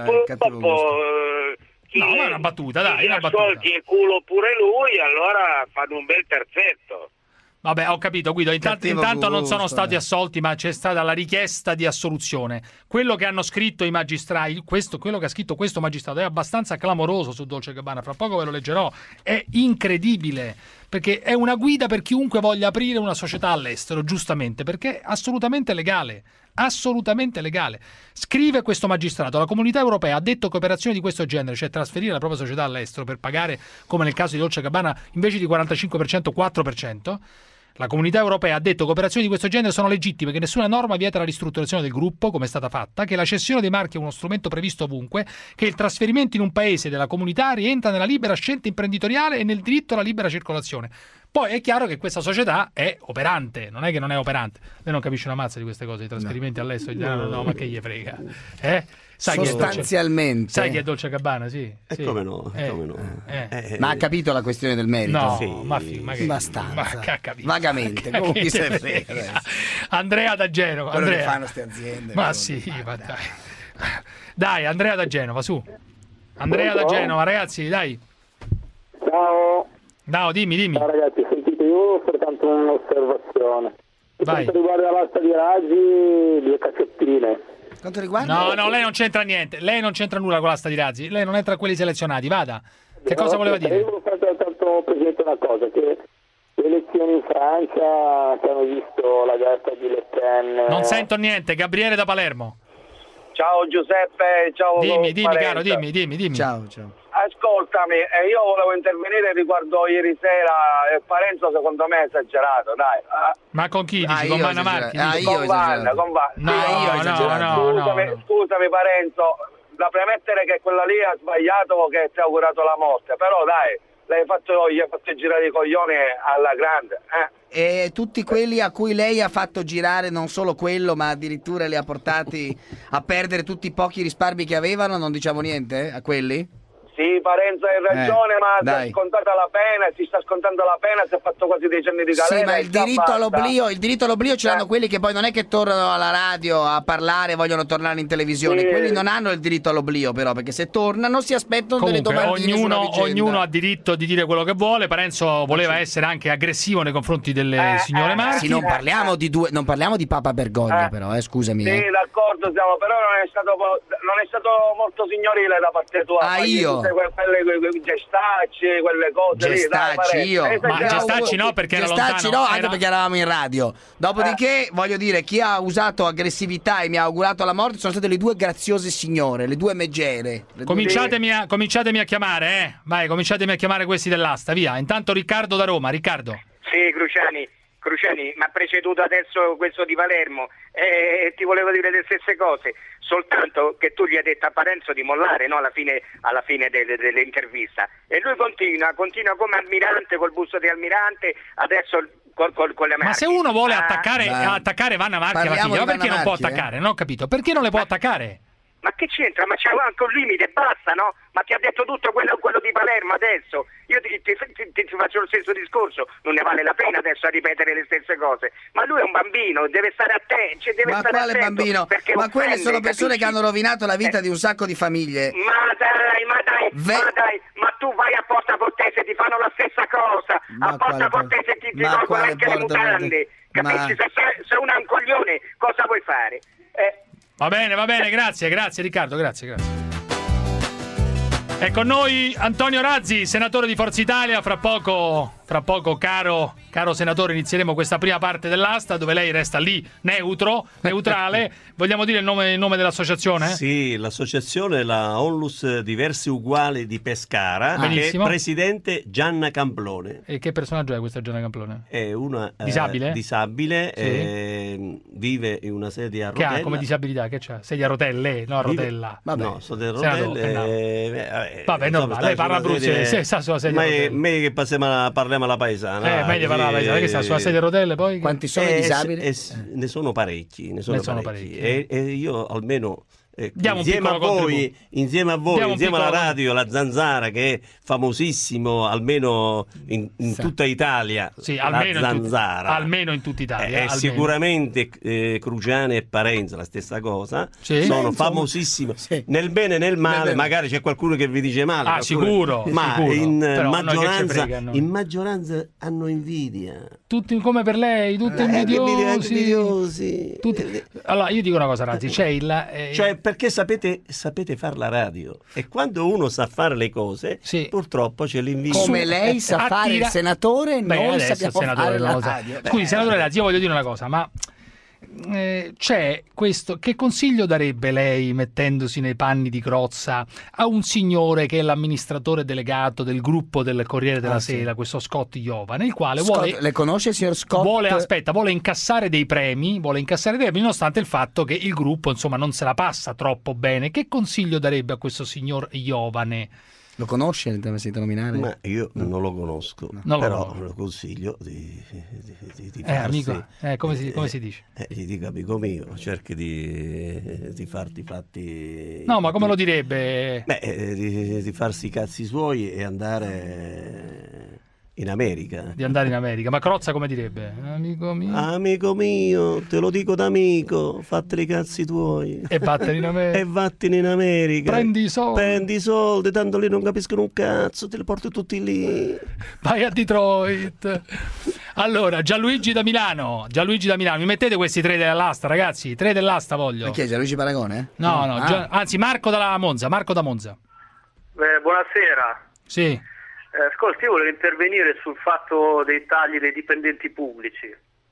[SPEAKER 5] no, ma è una battuta, dai, una battuta.
[SPEAKER 21] Assolti e culo pure lui, allora fanno un bel terzetto.
[SPEAKER 5] Vabbè, ho capito, Guido. Intanto non sono stati assolti, ma c'è stata la richiesta di assoluzione. Quello che hanno scritto i magistrati, quello che ha scritto questo magistrato è abbastanza clamoroso su Dolce Gabbana. Fra poco ve lo leggerò. È incredibile, perché è una guida per chiunque voglia aprire una società all'estero, giustamente, perché è assolutamente legale. Assolutamente legale. Scrive questo magistrato: la Comunità Europea ha detto che operazioni di questo genere, cioè trasferire la propria società all'estero per pagare, come nel caso di Dolce Gabbana, invece di 45% 4%. La Comunità Europea ha detto che operazioni di questo genere sono legittime, che nessuna norma vieta la ristrutturazione del gruppo, come è stata fatta, che la cessione dei marchi è uno strumento previsto ovunque, che il trasferimento in un paese della comunità rientra nella libera scelta imprenditoriale e nel diritto alla libera circolazione. Poi è chiaro che questa società è operante, non è che non è operante. Lei non capisce una mazza di queste cose, i trasferimenti all'estero, no, ma che gli frega?
[SPEAKER 2] Sostanzialmente.
[SPEAKER 5] Sai chi è Dolce Gabbana, sì.
[SPEAKER 20] Come no?
[SPEAKER 2] Ma ha capito la questione del merito?
[SPEAKER 5] No,
[SPEAKER 2] sì.
[SPEAKER 5] ma che...
[SPEAKER 2] abbastanza.
[SPEAKER 5] Vagamente.
[SPEAKER 2] Chi se ne frega.
[SPEAKER 5] Andrea da Genova.
[SPEAKER 2] Quello che fanno queste aziende.
[SPEAKER 5] Ma sì, ma dai. Dai, Andrea da Genova, su. Andrea da Genova, ragazzi, dai.
[SPEAKER 21] Ciao.
[SPEAKER 5] No, dimmi.
[SPEAKER 21] Ciao ragazzi, sentite, io ho soltanto un'osservazione. Per quanto riguarda l'asta di Raggi, 2 cassettine.
[SPEAKER 2] Quanto riguarda?
[SPEAKER 5] No, lei non c'entra niente. Lei non c'entra nulla con l'asta di Razzi. Lei non è tra quelli selezionati. Vada. Che cosa voleva dire?
[SPEAKER 21] Io volevo fare soltanto presente una cosa, che le elezioni in Francia che hanno visto la gatta di Le Pen.
[SPEAKER 5] Non sento niente. Gabriele da Palermo.
[SPEAKER 21] Ciao Giuseppe, ciao.
[SPEAKER 5] Dimmi, caro, dimmi.
[SPEAKER 2] Ciao.
[SPEAKER 21] Ascoltami, io volevo intervenire riguardo ieri sera Parenzo, secondo me è esagerato, dai.
[SPEAKER 5] Ma con chi? Dici, con Vanna Marchi?
[SPEAKER 21] Con Vanna. Scusami Parenzo, da premettere che quella lì ha sbagliato, che ti ha augurato la morte, però dai, gli ha fatto girare i coglioni alla grande,
[SPEAKER 2] E tutti quelli a cui lei ha fatto girare non solo quello, ma addirittura li ha portati a perdere tutti i pochi risparmi che avevano, non diciamo niente a quelli?
[SPEAKER 21] Sì, Parenzo hai ragione, ma si è scontata la pena, si sta scontando la pena, si è fatto quasi 10 anni di galera.
[SPEAKER 2] Sì, ma il diritto all'oblio ce l'hanno quelli che poi non è che tornano alla radio a parlare e vogliono tornare in televisione. Sì. Quelli non hanno il diritto all'oblio, però, perché se tornano si aspettano delle domandine sulla vicenda.
[SPEAKER 5] Ognuno ha diritto di dire quello che vuole. Parenzo voleva essere anche aggressivo nei confronti delle signore Marchi.
[SPEAKER 2] Sì, non parliamo di Papa Bergoglio, però, scusami.
[SPEAKER 21] Sì, d'accordo, però non è stato molto signorile da parte tua.
[SPEAKER 2] Io?
[SPEAKER 21] Quelle gestacci, quelle cose
[SPEAKER 2] lì,
[SPEAKER 5] ma gestacci no, perché era lontano.
[SPEAKER 2] Gestacci no, anche perché eravamo in radio. Dopodiché voglio dire, chi ha usato aggressività e mi ha augurato la morte sono state le 2 graziose signore, le 2 megere.
[SPEAKER 5] Cominciatemi a chiamare, vai, cominciatemi a chiamare questi dell'asta, via. Intanto Riccardo da Roma. Riccardo.
[SPEAKER 21] Sì, Cruciani,
[SPEAKER 6] Cruciani mi ha preceduto adesso questo di Palermo e ti volevo dire le stesse cose, soltanto che tu gli hai detto a Parenzo di mollare, no? alla fine dell'intervista, e lui continua come almirante, col busto di almirante, adesso con le Marchi.
[SPEAKER 5] Ma se uno vuole attaccare Vanna Marchi alla figlia, ma perché non può attaccare? Non ho capito, perché non le può attaccare?
[SPEAKER 6] Ma che c'entra? Ma c'è anche un limite, basta, no? Ma ti ha detto tutto quello di Palermo adesso. Io ti faccio lo stesso discorso, non ne vale la pena adesso a ripetere le stesse cose. Ma lui è un bambino, deve stare attento.
[SPEAKER 2] Ma quale bambino? Ma quelle sono persone che hanno rovinato la vita di un sacco di famiglie.
[SPEAKER 6] Ma dai, ma tu vai a Porta Portese e ti fanno la stessa cosa. A Porta Portese ti tolgono anche le mutande. Capisci? Se uno è un coglione, cosa vuoi fare?
[SPEAKER 5] Va bene, grazie Riccardo, grazie. È con noi Antonio Razzi, senatore di Forza Italia. Fra poco caro senatore, inizieremo questa prima parte dell'asta dove lei resta lì neutrale. Vogliamo dire il nome dell'associazione?
[SPEAKER 20] Sì, l'associazione è la Onlus Diversi Uguali di Pescara, che è presidente Gianna Camplone.
[SPEAKER 5] E che personaggio è questa Gianna Camplone?
[SPEAKER 20] È una
[SPEAKER 5] disabile,
[SPEAKER 20] sì. Vive in una sedia a rotella.
[SPEAKER 5] Che ha come disabilità? Che c'ha? Sedia a rotelle? No, a rotella.
[SPEAKER 20] No, sedia a rotelle.
[SPEAKER 5] Vabbè, normale, lei parla abruzzese, sta sulla sedia a rotelle.
[SPEAKER 20] Meglio che parliamo alla paesana.
[SPEAKER 5] Meglio parlare alla paesana, che sta sulla sedia a rotelle poi?
[SPEAKER 2] Quanti sono i disabili?
[SPEAKER 20] Ne sono parecchi. E io almeno insieme a voi, insieme alla radio, la Zanzara, che è famosissimo almeno in tutta Italia,
[SPEAKER 5] almeno in tutta Italia,
[SPEAKER 20] sicuramente Cruciani e Parenzo la stessa cosa, sono famosissimi nel bene e nel male. Magari c'è qualcuno che vi dice male,
[SPEAKER 5] sicuro,
[SPEAKER 20] ma in maggioranza hanno invidia,
[SPEAKER 5] tutti come per lei, tutti invidiosi. Allora io dico una cosa, Razzi, c'è
[SPEAKER 20] perché sapete fare la radio, e quando uno sa fare le cose, purtroppo c'è l'invidia.
[SPEAKER 2] Come lei sa fare il senatore, noi sappiamo fare la radio.
[SPEAKER 5] Scusi, senatore Razzi, io voglio dire una cosa, ma c'è questo, che consiglio darebbe lei, mettendosi nei panni di Crozza, a un signore che è l'amministratore delegato del gruppo del Corriere della Sera, questo Scott Iovane, il quale
[SPEAKER 2] le conosce il signor Scott?
[SPEAKER 5] Vuole incassare dei premi, nonostante il fatto che il gruppo insomma non se la passa troppo bene. Che consiglio darebbe a questo signor Iovane?
[SPEAKER 2] Lo conosce? Deve essere nominare?
[SPEAKER 20] Ma io non lo conosco, però lo consiglio di farsi...
[SPEAKER 5] Amico, come si dice?
[SPEAKER 20] Gli dico, amico mio, cerchi di farti fatti...
[SPEAKER 5] No, ma come lo direbbe?
[SPEAKER 20] Di farsi i cazzi suoi e andare... in America.
[SPEAKER 5] Di andare in America. Ma Crozza come direbbe?
[SPEAKER 20] Amico mio, te lo dico d'amico, fatti i cazzi tuoi.
[SPEAKER 5] E vattene in America.
[SPEAKER 20] E vattene in America.
[SPEAKER 5] Prendi i soldi,
[SPEAKER 20] tanto lì non capiscono un cazzo, te li porti tutti lì.
[SPEAKER 5] Vai a Detroit. Allora, Gianluigi da Milano, mi mettete questi 3 dell'asta, ragazzi? 3 dell'asta voglio.
[SPEAKER 2] Ma chi è, Gianluigi Paragone?
[SPEAKER 5] No, anzi Marco da Monza.
[SPEAKER 22] Buonasera.
[SPEAKER 5] Sì.
[SPEAKER 22] Ascolti, io volevo intervenire sul fatto dei tagli dei dipendenti pubblici.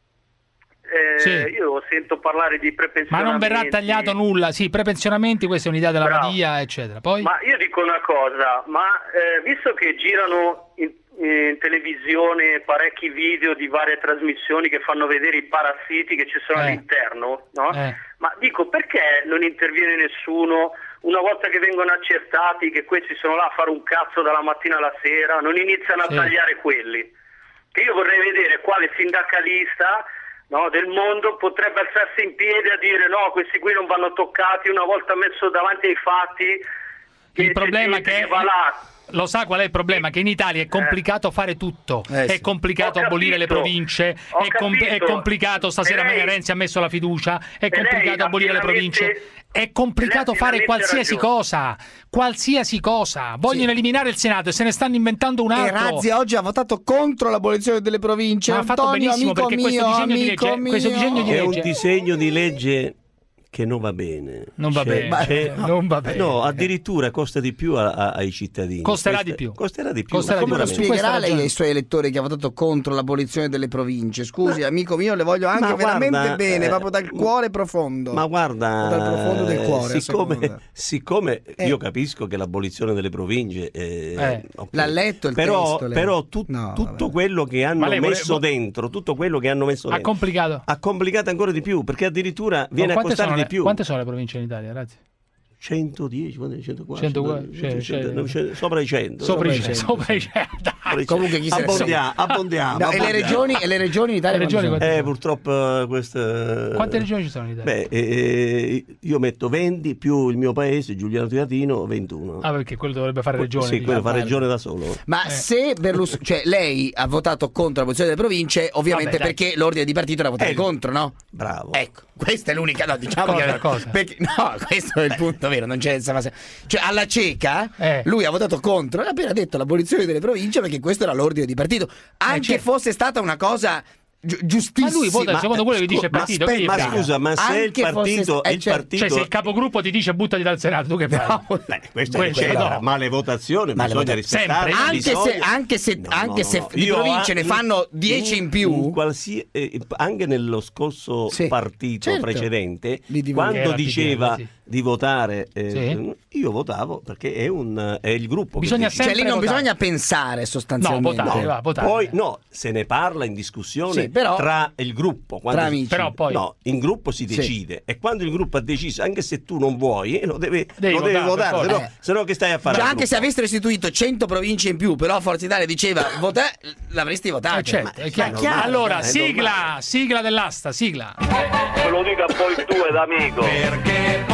[SPEAKER 22] Io sento parlare di prepensionamenti.
[SPEAKER 5] Ma non verrà tagliato nulla, prepensionamenti, questa è un'idea della Badia, eccetera. Poi?
[SPEAKER 22] Ma io dico una cosa, visto che girano in televisione parecchi video di varie trasmissioni che fanno vedere i parassiti che ci sono all'interno, no? Ma dico, perché non interviene nessuno una volta che vengono accertati che questi sono là a fare un cazzo dalla mattina alla sera, non iniziano a tagliare quelli? Che io vorrei vedere quale sindacalista del mondo potrebbe alzarsi in piedi a dire no, questi qui non vanno toccati, una volta messo davanti ai fatti.
[SPEAKER 5] Il problema che va là. Lo sa qual è il problema? Che in Italia è complicato fare tutto, è complicato abolire le province, è complicato, stasera Renzi ha messo la fiducia, è complicato abolire le province, è complicato fare qualsiasi cosa, vogliono eliminare il Senato e se ne stanno inventando un altro.
[SPEAKER 2] E Razzi oggi ha votato contro l'abolizione delle province.
[SPEAKER 5] Ma ha fatto benissimo, perché questo disegno di legge
[SPEAKER 20] è un disegno di legge che non va bene.
[SPEAKER 5] Non va bene. Non va bene.
[SPEAKER 20] No, addirittura costa di più ai cittadini.
[SPEAKER 5] Costerà di più.
[SPEAKER 2] Come lo spiegherà lei ai suoi elettori che ha votato contro l'abolizione delle province? Scusi, amico mio, le voglio anche veramente bene, proprio dal cuore profondo.
[SPEAKER 20] Ma guarda,
[SPEAKER 2] dal profondo del cuore.
[SPEAKER 20] Siccome io capisco che l'abolizione delle province
[SPEAKER 2] l'ha letto il testo, lei.
[SPEAKER 20] Però tutto quello che hanno messo dentro,
[SPEAKER 5] ha
[SPEAKER 20] complicato ancora di più, perché addirittura viene a costare di più.
[SPEAKER 5] Quante sono le province in Italia, ragazzi?
[SPEAKER 20] 110, 104, sopra i 100.
[SPEAKER 5] Sopra i 100.
[SPEAKER 2] Comunque chi se
[SPEAKER 20] abbondiamo.
[SPEAKER 2] No, e le regioni in Italia?
[SPEAKER 20] Purtroppo queste.
[SPEAKER 5] Quante regioni ci sono in Italia?
[SPEAKER 20] Io metto 20 più il mio paese, Giuliano Teatino, 21.
[SPEAKER 5] Ah, perché quello dovrebbe fare regione.
[SPEAKER 20] Sì, quello fa regione da solo.
[SPEAKER 2] Ma se Berlusconi, cioè lei ha votato contro l'abolizione delle province, ovviamente perché l'ordine di partito era votare contro, no?
[SPEAKER 20] Bravo.
[SPEAKER 2] Ecco, questa è l'unica, no, diciamo
[SPEAKER 5] cosa?
[SPEAKER 2] Perché, no, questo è il punto vero, non c'è cioè alla cieca lui ha votato contro, ha appena detto l'abolizione delle province perché questo era l'ordine di partito, anche fosse stata una cosa giustissima.
[SPEAKER 5] Ma lui vota secondo quello che dice il partito.
[SPEAKER 20] Ma scusa, ma se il partito,
[SPEAKER 5] cioè se il capogruppo ti dice buttati dal Senato, tu che fai?
[SPEAKER 20] Questo è ma le votazioni bisogna rispettare.
[SPEAKER 2] Anche se di province ne fanno 10 in più.
[SPEAKER 20] Anche nello scorso partito precedente, quando diceva di votare, io votavo perché è il gruppo.
[SPEAKER 2] Cioè lì non bisogna pensare sostanzialmente.
[SPEAKER 5] Votare.
[SPEAKER 20] Poi se ne parla in discussione tra il gruppo,
[SPEAKER 2] tra amici.
[SPEAKER 5] Però poi
[SPEAKER 20] in gruppo si decide e quando il gruppo ha deciso, anche se tu non vuoi, lo devi votare, se no che stai a fare?
[SPEAKER 2] Cioè, anche se avessero istituito 100 province in più, però Forza Italia diceva l'avresti votato.
[SPEAKER 5] Allora, sigla dell'asta, sigla.
[SPEAKER 21] Me lo dica poi tu ed amico.
[SPEAKER 13] Perché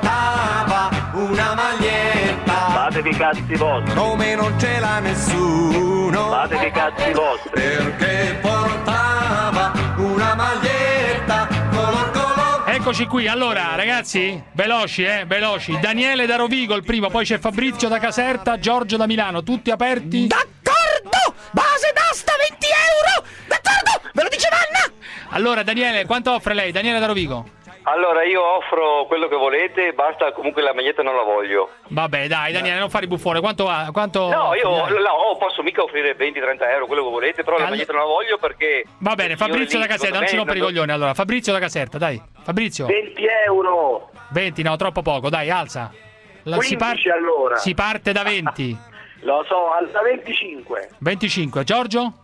[SPEAKER 13] portava una maglietta.
[SPEAKER 21] Fatevi i cazzi vostri.
[SPEAKER 13] Come non ce l'ha nessuno.
[SPEAKER 21] Fatevi i cazzi vostri.
[SPEAKER 13] Perché portava una maglietta color.
[SPEAKER 5] Eccoci qui, allora ragazzi, veloci. Daniele da Rovigo il primo, poi c'è Fabrizio da Caserta, Giorgio da Milano, tutti aperti.
[SPEAKER 2] D'accordo, base d'asta 20 euro, d'accordo, ve lo dice Vanna.
[SPEAKER 5] Allora Daniele, quanto offre lei? Daniele da Rovigo.
[SPEAKER 21] Allora io offro quello che volete, basta, comunque la maglietta non la voglio.
[SPEAKER 5] Vabbè dai Daniele, non fare i buffone, quanto?
[SPEAKER 21] No, io posso mica offrire 20-30 euro, quello che volete, però la maglietta non la voglio perché...
[SPEAKER 5] Va bene, Fabrizio da Caserta, non ci rompo i coglioni, allora Fabrizio da Caserta, dai, Fabrizio.
[SPEAKER 21] 20 euro.
[SPEAKER 5] 20, no, troppo poco, dai, alza.
[SPEAKER 21] 15 allora.
[SPEAKER 5] Si parte da 20.
[SPEAKER 21] Lo so, da 25.
[SPEAKER 5] 25, Giorgio?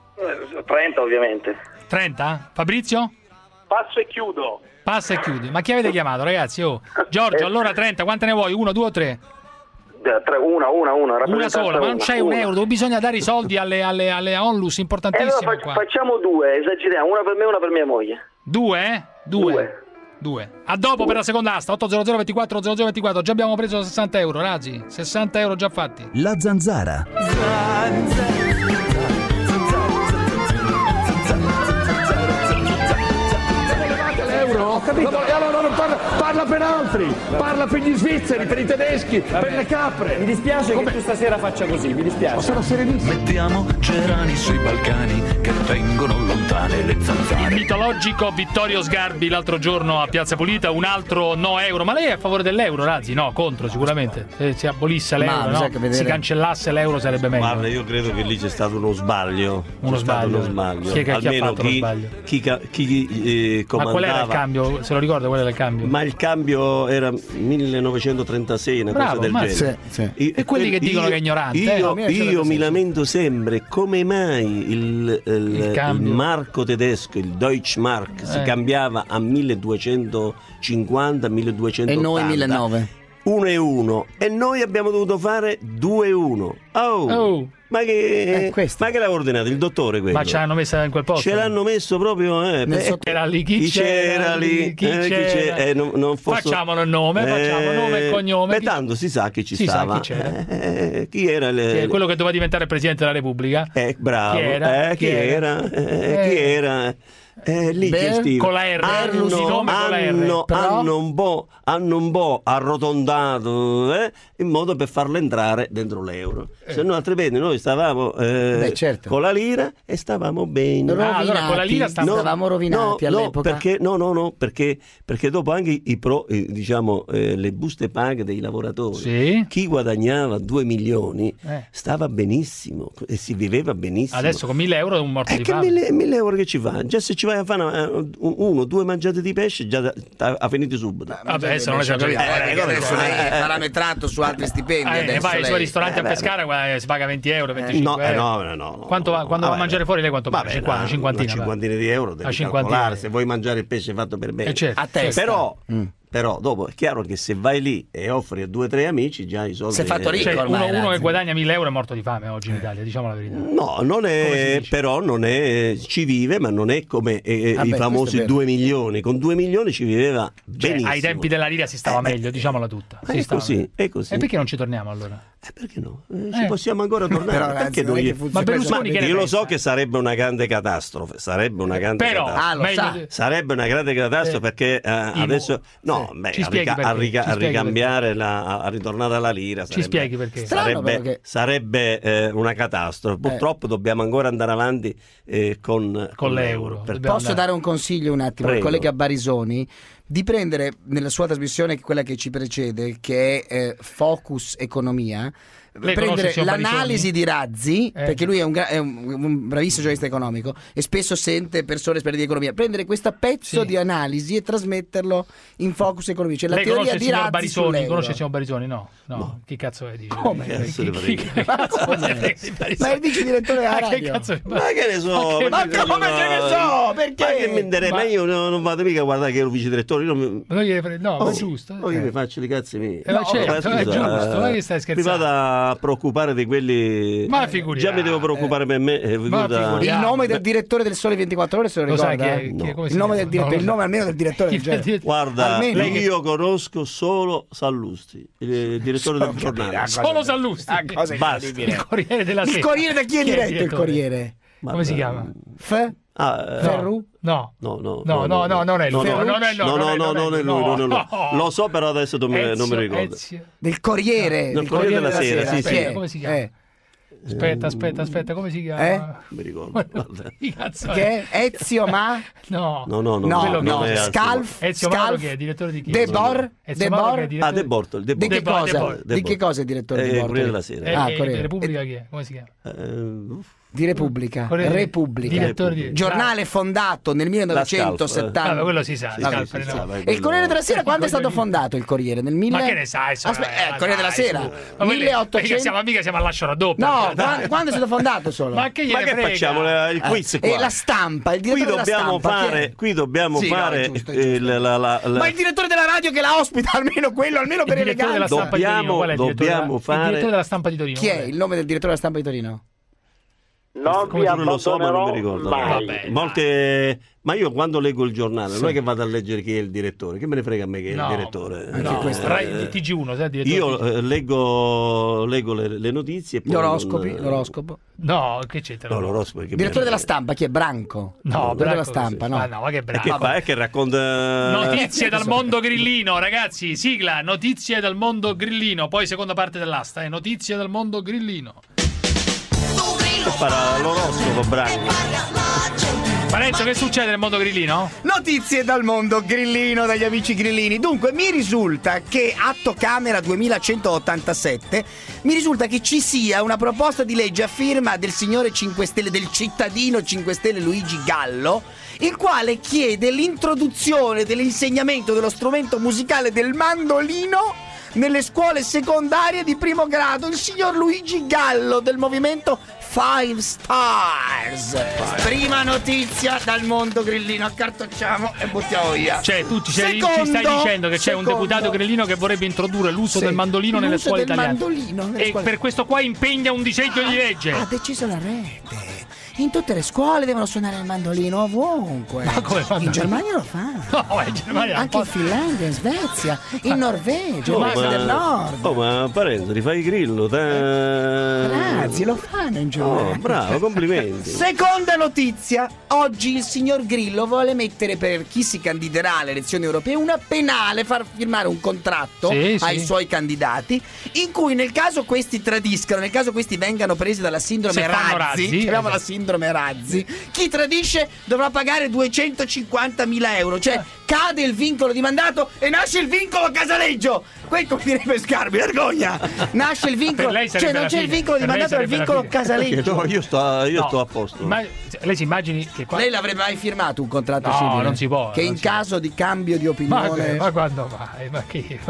[SPEAKER 21] 30 ovviamente.
[SPEAKER 5] 30? Fabrizio?
[SPEAKER 21] Passo e chiudo.
[SPEAKER 5] Passa e chiudi. Ma chi avete chiamato, ragazzi? Giorgio, allora 30, quante ne vuoi? 1, 2 o 3? Una sola, ma non c'hai un euro, bisogna dare i soldi alle onlus importantissime.
[SPEAKER 21] Allora facciamo 2, esageriamo, una per me e una per mia moglie.
[SPEAKER 5] 2? 2. A dopo per la seconda asta, 800 24 0024, già abbiamo preso 60 euro, Razzi, 60 euro già fatti.
[SPEAKER 7] La Zanzara.
[SPEAKER 14] Ho capito. Allora parla per altri, parla per gli svizzeri, per i tedeschi, per le capre.
[SPEAKER 8] Mi dispiace che tu stasera faccia così, mi dispiace.
[SPEAKER 14] Ma sono serenissimo.
[SPEAKER 7] Mettiamo gerani sui Balcani che tengono lontane le zanzare.
[SPEAKER 5] Il mitologico Vittorio Sgarbi l'altro giorno a Piazza Pulita, un altro no euro. Ma lei è a favore dell'euro, Razzi? No, contro sicuramente. Se si abolisse l'euro, si cancellasse l'euro sarebbe meglio.
[SPEAKER 20] Guarda, io credo che lì c'è stato uno sbaglio.
[SPEAKER 5] Uno sbaglio.
[SPEAKER 20] Chi ha fatto lo sbaglio? Chi comandava.
[SPEAKER 5] Ma qual era il cambio? Se lo ricorda qual era il cambio?
[SPEAKER 20] Ma il cambio era 1936, una cosa del genere.
[SPEAKER 2] Sì.
[SPEAKER 5] E quelli che dicono che è ignorante.
[SPEAKER 20] Io mi lamento sempre come mai il marco tedesco, il Deutschmark, si cambiava a 1250, 1280.
[SPEAKER 2] E noi 1900.
[SPEAKER 20] 1-1 e noi abbiamo dovuto fare 2-1. Ma che l'ha ordinato il dottore quello?
[SPEAKER 5] Ma ce l'hanno messa in quel posto?
[SPEAKER 20] Ce l'hanno messo proprio
[SPEAKER 5] era lì chi c'era lì
[SPEAKER 20] non
[SPEAKER 5] facciamolo il nome, facciamo nome e cognome.
[SPEAKER 20] Tanto si sa che ci stava.
[SPEAKER 5] Chi c'era?
[SPEAKER 20] Chi era
[SPEAKER 5] quello che doveva diventare presidente della Repubblica?
[SPEAKER 20] Bravo. Chi era? lì gestiva.
[SPEAKER 5] Con la R,
[SPEAKER 20] hanno un po' arrotondato in modo per farlo entrare dentro l'euro. Se no altrimenti noi stavamo con la lira e stavamo bene.
[SPEAKER 2] Allora con la lira stavamo rovinati all'epoca.
[SPEAKER 20] Perché dopo anche le buste paghe dei lavoratori, chi guadagnava 2 milioni stava benissimo e si viveva benissimo.
[SPEAKER 5] Adesso con 1.000 euro è un morto di
[SPEAKER 20] fame. 1.000 euro che ci fa? Già se ci vai a fare 1 o 2 mangiate di pesce già ha finito subito.
[SPEAKER 5] Vabbè, adesso non
[SPEAKER 2] adesso lei è parametrato su altri stipendi.
[SPEAKER 5] Vai sui ristoranti a pescare, si paga 20 euro, 25 euro. No. Quando va a mangiare fuori lei quanto paga? Una
[SPEAKER 20] cinquantina di euro devi calcolare se vuoi mangiare il pesce fatto per bene.
[SPEAKER 5] Certo.
[SPEAKER 20] A testa. Però dopo è chiaro che se vai lì e offri a 2 o 3 amici già i soldi.
[SPEAKER 2] Si è fatto ricco ormai,
[SPEAKER 5] uno che guadagna 1.000 euro è morto di fame oggi in Italia, diciamo la verità.
[SPEAKER 20] No, non è, però non è, ci vive, ma non è come i famosi 2 milioni. Con 2 milioni ci viveva benissimo.
[SPEAKER 5] Ai tempi della lira si stava meglio, diciamola tutta.
[SPEAKER 20] È così.
[SPEAKER 5] E perché non ci torniamo allora?
[SPEAKER 20] Perché no? Ci possiamo ancora tornare. Perché noi...
[SPEAKER 5] Ma Berlusconi
[SPEAKER 20] io lo so che sarebbe una grande catastrofe. Sarebbe una grande catastrofe. Sarebbe una grande catastrofe perché adesso a ricambiare a ritornare alla lira
[SPEAKER 5] ci spieghi perché
[SPEAKER 20] sarebbe una catastrofe. Purtroppo dobbiamo ancora andare avanti con l'euro.
[SPEAKER 2] Posso dare un consiglio un attimo al collega Barisoni di prendere nella sua trasmissione, quella che ci precede, che è Focus Economia, prendere l'analisi di Razzi, perché lui è un bravissimo giornalista economico e spesso sente persone esperti di economia, prendere questo pezzo di analisi e trasmetterlo in Focus Economia, cioè la teoria di Razzi
[SPEAKER 5] Barisoni. Conosce il signor Barisoni? No. Chi cazzo è?
[SPEAKER 2] Ma è il vice direttore della radio.
[SPEAKER 20] Ma che ne so?
[SPEAKER 2] Ma come che ne so? Perché?
[SPEAKER 20] Ma che mi interessa? Ma io non vado mica a guardare che ero vice direttore.
[SPEAKER 5] No, è giusto.
[SPEAKER 20] Io mi faccio i cazzi miei.
[SPEAKER 5] È giusto, ma che stai scherzando?
[SPEAKER 20] Mi vado a preoccupare di quelli.
[SPEAKER 5] Ma figuriamo.
[SPEAKER 20] Già mi devo preoccupare per me.
[SPEAKER 2] Il nome del direttore del Sole 24 Ore se lo ricorda? Il nome del direttore, il nome almeno del direttore del genere.
[SPEAKER 20] Guarda, io conosco solo Sallustri, il direttore del giornale.
[SPEAKER 5] Solo Sallustri. Il Corriere della Sera.
[SPEAKER 2] Il Corriere da chi è diretto il Corriere?
[SPEAKER 5] Come si chiama?
[SPEAKER 2] Ferru?
[SPEAKER 5] No, non è lui.
[SPEAKER 20] Non è lui. Lo so, però adesso non mi ricordo.
[SPEAKER 2] Del Corriere.
[SPEAKER 20] Del Corriere della Sera, sì.
[SPEAKER 5] Come si chiama? Aspetta, come si chiama?
[SPEAKER 20] Non mi ricordo.
[SPEAKER 2] Che è Ezio Ma?
[SPEAKER 5] No.
[SPEAKER 2] Scalf?
[SPEAKER 5] Ezio Ma che è direttore di chi?
[SPEAKER 2] Debor?
[SPEAKER 20] De Bortoli.
[SPEAKER 2] Di che cosa? Di che cosa è il direttore di Bortoli?
[SPEAKER 20] Corriere della Sera.
[SPEAKER 5] Repubblica chi è? Come si chiama?
[SPEAKER 2] Di Repubblica. Giornale fondato nel 1970.
[SPEAKER 5] Quello si sa.
[SPEAKER 2] E il Corriere della Sera quando è stato fondato il Corriere? Nel
[SPEAKER 5] Ma che ne sai?
[SPEAKER 2] Il Corriere della Sera 1800.
[SPEAKER 5] Siamo all'ascio raddoppio.
[SPEAKER 2] No, quando è stato fondato solo?
[SPEAKER 5] Ma che
[SPEAKER 20] facciamo il quiz qua?
[SPEAKER 2] E la stampa, il direttore della stampa.
[SPEAKER 20] Qui dobbiamo fare
[SPEAKER 2] ma il direttore della radio che la ospita, almeno per eleganza.
[SPEAKER 20] Dobbiamo fare
[SPEAKER 5] il direttore della stampa di Torino.
[SPEAKER 2] Chi è il nome del direttore della stampa di Torino?
[SPEAKER 21] Non vi
[SPEAKER 20] lo so, ma non mi ricordo.
[SPEAKER 21] Mai.
[SPEAKER 20] Ma io quando leggo il giornale non è che vado a leggere chi è il direttore, che me ne frega a me che è il direttore.
[SPEAKER 5] TG1, sai,
[SPEAKER 20] io leggo le notizie e poi
[SPEAKER 2] l'oroscopo.
[SPEAKER 5] No, che c'entra?
[SPEAKER 20] No, l'oroscopo.
[SPEAKER 2] Direttore della stampa chi è? Branco?
[SPEAKER 5] No,
[SPEAKER 2] della stampa, no.
[SPEAKER 5] Ma che Branco?
[SPEAKER 20] Che fa? È che racconta
[SPEAKER 5] notizie dal mondo grillino, ragazzi. Sigla, notizie dal mondo grillino, poi seconda parte dell'asta, notizie dal mondo grillino.
[SPEAKER 20] Che farà l'oroscopo, Branco?
[SPEAKER 5] Parenzo, che succede nel mondo grillino?
[SPEAKER 2] Notizie dal mondo grillino, dagli amici grillini. Dunque, mi risulta che Atto Camera 2187, mi risulta che ci sia una proposta di legge a firma del signore 5 Stelle, del cittadino 5 Stelle Luigi Gallo, il quale chiede l'introduzione dell'insegnamento dello strumento musicale del mandolino nelle scuole secondarie di primo grado. Il signor Luigi Gallo del movimento Five Stars. Prima notizia dal mondo grillino, accartocciamo e buttiamo via.
[SPEAKER 5] Cioè tu ci stai dicendo che c'è un deputato grillino che vorrebbe introdurre l'uso del mandolino nelle scuole italiane e per questo qua impegna un disegno di legge.
[SPEAKER 2] Ha deciso la rete. In tutte le scuole devono suonare il mandolino, ovunque.
[SPEAKER 5] Ma come fanno?
[SPEAKER 2] In Germania lo fanno.
[SPEAKER 5] No, in Germania
[SPEAKER 2] anche in Finlandia, in Svezia, in Norvegia, in Africa del Nord.
[SPEAKER 20] Oh, ma Parenzo, rifai Grillo,
[SPEAKER 2] Razzi, lo fanno in Germania.
[SPEAKER 20] Oh, bravo, complimenti.
[SPEAKER 2] Seconda notizia. Oggi il signor Grillo vuole mettere per chi si candiderà alle elezioni europee una penale, far firmare un contratto ai suoi candidati, in cui nel caso questi tradiscano, nel caso questi vengano presi dalla sindrome Razzi, chiamiamo la sindrome Razzi, chi tradisce dovrà pagare 250.000 euro, cioè cade il vincolo di mandato e nasce il vincolo Casaleggio. Questo direbbe Sgarbi, vergogna. Nasce il vincolo, cioè non c'è il vincolo di mandato, è il vincolo Casaleggio.
[SPEAKER 20] No, io sto a posto.
[SPEAKER 5] Lei si immagini che
[SPEAKER 2] lei l'avrebbe mai firmato un contratto simile?
[SPEAKER 5] No, non si può.
[SPEAKER 2] Che in caso di cambio di opinione.
[SPEAKER 5] Ma quando mai? Ma che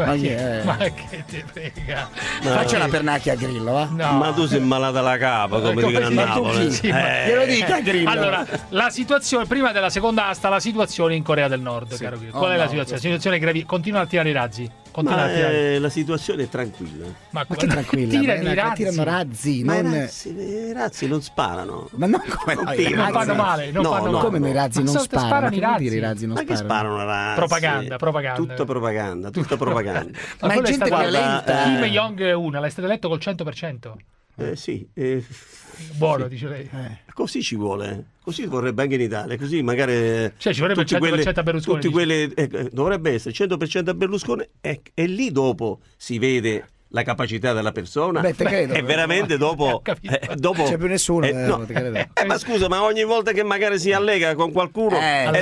[SPEAKER 5] ti frega?
[SPEAKER 2] Faccia la pernacchia a Grillo, va?
[SPEAKER 20] No. Ma tu sei malata alla capa, come dicono a Napoli.
[SPEAKER 2] Glielo dica Grillo.
[SPEAKER 5] Allora, la situazione prima della seconda asta, la situazione in Corea del Nord, caro Grillo. Qual è la situazione? La situazione gravi. Continua a tirare i razzi.
[SPEAKER 20] La situazione è tranquilla.
[SPEAKER 2] Ma che tranquilla? Tirano razzi.
[SPEAKER 20] I razzi non sparano.
[SPEAKER 2] Ma no, come
[SPEAKER 5] non fanno male.
[SPEAKER 2] Come i razzi non sparano?
[SPEAKER 5] I razzi.
[SPEAKER 2] I razzi non
[SPEAKER 20] sparano? Ma che sparano razzi?
[SPEAKER 5] Propaganda.
[SPEAKER 20] Tutta propaganda.
[SPEAKER 2] Ma è gente violenta.
[SPEAKER 5] Kim Jong-un l'è stato eletto col 100%.
[SPEAKER 20] Sì.
[SPEAKER 5] Buono, dice lei.
[SPEAKER 20] Così ci vuole. Così vorrebbe anche in Italia. Così magari.
[SPEAKER 5] Cioè, ci vorrebbe il 100% a Berlusconi.
[SPEAKER 20] Tutti quelli, dovrebbe essere 100% a Berlusconi e lì dopo si vede la capacità della persona.
[SPEAKER 2] Beh, te credo.
[SPEAKER 20] E veramente dopo
[SPEAKER 2] non c'è più nessuno.
[SPEAKER 20] Ma scusa, ma ogni volta che magari si allega con qualcuno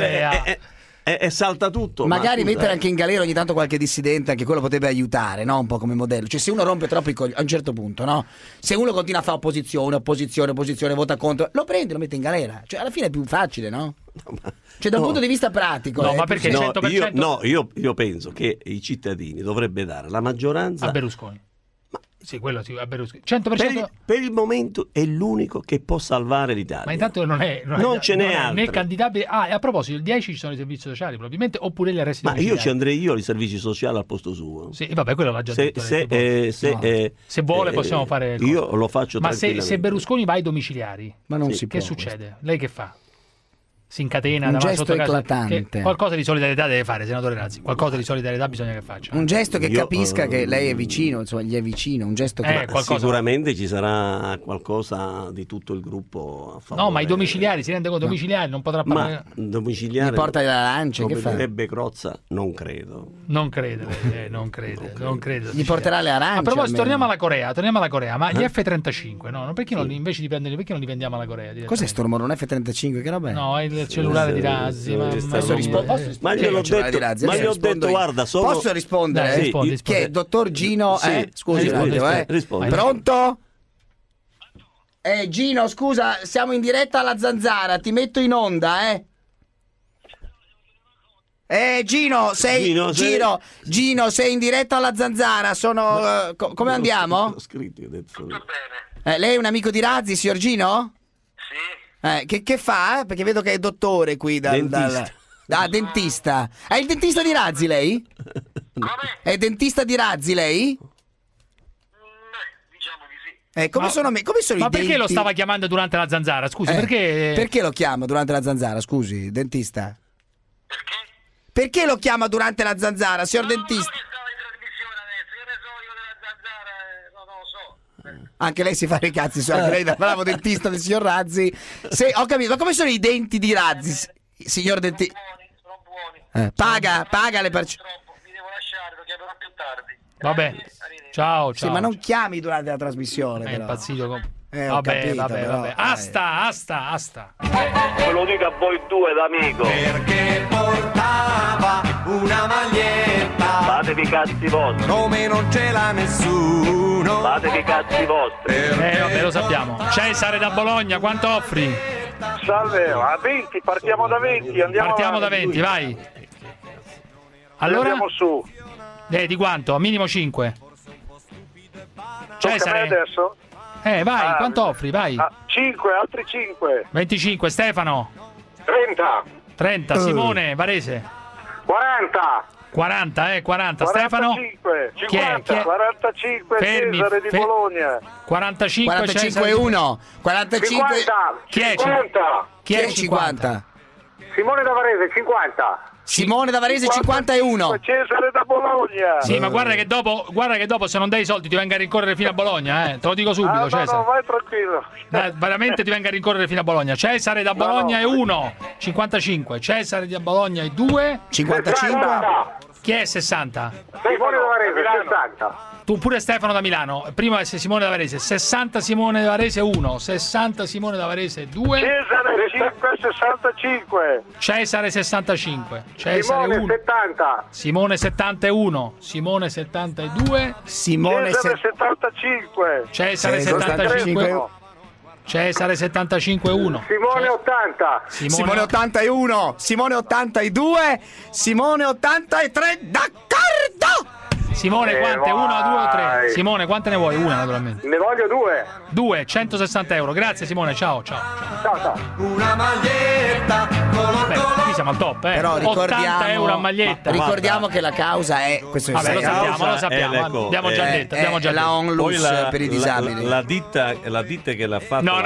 [SPEAKER 20] e salta tutto.
[SPEAKER 2] Magari mettere anche in galera ogni tanto qualche dissidente, anche quello potrebbe aiutare, no? Un po' come modello. Cioè, se uno rompe troppo i coglioni a un certo punto, no? Se uno continua a fare opposizione, vota contro, lo prende, lo mette in galera. Cioè, alla fine è più facile, no? Cioè, da un punto di vista pratico.
[SPEAKER 5] No, ma perché 100%?
[SPEAKER 20] Io penso che i cittadini dovrebbe dare la maggioranza
[SPEAKER 5] a Berlusconi. Sì, quello sì, a Berlusconi. 100%.
[SPEAKER 20] Per il momento è l'unico che può salvare l'Italia.
[SPEAKER 5] Ma intanto non
[SPEAKER 20] ce n'è altro.
[SPEAKER 5] Né candidabile. E a proposito, il 10 ci sono i servizi sociali, probabilmente, oppure gli arresti domiciliari.
[SPEAKER 20] Ma io ci andrei io ai servizi sociali al posto suo.
[SPEAKER 5] Sì, vabbè, quello l'ha già detto. Se vuole possiamo fare.
[SPEAKER 20] Io lo faccio tranquillamente.
[SPEAKER 5] Ma se Berlusconi va ai domiciliari,
[SPEAKER 2] ma non si può.
[SPEAKER 5] Che succede? Lei che fa? Si incatena
[SPEAKER 2] un gesto eclatante.
[SPEAKER 5] Qualcosa di solidarietà deve fare, senatore Razzi. Qualcosa di solidarietà bisogna che faccia.
[SPEAKER 2] Un gesto che capisca che lei è vicino, insomma, gli è vicino. Un gesto che
[SPEAKER 20] sicuramente ci sarà qualcosa di tutto il gruppo a favore.
[SPEAKER 5] No, ma i domiciliari, si rende conto? Domiciliari non potrà parlare.
[SPEAKER 20] Ma domiciliari.
[SPEAKER 2] Mi porta la lancia, che fa?
[SPEAKER 20] Direbbe Crozza, non credo.
[SPEAKER 5] Non crede.
[SPEAKER 2] Gli porterà le arance.
[SPEAKER 5] A proposito, torniamo alla Corea. Ma gli F-35, no? Perché non invece di prendere, perché non li vendiamo alla Corea?
[SPEAKER 2] Cos'è sto rumore? Un F-35? Che roba è?
[SPEAKER 5] No, il cellulare di Razzi.
[SPEAKER 20] Ma gliel'ho detto, guarda,
[SPEAKER 2] posso rispondere?
[SPEAKER 5] Rispondi.
[SPEAKER 2] Che dottor Gino, scusi,
[SPEAKER 20] rispondi.
[SPEAKER 2] Pronto? Gino, scusa, siamo in diretta alla Zanzara, ti metto in onda, Gino, sei in diretta alla Zanzara, sono come andiamo?
[SPEAKER 21] Tutto bene.
[SPEAKER 2] Lei è un amico di Razzi, signor Gino?
[SPEAKER 21] Sì.
[SPEAKER 2] Che fa? Perché vedo che è dottore qui dentista. È il dentista di Razzi lei?
[SPEAKER 21] Come?
[SPEAKER 2] È dentista di Razzi lei?
[SPEAKER 21] Diciamo di sì.
[SPEAKER 2] Come sono i denti?
[SPEAKER 5] Ma perché lo stava chiamando durante la Zanzara? Scusi,
[SPEAKER 2] perché lo chiama durante la Zanzara? Scusi, dentista.
[SPEAKER 21] Perché?
[SPEAKER 2] Perché lo chiama durante la Zanzara, signor dentista? Anche lei si fa i cazzi su, anche lei da bravo dentista del signor Razzi. Ho capito, ma come sono i denti di Razzi, signor dentista?
[SPEAKER 21] Sono buoni.
[SPEAKER 2] Paga le parcelle.
[SPEAKER 21] Mi devo lasciare, lo chiamerò più tardi.
[SPEAKER 5] Vabbè. Ciao.
[SPEAKER 2] Sì, ma non chiami durante la trasmissione.
[SPEAKER 5] È impazzito.
[SPEAKER 2] Vabbè.
[SPEAKER 5] Asta.
[SPEAKER 21] Ve lo dico a voi due d'amico.
[SPEAKER 13] Perché portava una maglietta.
[SPEAKER 21] Fatevi i cazzi vostri.
[SPEAKER 13] Come non ce l'ha nessuno.
[SPEAKER 21] Fatevi i cazzi vostri.
[SPEAKER 5] Vabbè, lo sappiamo. Cesare da Bologna, quanto offri?
[SPEAKER 21] Salve, a 20, partiamo da 20.
[SPEAKER 5] Partiamo da 20, vai. Allora?
[SPEAKER 21] Andiamo su.
[SPEAKER 5] Di quanto? A minimo 5. Cesare.
[SPEAKER 21] Adesso?
[SPEAKER 5] Vai, quanto offri? Vai.
[SPEAKER 21] 5, altri 5.
[SPEAKER 5] 25, Stefano.
[SPEAKER 21] 30.
[SPEAKER 5] 30, Simone, Varese.
[SPEAKER 21] 40.
[SPEAKER 5] 40, 40. Stefano?
[SPEAKER 9] 45.
[SPEAKER 5] Chi è?
[SPEAKER 9] 45 Cesare di Bologna.
[SPEAKER 2] 45-1. 45.
[SPEAKER 9] 50.
[SPEAKER 5] Chi è?
[SPEAKER 9] 50.
[SPEAKER 2] Chi è 50?
[SPEAKER 9] Simone da Varese 50.
[SPEAKER 2] Simone da Varese 51.
[SPEAKER 9] Cesare da Bologna.
[SPEAKER 5] Sì, ma guarda che dopo se non dai i soldi ti venga a rincorrere fino a Bologna, te lo dico subito, Cesare.
[SPEAKER 9] No, vai tranquillo.
[SPEAKER 5] Veramente ti venga a rincorrere fino a Bologna. Cesare da Bologna è 1, 55. Cesare da Bologna è 2,
[SPEAKER 2] 55.
[SPEAKER 5] Chi è 60?
[SPEAKER 9] Simone da Varese 60.
[SPEAKER 5] Tu pure Stefano da Milano. Prima è Simone da Varese. 60 Simone da Varese 1, 60 Simone da Varese 2.
[SPEAKER 9] Cesare 65.
[SPEAKER 5] Cesare 65. Cesare
[SPEAKER 9] Simone
[SPEAKER 5] 1.
[SPEAKER 9] 70.
[SPEAKER 5] Simone 71. Simone 72.
[SPEAKER 2] Simone
[SPEAKER 9] Cesare 75.
[SPEAKER 5] Cesare 75. Cesare 75 1.
[SPEAKER 9] Simone 80.
[SPEAKER 2] Simone 81. Simone 82. Simone 83. D'accordo!
[SPEAKER 5] Simone, quante? 1, 2 o 3? Simone, quante ne vuoi? Una, naturalmente.
[SPEAKER 9] Ne voglio 2.
[SPEAKER 5] 2, 160 euro. Grazie Simone, ciao.
[SPEAKER 9] Una maglietta
[SPEAKER 5] Qui siamo al top,
[SPEAKER 2] Però
[SPEAKER 5] 80 euro a maglietta.
[SPEAKER 2] Ricordiamo che la causa è questo.
[SPEAKER 5] Vabbè, lo sappiamo. Abbiamo già detto.
[SPEAKER 2] È la ONLUS per i disabili.
[SPEAKER 20] La ditta che l'ha fatta.
[SPEAKER 5] No,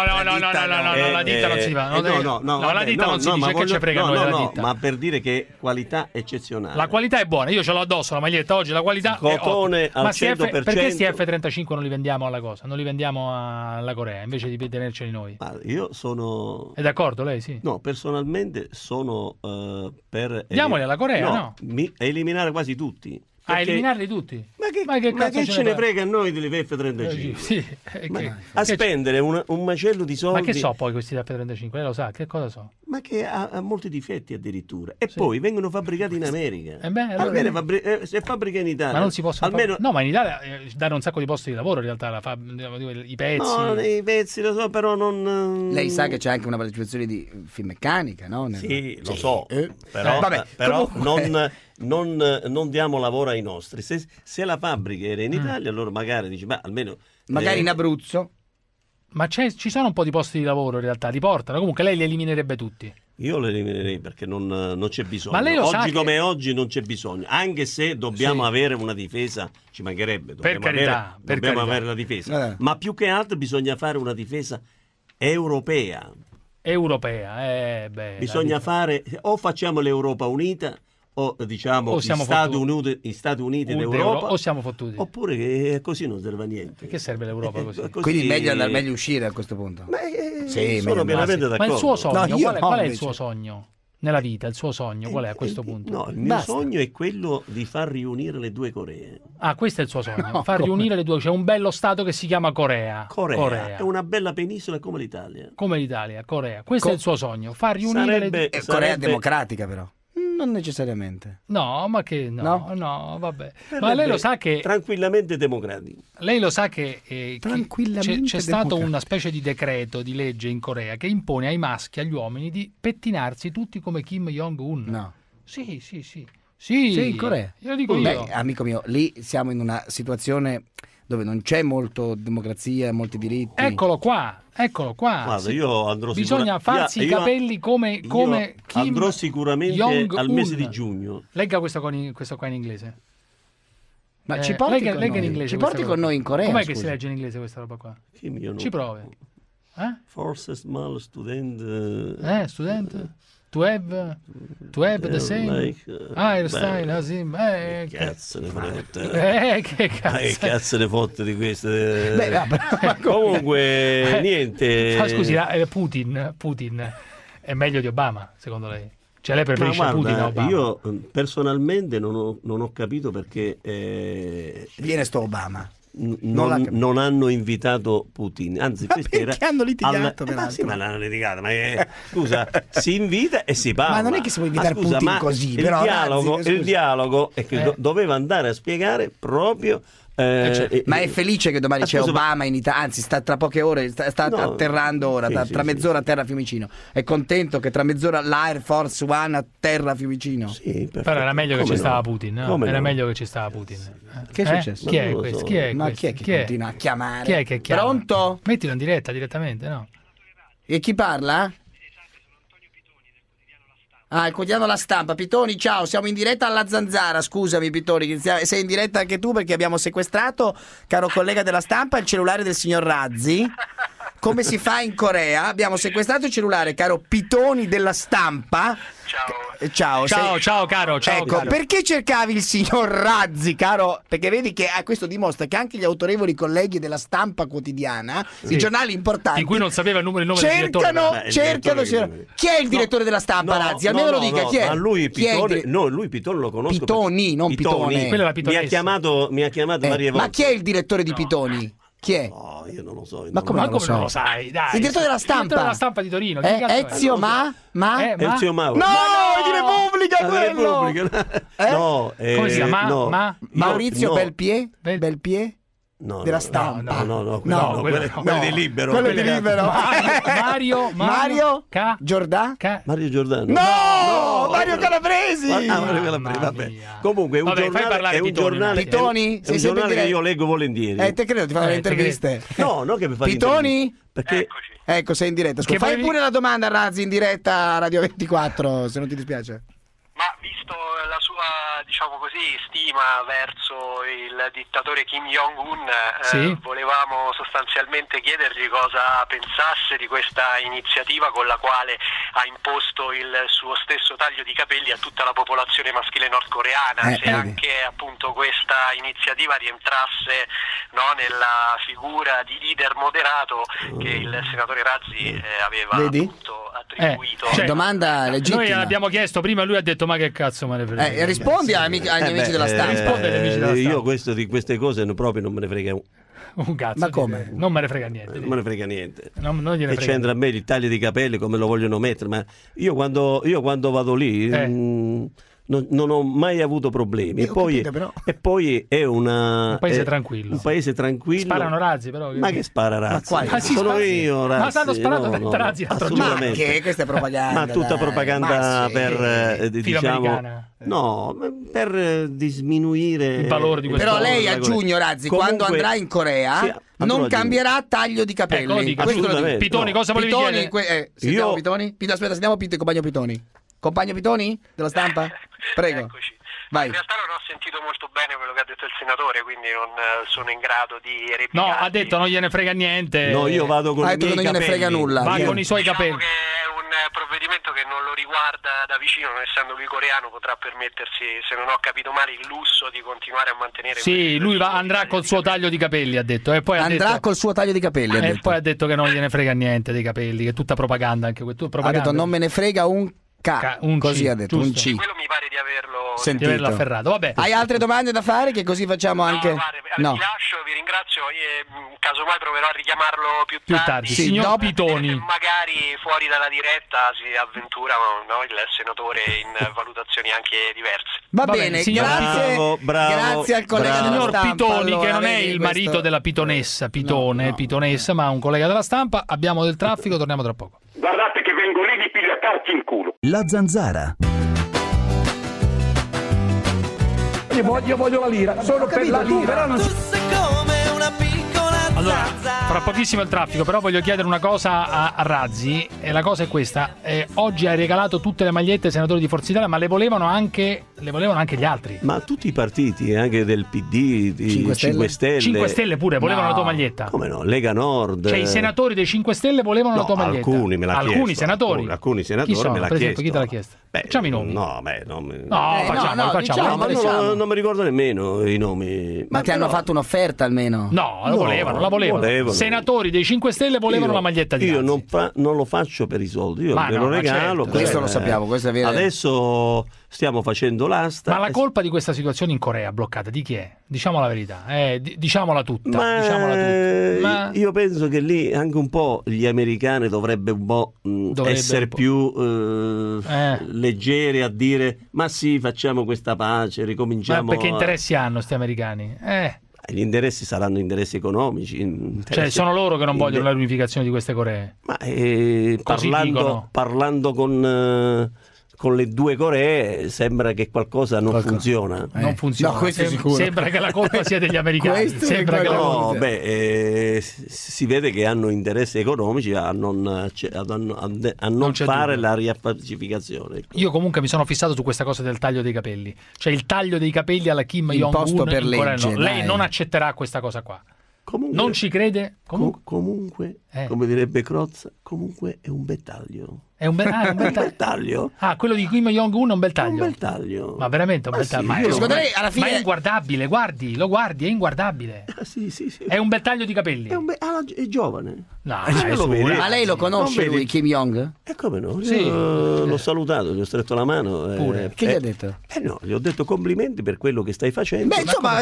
[SPEAKER 5] la ditta non si fa. No, la ditta non si dice che ci frega noi della ditta.
[SPEAKER 20] Ma per dire che qualità eccezionale.
[SPEAKER 5] La qualità è buona, io ce l'ho addosso la maglietta oggi, la qualità
[SPEAKER 20] cotone
[SPEAKER 5] è
[SPEAKER 20] al 100%.
[SPEAKER 5] Perché questi F35 non li vendiamo alla cosa? Non li vendiamo alla Corea invece di tenerceli noi?
[SPEAKER 20] Io sono...
[SPEAKER 5] È d'accordo lei, sì?
[SPEAKER 20] No, personalmente sono per...
[SPEAKER 5] Diamoli alla Corea, no?
[SPEAKER 20] Eliminare quasi tutti.
[SPEAKER 5] A eliminarli tutti?
[SPEAKER 20] Ma che ce ne frega a noi degli F-35?
[SPEAKER 5] Sì,
[SPEAKER 20] a spendere un macello di soldi.
[SPEAKER 5] Ma che so poi questi F-35? Lei lo sa, che cosa so?
[SPEAKER 20] Ma che ha molti difetti addirittura. E poi vengono fabbricati in America.
[SPEAKER 5] Allora...
[SPEAKER 20] se fabbrica in Italia.
[SPEAKER 5] Ma non si possono
[SPEAKER 20] almeno...
[SPEAKER 5] No, ma in Italia danno un sacco di posti di lavoro in realtà, i pezzi.
[SPEAKER 20] No, i pezzi lo so, però non...
[SPEAKER 2] Lei sa che c'è anche una partecipazione di Finmeccanica, no?
[SPEAKER 20] Sì, lo so. Però non diamo lavoro ai nostri. Se la fabbrica era in Italia, allora magari dici, ma almeno...
[SPEAKER 2] Magari in Abruzzo.
[SPEAKER 5] Ma ci sono un po' di posti di lavoro in realtà, li portano. Comunque lei li eliminerebbe tutti.
[SPEAKER 20] Io li eliminerei perché non c'è bisogno.
[SPEAKER 5] Ma lei lo
[SPEAKER 20] oggi
[SPEAKER 5] sa
[SPEAKER 20] come
[SPEAKER 5] che...
[SPEAKER 20] oggi non c'è bisogno. Anche se dobbiamo avere una difesa, ci mancherebbe. Dobbiamo avere la difesa. Ma più che altro bisogna fare una difesa europea. Bisogna fare... O facciamo l'Europa unita... o diciamo gli Stati Uniti d'Europa,
[SPEAKER 5] o siamo fottuti,
[SPEAKER 20] oppure che così non serve a niente.
[SPEAKER 5] Che serve l'Europa così?
[SPEAKER 2] Quindi meglio uscire a questo punto.
[SPEAKER 20] Sono pienamente d'accordo.
[SPEAKER 5] Ma il suo sogno, qual è il suo sogno nella vita? Il suo sogno qual è a questo punto?
[SPEAKER 20] No, il mio sogno è quello di far riunire le due Coree.
[SPEAKER 5] Ah, questo è il suo sogno, far riunire le due. C'è un bello stato che si chiama Corea.
[SPEAKER 20] È una bella penisola come l'Italia.
[SPEAKER 5] Corea. Questo è il suo sogno, far riunire le due.
[SPEAKER 2] Corea democratica però. Non necessariamente.
[SPEAKER 5] No, vabbè. Ma lei lo sa che...
[SPEAKER 20] Tranquillamente democratico.
[SPEAKER 5] Lei lo sa che c'è stato una specie di decreto, di legge in Corea che impone ai maschi, agli uomini, di pettinarsi tutti come Kim Jong-un.
[SPEAKER 2] No.
[SPEAKER 5] Sì.
[SPEAKER 2] in Corea.
[SPEAKER 5] Io dico io.
[SPEAKER 2] Beh, amico mio, lì siamo in una situazione dove non c'è molto democrazia, molti diritti.
[SPEAKER 5] Eccolo qua.
[SPEAKER 20] Guarda, io andrò
[SPEAKER 5] bisogna farsi i capelli come Kim
[SPEAKER 20] andrò sicuramente
[SPEAKER 5] Jong-un.
[SPEAKER 20] al mese di giugno.
[SPEAKER 5] Legga questo qua in inglese.
[SPEAKER 2] Ma ci porti con
[SPEAKER 5] legga in inglese.
[SPEAKER 2] Ci porti con noi in Corea.
[SPEAKER 5] Com'è che si legge in inglese questa roba qua? Ci provi.
[SPEAKER 20] Forse small student.
[SPEAKER 5] Student? To have the same hairstyle as him.
[SPEAKER 20] Che cazzo ne fotte?
[SPEAKER 5] Che
[SPEAKER 20] cazzo ne fotte di queste? Comunque niente.
[SPEAKER 5] Ma scusi, Putin è meglio di Obama, secondo lei? Cioè lei preferisce Putin a Obama?
[SPEAKER 20] Io personalmente non ho capito perché
[SPEAKER 2] viene sto Obama.
[SPEAKER 20] Non hanno invitato Putin, anzi
[SPEAKER 2] perché hanno litigato
[SPEAKER 20] ma l'hanno litigato, scusa, si invita e si parla,
[SPEAKER 2] ma non è che si può invitare Putin così, però
[SPEAKER 20] il dialogo è che doveva andare a spiegare proprio
[SPEAKER 2] ma è felice che domani c'è Obama in Italia, anzi sta tra poche ore sta atterrando ora, tra mezz'ora atterra a Fiumicino. È contento che tra mezz'ora l'Air Force One atterra a Fiumicino?
[SPEAKER 20] Sì,
[SPEAKER 5] però era meglio che ci stava Putin, no? Era meglio che ci stava Putin.
[SPEAKER 2] Che è successo?
[SPEAKER 5] Chi è questo? Chi è
[SPEAKER 2] che continua a chiamare?
[SPEAKER 5] Chi è che chiama?
[SPEAKER 2] Pronto?
[SPEAKER 5] Mettilo in direttamente, no?
[SPEAKER 2] E chi parla? Il quotidiano La Stampa. Pitoni, ciao, siamo in diretta alla Zanzara. Scusami Pitoni, sei in diretta anche tu perché abbiamo sequestrato, caro collega della Stampa, il cellulare del signor Razzi. Come si fa in Corea? Abbiamo sequestrato il cellulare, caro Pitoni della Stampa.
[SPEAKER 5] Ciao caro.
[SPEAKER 2] Ecco, perché cercavi il signor Razzi, caro? Perché vedi che questo dimostra che anche gli autorevoli colleghi della Stampa quotidiana, i giornali importanti,
[SPEAKER 5] in cui non sapeva il nome del
[SPEAKER 2] cercano. Chi è il direttore della Stampa, Razzi? Almeno lo dica, chi è?
[SPEAKER 20] Ma lui Pitone, lui Pitone lo conosco.
[SPEAKER 2] Pitoni, non Pitone.
[SPEAKER 20] Mi ha chiamato varie volte.
[SPEAKER 2] Ma chi è il direttore di Pitoni? Chi è?
[SPEAKER 20] No, io non lo so.
[SPEAKER 2] Ma come non lo sai? Dai. Il direttore della Stampa.
[SPEAKER 5] Il direttore della Stampa di Torino.
[SPEAKER 2] Ezio
[SPEAKER 20] Ezio Mauro.
[SPEAKER 2] No, di Repubblica quello.
[SPEAKER 20] No,
[SPEAKER 5] come si chiama?
[SPEAKER 2] Maurizio Belpier? Della Stampa.
[SPEAKER 20] No, quello di Libero.
[SPEAKER 2] Quello di Libero. Mario Giordano.
[SPEAKER 20] Mario Giordano.
[SPEAKER 2] No, Mario Calabresi.
[SPEAKER 20] Mario Calabresi, vabbè. Comunque è un giornale
[SPEAKER 2] Pitoni,
[SPEAKER 20] è un giornale che io leggo volentieri.
[SPEAKER 2] Te credo, ti fanno le interviste.
[SPEAKER 20] No, che mi fa
[SPEAKER 2] Pitoni?
[SPEAKER 20] Perché
[SPEAKER 2] ecco, sei in diretta. Fai pure la domanda a Razzi in diretta a Radio 24, se non ti dispiace.
[SPEAKER 10] Ma visto la sua, diciamo così, stima verso il dittatore Kim Jong-un, volevamo sostanzialmente chiedergli cosa pensasse di questa iniziativa con la quale ha imposto il suo stesso taglio di capelli a tutta la popolazione maschile nordcoreana, se anche appunto questa iniziativa rientrasse nella figura di leader moderato che il senatore Razzi aveva appunto attribuito.
[SPEAKER 2] Domanda legittima.
[SPEAKER 5] Noi abbiamo chiesto prima, lui ha detto ma che cazzo me ne frega.
[SPEAKER 2] Rispondi agli amici della Stampa.
[SPEAKER 20] Io di queste cose proprio non me ne frega
[SPEAKER 5] un cazzo.
[SPEAKER 2] Ma come?
[SPEAKER 5] Non me ne frega niente.
[SPEAKER 20] Non me ne frega niente.
[SPEAKER 5] Non
[SPEAKER 20] e c'entra a me il taglio di capelli come lo vogliono mettere, ma io quando vado lì non ho mai avuto problemi. E poi è un
[SPEAKER 5] paese tranquillo.
[SPEAKER 20] Un paese tranquillo.
[SPEAKER 5] Sparano Razzi, però.
[SPEAKER 20] Ma che spara Razzi? Sono io, Razzi.
[SPEAKER 5] Ma stanno sparando Razzi l'altro giorno.
[SPEAKER 2] Ma che questa è propaganda?
[SPEAKER 20] Ma tutta propaganda per diciamo. No, per diminuire
[SPEAKER 5] il valore di questo.
[SPEAKER 2] Però lei a giugno, Razzi, quando andrà in Corea non cambierà taglio di capelli.
[SPEAKER 5] Pitoni, cosa volevi chiedere?
[SPEAKER 2] Sentiamo Pitoni? Aspetta, sentiamo il compagno Pitoni. Compagno Pitoni della Stampa? Prego.
[SPEAKER 10] Eccoci.
[SPEAKER 2] Vai.
[SPEAKER 10] In realtà non ho sentito molto bene quello che ha detto il senatore, quindi non sono in grado di replicare.
[SPEAKER 5] No, ha detto non gliene frega niente.
[SPEAKER 20] No, io vado con i miei
[SPEAKER 2] non gliene frega nulla.
[SPEAKER 5] Va con i suoi capelli.
[SPEAKER 10] Che è un provvedimento che non lo riguarda da vicino, non essendo lui coreano, potrà permettersi, se non ho capito male, il lusso di continuare a mantenere.
[SPEAKER 5] Sì, lui andrà col suo taglio di capelli, ha detto. E poi
[SPEAKER 2] col suo taglio di capelli.
[SPEAKER 5] E poi ha detto che non gliene frega niente dei capelli, che è tutta propaganda anche propaganda.
[SPEAKER 2] Ha detto non me ne frega un così ha detto, un C.
[SPEAKER 10] Quello mi pare di averlo
[SPEAKER 2] sentito.
[SPEAKER 5] Afferrato. Vabbè.
[SPEAKER 2] Hai altre domande da fare che così facciamo anche?
[SPEAKER 10] Vi lascio, vi ringrazio, casomai proverò a richiamarlo più tardi.
[SPEAKER 5] Sì, signor Pitoni.
[SPEAKER 10] Magari fuori dalla diretta si avventura il senatore in valutazioni anche diverse.
[SPEAKER 2] Va bene, grazie al collega della
[SPEAKER 5] signor
[SPEAKER 2] Stampa.
[SPEAKER 5] Pitoni, che non è il marito della pitonessa, Pitonessa, ma un collega della Stampa. Abbiamo del traffico, torniamo tra poco.
[SPEAKER 14] Guardate che vengo lì di pigliarti in culo.
[SPEAKER 7] La Zanzara.
[SPEAKER 14] Io voglio la lira, sono per la lira.
[SPEAKER 5] Allora, fra pochissimo il traffico, però voglio chiedere una cosa a Razzi, e la cosa è questa. Oggi hai regalato tutte le magliette ai senatori di Forza Italia, ma le volevano anche gli altri.
[SPEAKER 20] Ma tutti i partiti, anche del PD, di 5 Stelle.
[SPEAKER 5] 5 Stelle pure volevano la tua maglietta.
[SPEAKER 20] Come no? Lega Nord.
[SPEAKER 5] Cioè i senatori dei 5 Stelle volevano la tua maglietta.
[SPEAKER 20] Alcuni me l'ha chiesto.
[SPEAKER 5] Alcuni senatori.
[SPEAKER 20] Alcuni senatori
[SPEAKER 5] chi sono?
[SPEAKER 20] me l'ha
[SPEAKER 5] Per
[SPEAKER 20] chiesto.
[SPEAKER 5] esempio, chi te l'ha chiesto?
[SPEAKER 20] Facciamo
[SPEAKER 5] i nomi.
[SPEAKER 20] Facciamo. Non mi ricordo nemmeno i nomi.
[SPEAKER 2] Ma ti hanno fatto un'offerta almeno?
[SPEAKER 5] No, la volevano. Senatori dei 5 Stelle volevano la maglietta di
[SPEAKER 20] Io non lo faccio per i soldi, io lo regalo.
[SPEAKER 5] Certo.
[SPEAKER 2] Questo lo sappiamo, questo è vero.
[SPEAKER 20] Adesso stiamo facendo l'asta.
[SPEAKER 5] Ma la colpa di questa situazione in Corea bloccata di chi è? Diciamo la verità, diciamola tutta.
[SPEAKER 20] Ma io penso che lì anche un po' gli americani dovrebbe un po' essere più leggeri a dire ma sì, facciamo questa pace, ricominciamo.
[SPEAKER 5] Ma perché interessi hanno sti americani?
[SPEAKER 20] Gli interessi saranno interessi economici.
[SPEAKER 5] Cioè sono loro che non vogliono la riunificazione di queste Coree.
[SPEAKER 20] Ma parlando con le due Coree sembra che qualcosa non funziona.
[SPEAKER 5] Non funziona.
[SPEAKER 2] No, questo è sicuro.
[SPEAKER 5] Sembra che la colpa sia degli americani. Sembra che
[SPEAKER 20] si vede che hanno interessi economici a non fare la riappacificazione.
[SPEAKER 5] Io comunque mi sono fissato su questa cosa del taglio dei capelli. Cioè il taglio dei capelli alla Kim Jong-un
[SPEAKER 2] per legge,
[SPEAKER 5] lei non accetterà questa cosa qua.
[SPEAKER 20] Comunque,
[SPEAKER 5] non ci crede?
[SPEAKER 20] Comunque come direbbe Crozza, comunque è un bel taglio.
[SPEAKER 5] È un bel taglio? Ah, quello di Kim Jong-un è un bel taglio.
[SPEAKER 20] Un bel taglio.
[SPEAKER 5] Ma veramente un bel taglio. Ma
[SPEAKER 2] secondo lei alla fine
[SPEAKER 5] è inguardabile, lo guardi, è inguardabile.
[SPEAKER 20] Sì.
[SPEAKER 5] È un bel taglio di capelli.
[SPEAKER 20] È giovane.
[SPEAKER 5] No,
[SPEAKER 2] ma lei lo conosce lui, Kim Jong?
[SPEAKER 20] E come no?
[SPEAKER 5] Sì.
[SPEAKER 20] L'ho salutato, gli ho stretto la mano.
[SPEAKER 2] Pure. Che gli ha detto?
[SPEAKER 20] No, gli ho detto complimenti per quello che stai facendo.
[SPEAKER 2] Beh, insomma,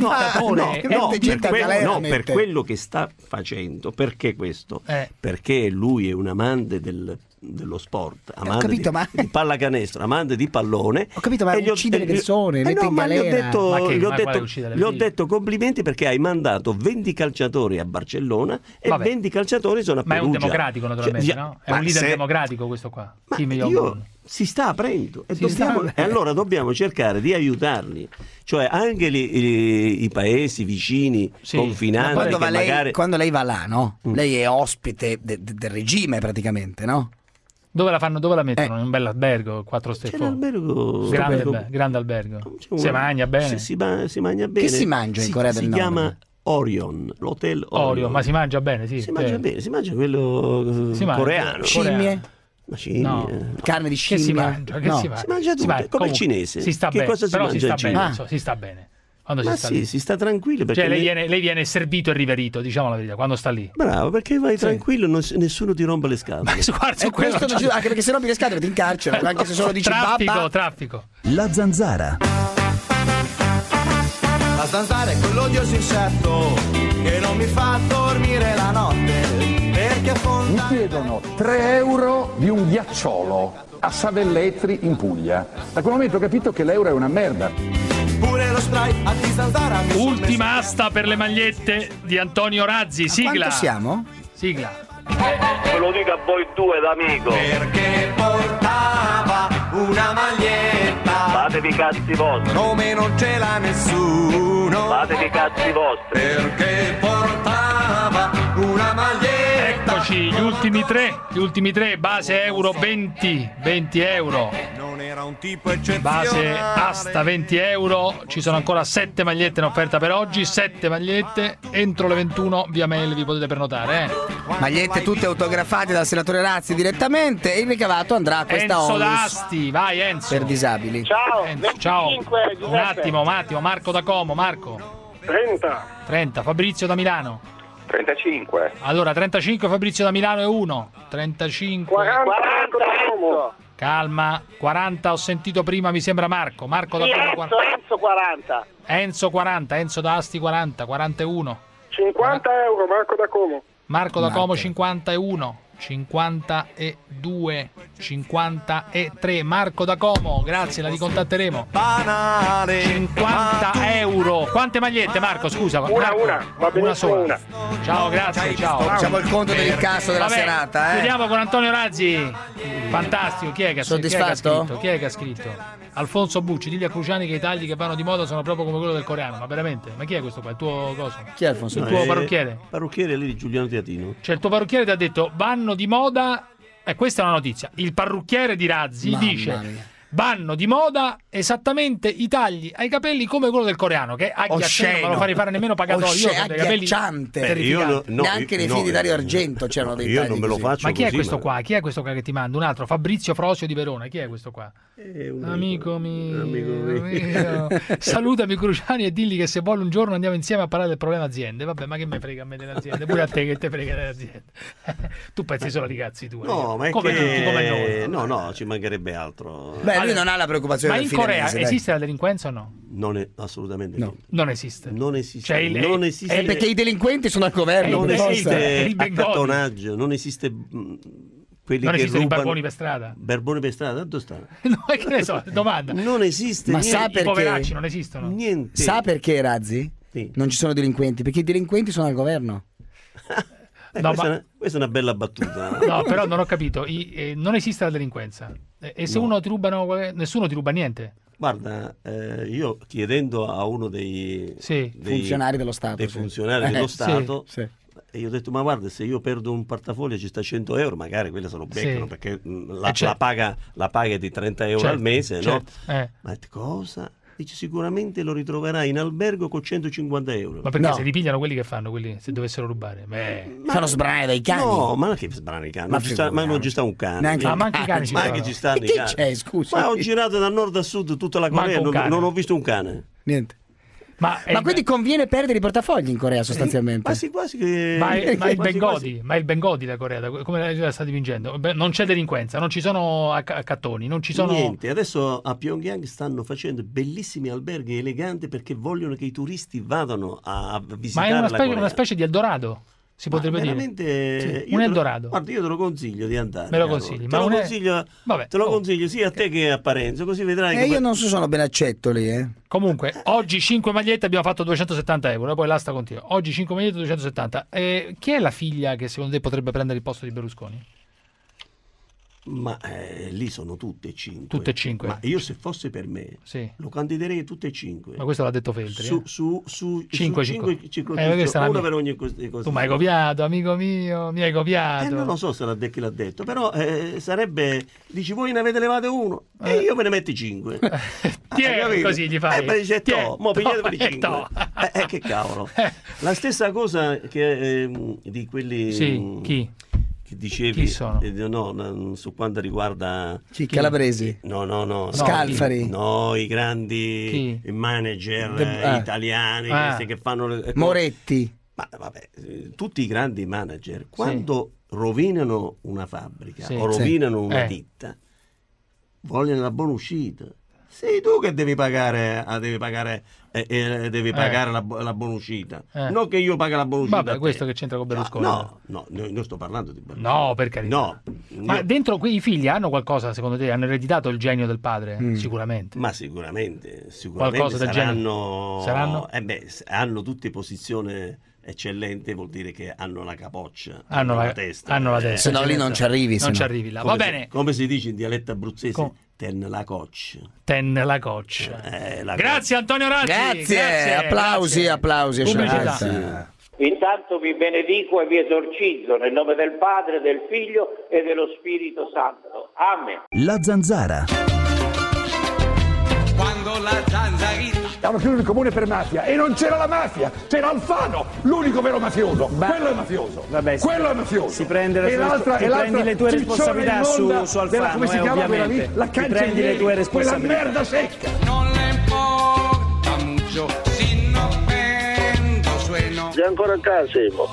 [SPEAKER 20] per quello che sta facendo. Perché questo? Perché lui è un amante dello sport, amante di pallacanestro, amante di pallone.
[SPEAKER 2] Ho capito, ma uccide le persone, mette in galera.
[SPEAKER 20] Gli ho detto complimenti perché hai mandato 20 calciatori a Barcellona e 20 calciatori sono a Perugia.
[SPEAKER 5] Ma è un democratico naturalmente, no? È un leader democratico questo qua. Kim Jong-un.
[SPEAKER 20] Si sta aprendo e allora dobbiamo cercare di aiutarli, cioè anche i paesi vicini, confinanti.
[SPEAKER 2] Quando lei va là, no? Lei è ospite del regime praticamente, no?
[SPEAKER 5] Dove la mettono? In un bel albergo, 4 stelle. Grande albergo. Si mangia bene?
[SPEAKER 20] Si mangia bene.
[SPEAKER 2] Che si mangia in Corea del Nord?
[SPEAKER 20] Si chiama Orion, l'hotel Orion.
[SPEAKER 5] Ma si mangia bene, sì.
[SPEAKER 20] Si mangia bene, si mangia quello coreano.
[SPEAKER 2] Scimmie?
[SPEAKER 20] No.
[SPEAKER 2] Carne di scimmia?
[SPEAKER 20] Si mangia tutto, come il cinese.
[SPEAKER 5] Si sta bene,
[SPEAKER 20] cosa
[SPEAKER 5] però
[SPEAKER 20] si
[SPEAKER 5] sta
[SPEAKER 20] mangia
[SPEAKER 5] bene, si sta bene.
[SPEAKER 20] Si sta tranquillo perché
[SPEAKER 5] lei viene servito e riverito, diciamo la verità, quando sta lì.
[SPEAKER 20] Bravo, perché vai tranquillo, nessuno ti rompe le scatole.
[SPEAKER 2] Anche perché se rompi le scatole ti incarcerano, anche se solo dici
[SPEAKER 5] traffico.
[SPEAKER 4] La zanzara.
[SPEAKER 13] La zanzara è quell'odioso insetto che non mi fa dormire la notte.
[SPEAKER 14] Mi chiedono 3 euro di un ghiacciolo a Savelletri in Puglia. Da quel momento ho capito che l'euro è una merda.
[SPEAKER 13] Pure lo spray a zanzara.
[SPEAKER 5] Ultima asta per le magliette di Antonio Razzi. Sigla.
[SPEAKER 2] Quanto siamo?
[SPEAKER 5] Sigla.
[SPEAKER 21] Ve lo dico a voi due d'amico.
[SPEAKER 13] Perché portava una maglietta.
[SPEAKER 21] Fatevi i cazzi vostri.
[SPEAKER 13] Come non ce l'ha nessuno.
[SPEAKER 21] Fatevi i cazzi vostri.
[SPEAKER 13] Perché portava una maglietta.
[SPEAKER 5] Eccoci, gli ultimi tre, base euro 20 euro.
[SPEAKER 13] Non era un tipo eccezionale.
[SPEAKER 5] Base asta 20 euro. Ci sono ancora 7 magliette in offerta per oggi. 7 magliette. Entro le 21 via mail vi potete prenotare.
[SPEAKER 2] Magliette tutte autografate dal senatore Razzi direttamente. E il ricavato andrà a questa
[SPEAKER 5] Enzo
[SPEAKER 2] onlus
[SPEAKER 5] D'Asti, vai Enzo.
[SPEAKER 2] per disabili.
[SPEAKER 21] Ciao.
[SPEAKER 5] Enzo, ciao. Un attimo. Marco da Como. Marco. 30. Fabrizio da Milano.
[SPEAKER 21] 35.
[SPEAKER 5] Allora 35 Fabrizio da Milano è 1. 35.
[SPEAKER 21] 40.
[SPEAKER 5] Calma. 40 ho sentito prima, mi sembra Marco. Marco da Como.
[SPEAKER 21] Enzo 40.
[SPEAKER 5] Enzo 40. Enzo da Asti 40. 41.
[SPEAKER 9] 50 euro Marco da Como.
[SPEAKER 5] Marco da Como 51. 52, 53. Marco da Como, grazie, la ricontatteremo. 50 euro. Quante magliette, Marco? Scusa, una sola. Ciao, grazie, ciao.
[SPEAKER 2] Facciamo il conto dell'incasso della serata.
[SPEAKER 5] Chiudiamo con Antonio Razzi. Fantastico. Chi è che ha
[SPEAKER 2] soddisfatto?
[SPEAKER 5] Chi è che ha scritto? Alfonso Bucci, digli a Cruciani che i tagli che vanno di moda sono proprio come quello del coreano. Ma veramente? Ma chi è questo qua? Il tuo coso?
[SPEAKER 2] Chi è Alfonso?
[SPEAKER 5] Il tuo parrucchiere?
[SPEAKER 20] Parrucchiere lì di Giuliano Teatino.
[SPEAKER 5] Cioè il tuo parrucchiere ti ha detto vanno di moda. Questa è una notizia. Il parrucchiere di Razzi dice vanno di moda esattamente i tagli ai capelli come quello del coreano, che agghiacciante, non me lo farei fare nemmeno pagatorio.
[SPEAKER 2] Agghiacciante. Neanche nei film di Dario Argento c'erano dei tagli.
[SPEAKER 20] Io non me lo faccio.
[SPEAKER 5] Ma chi è questo qua? Chi è questo qua che ti manda? Un altro, Fabrizio Frosio di Verona. Chi è questo qua? Amico mio. Salutami Cruciani e digli che se vuole un giorno andiamo insieme a parlare del problema aziende. Vabbè, ma che me frega a me delle aziende? Pure a te che te frega delle aziende. Tu pensi solo di cazzi tu.
[SPEAKER 20] No, ma è
[SPEAKER 5] come tutti, come noi.
[SPEAKER 20] No, ci mancherebbe altro.
[SPEAKER 2] Beh, lui non ha la preoccupazione.
[SPEAKER 5] Ma in Corea esiste la delinquenza o no?
[SPEAKER 20] Assolutamente
[SPEAKER 2] no.
[SPEAKER 5] Non esiste.
[SPEAKER 20] Non esiste.
[SPEAKER 5] Cioè,
[SPEAKER 20] non esiste.
[SPEAKER 2] Perché i delinquenti sono al governo.
[SPEAKER 20] Non esiste accattonaggio, non esiste. Quelli
[SPEAKER 5] non
[SPEAKER 20] che
[SPEAKER 5] esistono
[SPEAKER 20] rubano...
[SPEAKER 5] i barboni per strada.
[SPEAKER 20] Barboni per strada, dove stanno?
[SPEAKER 5] No, che ne so, domanda.
[SPEAKER 20] Non esiste.
[SPEAKER 2] Ma sa perché?
[SPEAKER 5] I poveracci non esistono.
[SPEAKER 20] Niente.
[SPEAKER 2] Sa perché, Razzi?
[SPEAKER 20] Sì.
[SPEAKER 2] Non ci sono delinquenti, perché i delinquenti sono al governo.
[SPEAKER 20] Questa è una bella battuta.
[SPEAKER 5] No, però non ho capito. Non esiste la delinquenza. E se uno ti rubano, nessuno ti ruba niente.
[SPEAKER 20] Guarda, io chiedendo a uno dei
[SPEAKER 2] funzionari dello Stato,
[SPEAKER 20] e io ho detto, ma guarda, se io perdo un portafoglio ci sta 100 euro, magari quella se lo beccano, perché la paga è di 30 euro al mese, no? Ma cosa? Dice, sicuramente lo ritroverai in albergo con 150 euro.
[SPEAKER 5] Ma perché se ripigliano quelli che fanno, quelli se dovessero rubare?
[SPEAKER 2] Fanno sbranare dai cani.
[SPEAKER 20] No, ma non che sbranare i cani, ma non ci sta un cane.
[SPEAKER 5] Ma anche i cani
[SPEAKER 20] ci stanno i cani.
[SPEAKER 2] Scusa.
[SPEAKER 20] Ma ho girato da nord a sud tutta la Corea, non ho visto un cane.
[SPEAKER 2] Niente. Ma quindi conviene perdere i portafogli in Corea sostanzialmente?
[SPEAKER 20] Quasi
[SPEAKER 5] ma il Bengodi la Corea, come la sta dipingendo? Non c'è delinquenza, non ci sono accattoni, non ci sono...
[SPEAKER 20] Niente, adesso a Pyongyang stanno facendo bellissimi alberghi eleganti perché vogliono che i turisti vadano a visitare la Corea.
[SPEAKER 5] Ma è una specie di Eldorado, si potrebbe dire. Un Eldorado.
[SPEAKER 20] Guarda, io te lo consiglio di andare.
[SPEAKER 5] Me lo consigli?
[SPEAKER 20] Te lo consiglio sia a te che a Parenzo, così vedrai.
[SPEAKER 2] Io non sono ben accetto lì.
[SPEAKER 5] Comunque, oggi 5 magliette abbiamo fatto 270 euro, poi l'asta continua. Oggi 5 magliette 270. Chi è la figlia che secondo te potrebbe prendere il posto di Berlusconi?
[SPEAKER 20] Ma lì sono tutte e 5.
[SPEAKER 5] Tutte e 5.
[SPEAKER 20] Ma io se fosse per me lo candiderei tutte e 5.
[SPEAKER 5] Ma questo l'ha detto Feltri.
[SPEAKER 20] Su 5
[SPEAKER 5] una per ogni cosa. Tu mi hai copiato, amico mio, mi hai copiato.
[SPEAKER 20] Non lo so se chi l'ha detto, però sarebbe, dici voi ne avete levate uno e io me ne metti 5.
[SPEAKER 5] Così gli fai.
[SPEAKER 20] Mo pigliateveli 5. Che cavolo. La stessa cosa che di quelli...
[SPEAKER 5] Sì, chi?
[SPEAKER 20] Dicevi,
[SPEAKER 5] chi sono?
[SPEAKER 20] Su quanto riguarda
[SPEAKER 2] Calabresi,
[SPEAKER 20] no,
[SPEAKER 2] Scalfari,
[SPEAKER 20] i grandi manager italiani che fanno
[SPEAKER 2] Moretti,
[SPEAKER 20] ma vabbè, tutti i grandi manager quando rovinano una fabbrica o rovinano una ditta vogliono la buona uscita. Sei tu che devi pagare la buona uscita, non che io paga la buona uscita.
[SPEAKER 5] Vabbè, questo che c'entra con Berlusconi?
[SPEAKER 20] No, non sto parlando di Berlusconi.
[SPEAKER 5] No, per carità. Ma dentro quei figli hanno qualcosa, secondo te? Hanno ereditato il genio del padre? Sicuramente.
[SPEAKER 20] Ma sicuramente
[SPEAKER 5] qualcosa del genere. Saranno?
[SPEAKER 20] Hanno tutte posizioni eccellenti, vuol dire che hanno la capoccia,
[SPEAKER 5] hanno la testa. Hanno la testa.
[SPEAKER 2] Se no lì non ci arrivi.
[SPEAKER 5] Non ci arrivi là. Va bene.
[SPEAKER 20] Come si dice in dialetto abruzzese? Ten la coccia.
[SPEAKER 5] Grazie Antonio Raggi.
[SPEAKER 2] Grazie. Applausi.
[SPEAKER 21] Intanto vi benedico e vi esorcizzo nel nome del Padre, del Figlio e dello Spirito Santo. Amen.
[SPEAKER 4] La Zanzara.
[SPEAKER 3] Quando la zanzarina
[SPEAKER 14] Siamo chiusi in comune per mafia e non c'era la mafia, c'era Alfano, l'unico vero mafioso. Quello è mafioso.
[SPEAKER 8] Vabbè,
[SPEAKER 14] quello è mafioso.
[SPEAKER 8] Si prende prendi le tue responsabilità su Alfano,
[SPEAKER 14] come si chiama
[SPEAKER 8] ovviamente.
[SPEAKER 14] La
[SPEAKER 8] prendi le tue responsabilità.
[SPEAKER 14] Quella merda secca.
[SPEAKER 3] non le importa mucho si no prendo sueno.
[SPEAKER 9] Sei ancora a casa, Simo?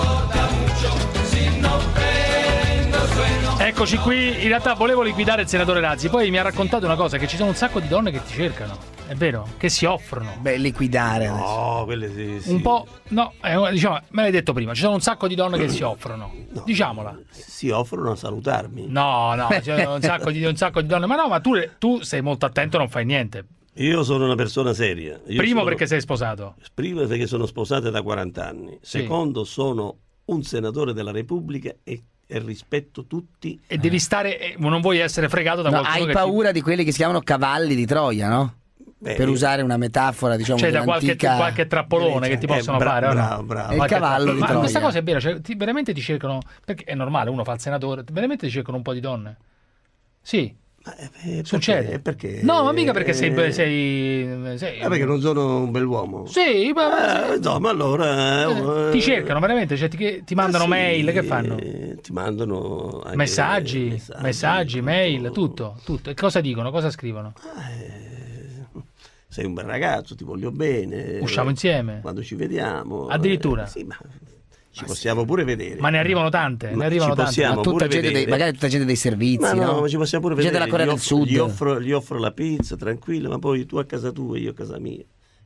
[SPEAKER 5] Eccoci qui, in realtà volevo liquidare il senatore Razzi, poi mi ha raccontato una cosa, che ci sono un sacco di donne che ti cercano, è vero? Che si offrono.
[SPEAKER 2] Beh, liquidare adesso.
[SPEAKER 20] No, quelle sì.
[SPEAKER 5] Un po', no, diciamo, me l'hai detto prima, ci sono un sacco di donne che si offrono, diciamola.
[SPEAKER 20] Si offrono a salutarmi.
[SPEAKER 5] No, c'è un sacco di donne, ma tu sei molto attento, non fai niente.
[SPEAKER 20] Io sono una persona seria.
[SPEAKER 5] Perché sei sposato?
[SPEAKER 20] Primo perché sono sposato da 40 anni. Secondo, sono un senatore della Repubblica e rispetto tutti.
[SPEAKER 5] E devi stare, non vuoi essere fregato da qualcuno.
[SPEAKER 2] Hai paura di quelli che si chiamano cavalli di Troia, no? Per usare una metafora, diciamo,
[SPEAKER 5] cioè da qualche trappolone che ti possono fare.
[SPEAKER 2] Bravo. Il cavallo di Troia.
[SPEAKER 5] Ma questa cosa è vera, veramente ti cercano, perché è normale, uno fa il senatore, veramente ti cercano un po' di donne. Sì. Succede
[SPEAKER 20] perché?
[SPEAKER 5] No, ma mica perché sei
[SPEAKER 20] perché non sono un bell'uomo.
[SPEAKER 5] Sì, ma
[SPEAKER 20] insomma, allora
[SPEAKER 5] ti cercano veramente, cioè ti mandano mail, che fanno?
[SPEAKER 20] Ti mandano anche
[SPEAKER 5] messaggi, mail, tutto. E cosa dicono? Cosa scrivono?
[SPEAKER 20] Sei un bel ragazzo, ti voglio bene.
[SPEAKER 5] Usciamo insieme.
[SPEAKER 20] Quando ci vediamo.
[SPEAKER 5] Addirittura.
[SPEAKER 20] Sì, ma ci possiamo pure vedere.
[SPEAKER 5] Ma ne arrivano tante,
[SPEAKER 2] magari tutta gente dei servizi,
[SPEAKER 20] no? Ci possiamo pure vedere.
[SPEAKER 2] Della Corea del Sud.
[SPEAKER 20] Gli offro la pizza, tranquillo, ma poi tu a casa tua e io a casa mia.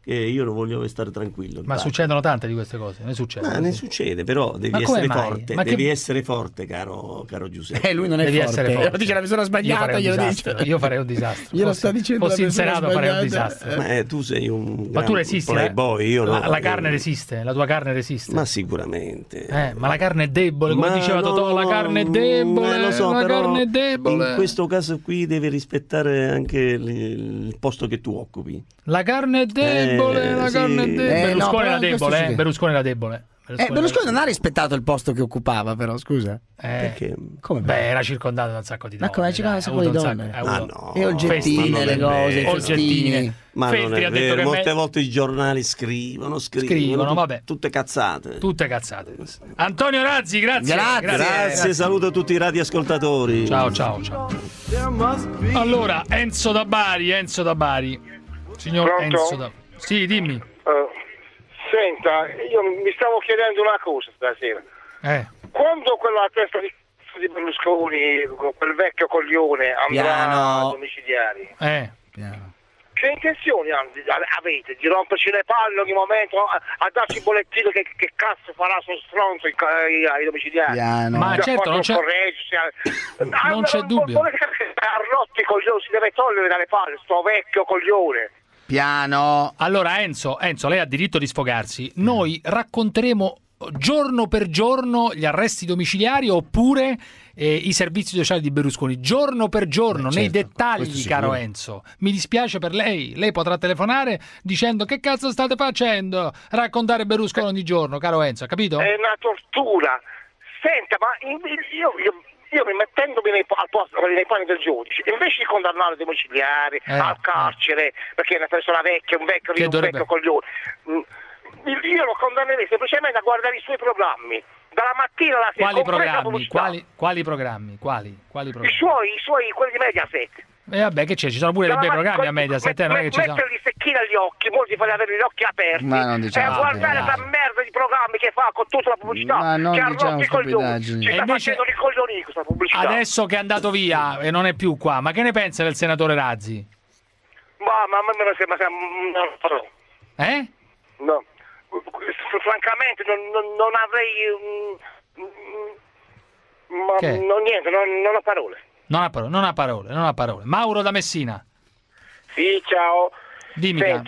[SPEAKER 20] che io non voglio stare tranquillo.
[SPEAKER 5] Ma succedono tante di queste cose, ne succede.
[SPEAKER 20] Ma ne succede, però devi essere forte, devi essere forte, caro Giuseppe.
[SPEAKER 2] Lui non è
[SPEAKER 5] devi
[SPEAKER 2] forte.
[SPEAKER 5] Essere forte.
[SPEAKER 2] Lo dice la persona sbagliata, glielo dice.
[SPEAKER 5] Io farei un disastro.
[SPEAKER 2] Glielo sta dicendo
[SPEAKER 5] fossi in Senato farei un disastro.
[SPEAKER 20] Ma tu sei un
[SPEAKER 5] ma tu resisti,
[SPEAKER 20] playboy, io no.
[SPEAKER 5] La carne resiste, la tua carne resiste.
[SPEAKER 20] Ma sicuramente.
[SPEAKER 5] Ma la carne è debole, come diceva Totò, la carne è debole,
[SPEAKER 20] lo so,
[SPEAKER 5] la
[SPEAKER 20] però
[SPEAKER 5] carne è debole.
[SPEAKER 20] In questo caso qui devi rispettare anche il posto che tu occupi.
[SPEAKER 5] La carne è debole, la carne è debole. Berlusconi era debole, Berlusconi era debole.
[SPEAKER 2] Berlusconi non ha rispettato il posto che occupava, però, scusa.
[SPEAKER 20] Perché?
[SPEAKER 2] Come?
[SPEAKER 5] Beh, era circondato da un sacco di donne.
[SPEAKER 2] Ma come circondato da un sacco di donne?
[SPEAKER 20] No.
[SPEAKER 2] E Olgettine, le cose,
[SPEAKER 5] Olgettine.
[SPEAKER 20] Ma non è vero, molte volte i giornali scrivono,
[SPEAKER 5] vabbè.
[SPEAKER 20] Tutte cazzate.
[SPEAKER 5] Antonio Razzi, grazie.
[SPEAKER 20] Saluto tutti i radioascoltatori.
[SPEAKER 5] Ciao. Allora, Enzo da Bari. Signor
[SPEAKER 9] Pronto?
[SPEAKER 5] Enzo da... Sì, dimmi.
[SPEAKER 9] Senta, io mi stavo chiedendo una cosa stasera. Quando quella testa di Berlusconi, quel vecchio coglione, andrà a domiciliari, che intenzioni avete? Di romperci le palle ogni momento, a darci il bollettino che cazzo farà sul stronzo ai domiciliari?
[SPEAKER 5] Ma certo, non c'è dubbio.
[SPEAKER 9] Arrotti coglione, si deve togliere dalle palle sto vecchio coglione.
[SPEAKER 2] Piano.
[SPEAKER 5] Allora Enzo, lei ha diritto di sfogarsi. Noi racconteremo giorno per giorno gli arresti domiciliari oppure i servizi sociali di Berlusconi, giorno per giorno, nei dettagli, caro Enzo. Mi dispiace per lei potrà telefonare dicendo che cazzo state facendo, raccontare Berlusconi ogni giorno, caro Enzo, capito?
[SPEAKER 9] È una tortura. Senta, ma io mettendomi nei panni del giudice, invece di condannare domiciliari al carcere, perché è una persona vecchia, un vecchio coglione, io lo condannerei semplicemente a guardare i suoi programmi dalla mattina alla sera.
[SPEAKER 5] Quali programmi?
[SPEAKER 9] I suoi, quelli di Mediaset.
[SPEAKER 5] Vabbè, che c'è? Ci sono pure dei bei programmi a Mediaset, non è che ci sono.
[SPEAKER 9] Mettergli secchina agli occhi, molti fanno avere gli occhi aperti, e a guardare questa merda di programmi che fa con tutta la pubblicità, che ha rotto i coglioni, ci sta facendo i coglioni questa pubblicità.
[SPEAKER 5] Adesso che è andato via e non è più qua, ma che ne pensa del senatore Razzi?
[SPEAKER 9] Ma a me sembra non farò. No, francamente non avrei niente, non ho parole.
[SPEAKER 5] Non ha parole. Mauro da Messina.
[SPEAKER 21] Sì, ciao.
[SPEAKER 5] Dimmi.
[SPEAKER 21] Senti,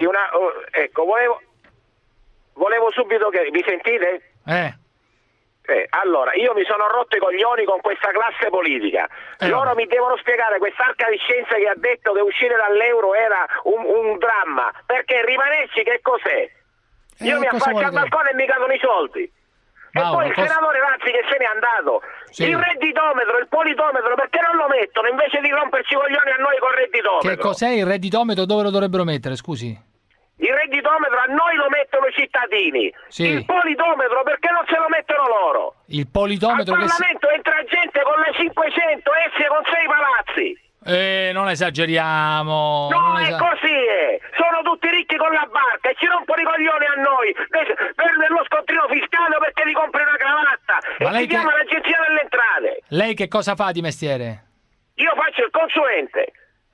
[SPEAKER 21] volevo subito che mi sentite? Allora, io mi sono rotto i coglioni con questa classe politica. Loro mi devono spiegare quest'arca di scienza che ha detto che uscire dall'euro era un dramma. Perché rimanerci che cos'è? Io mi affaccio al balcone e mi cadono i soldi. E poi il senatore Razzi che se n'è andato, il redditometro, il politometro, perché non lo mettono invece di romperci i coglioni a noi col redditometro?
[SPEAKER 5] Che cos'è il redditometro? Dove lo dovrebbero mettere, scusi?
[SPEAKER 21] Il redditometro a noi lo mettono i cittadini, il politometro perché non se lo mettono loro?
[SPEAKER 5] Il politometro
[SPEAKER 21] al Parlamento entra gente con le 500, esce con 6 palazzi.
[SPEAKER 5] Non esageriamo.
[SPEAKER 21] No, è così. Sono tutti ricchi con la barca e ci rompono i coglioni a noi per lo scontrino fiscale perché vi compri una cravatta. Ma e si chiama l'Agenzia delle Entrate.
[SPEAKER 5] Lei che cosa fa di mestiere?
[SPEAKER 21] Io faccio il consulente.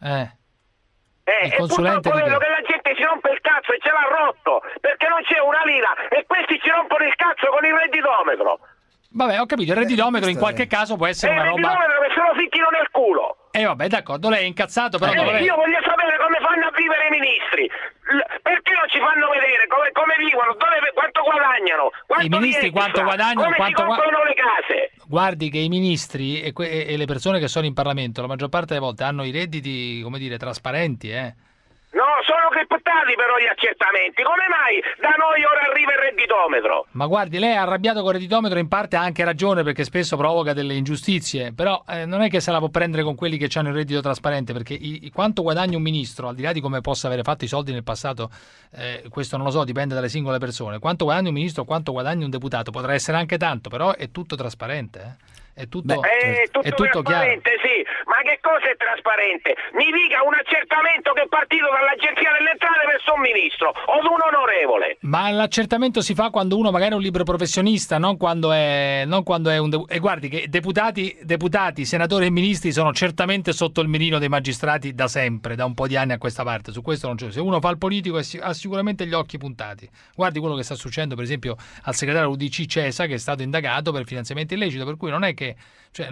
[SPEAKER 5] Il consulente
[SPEAKER 21] e purtroppo vedo che la gente si rompe il cazzo e ce l'ha rotto perché non c'è una lira e questi ci rompono il cazzo con il redditometro.
[SPEAKER 5] Vabbè, ho capito, il redditometro in qualche caso può essere una roba...
[SPEAKER 21] Il redditometro che se lo ficchino nel culo.
[SPEAKER 5] Vabbè, d'accordo, lei è incazzato, però...
[SPEAKER 21] Io voglio sapere come fanno a vivere i ministri. Perché non ci fanno vedere come vivono, quanto guadagnano,
[SPEAKER 5] i ministri quanto guadagnano,
[SPEAKER 21] come si comprano le case.
[SPEAKER 5] Guardi che i ministri e le persone che sono in Parlamento la maggior parte delle volte hanno i redditi, come dire, trasparenti,
[SPEAKER 21] No, sono criptati però gli accertamenti. Come mai da noi ora arriva il redditometro?
[SPEAKER 5] Ma guardi, lei è arrabbiato con il redditometro, in parte ha anche ragione perché spesso provoca delle ingiustizie, però non è che se la può prendere con quelli che hanno il reddito trasparente, perché quanto guadagna un ministro, al di là di come possa avere fatto i soldi nel passato, questo non lo so, dipende dalle singole persone. Quanto guadagna un ministro, quanto guadagna un deputato, potrà essere anche tanto, però è tutto trasparente, È tutto
[SPEAKER 21] trasparente,
[SPEAKER 5] chiaro.
[SPEAKER 21] Sì, ma che cosa è trasparente? Mi dica un accertamento che è partito dall'Agenzia delle entrare verso un ministro o un onorevole.
[SPEAKER 5] Ma l'accertamento si fa quando uno magari è un libero professionista, non quando è un e guardi che deputati, senatori e ministri sono certamente sotto il mirino dei magistrati da sempre, da un po' di anni a questa parte. Su questo non c'è. Se uno fa il politico ha sicuramente gli occhi puntati. Guardi quello che sta succedendo per esempio al segretario UDC Cesa, che è stato indagato per finanziamento illecito, per cui non è che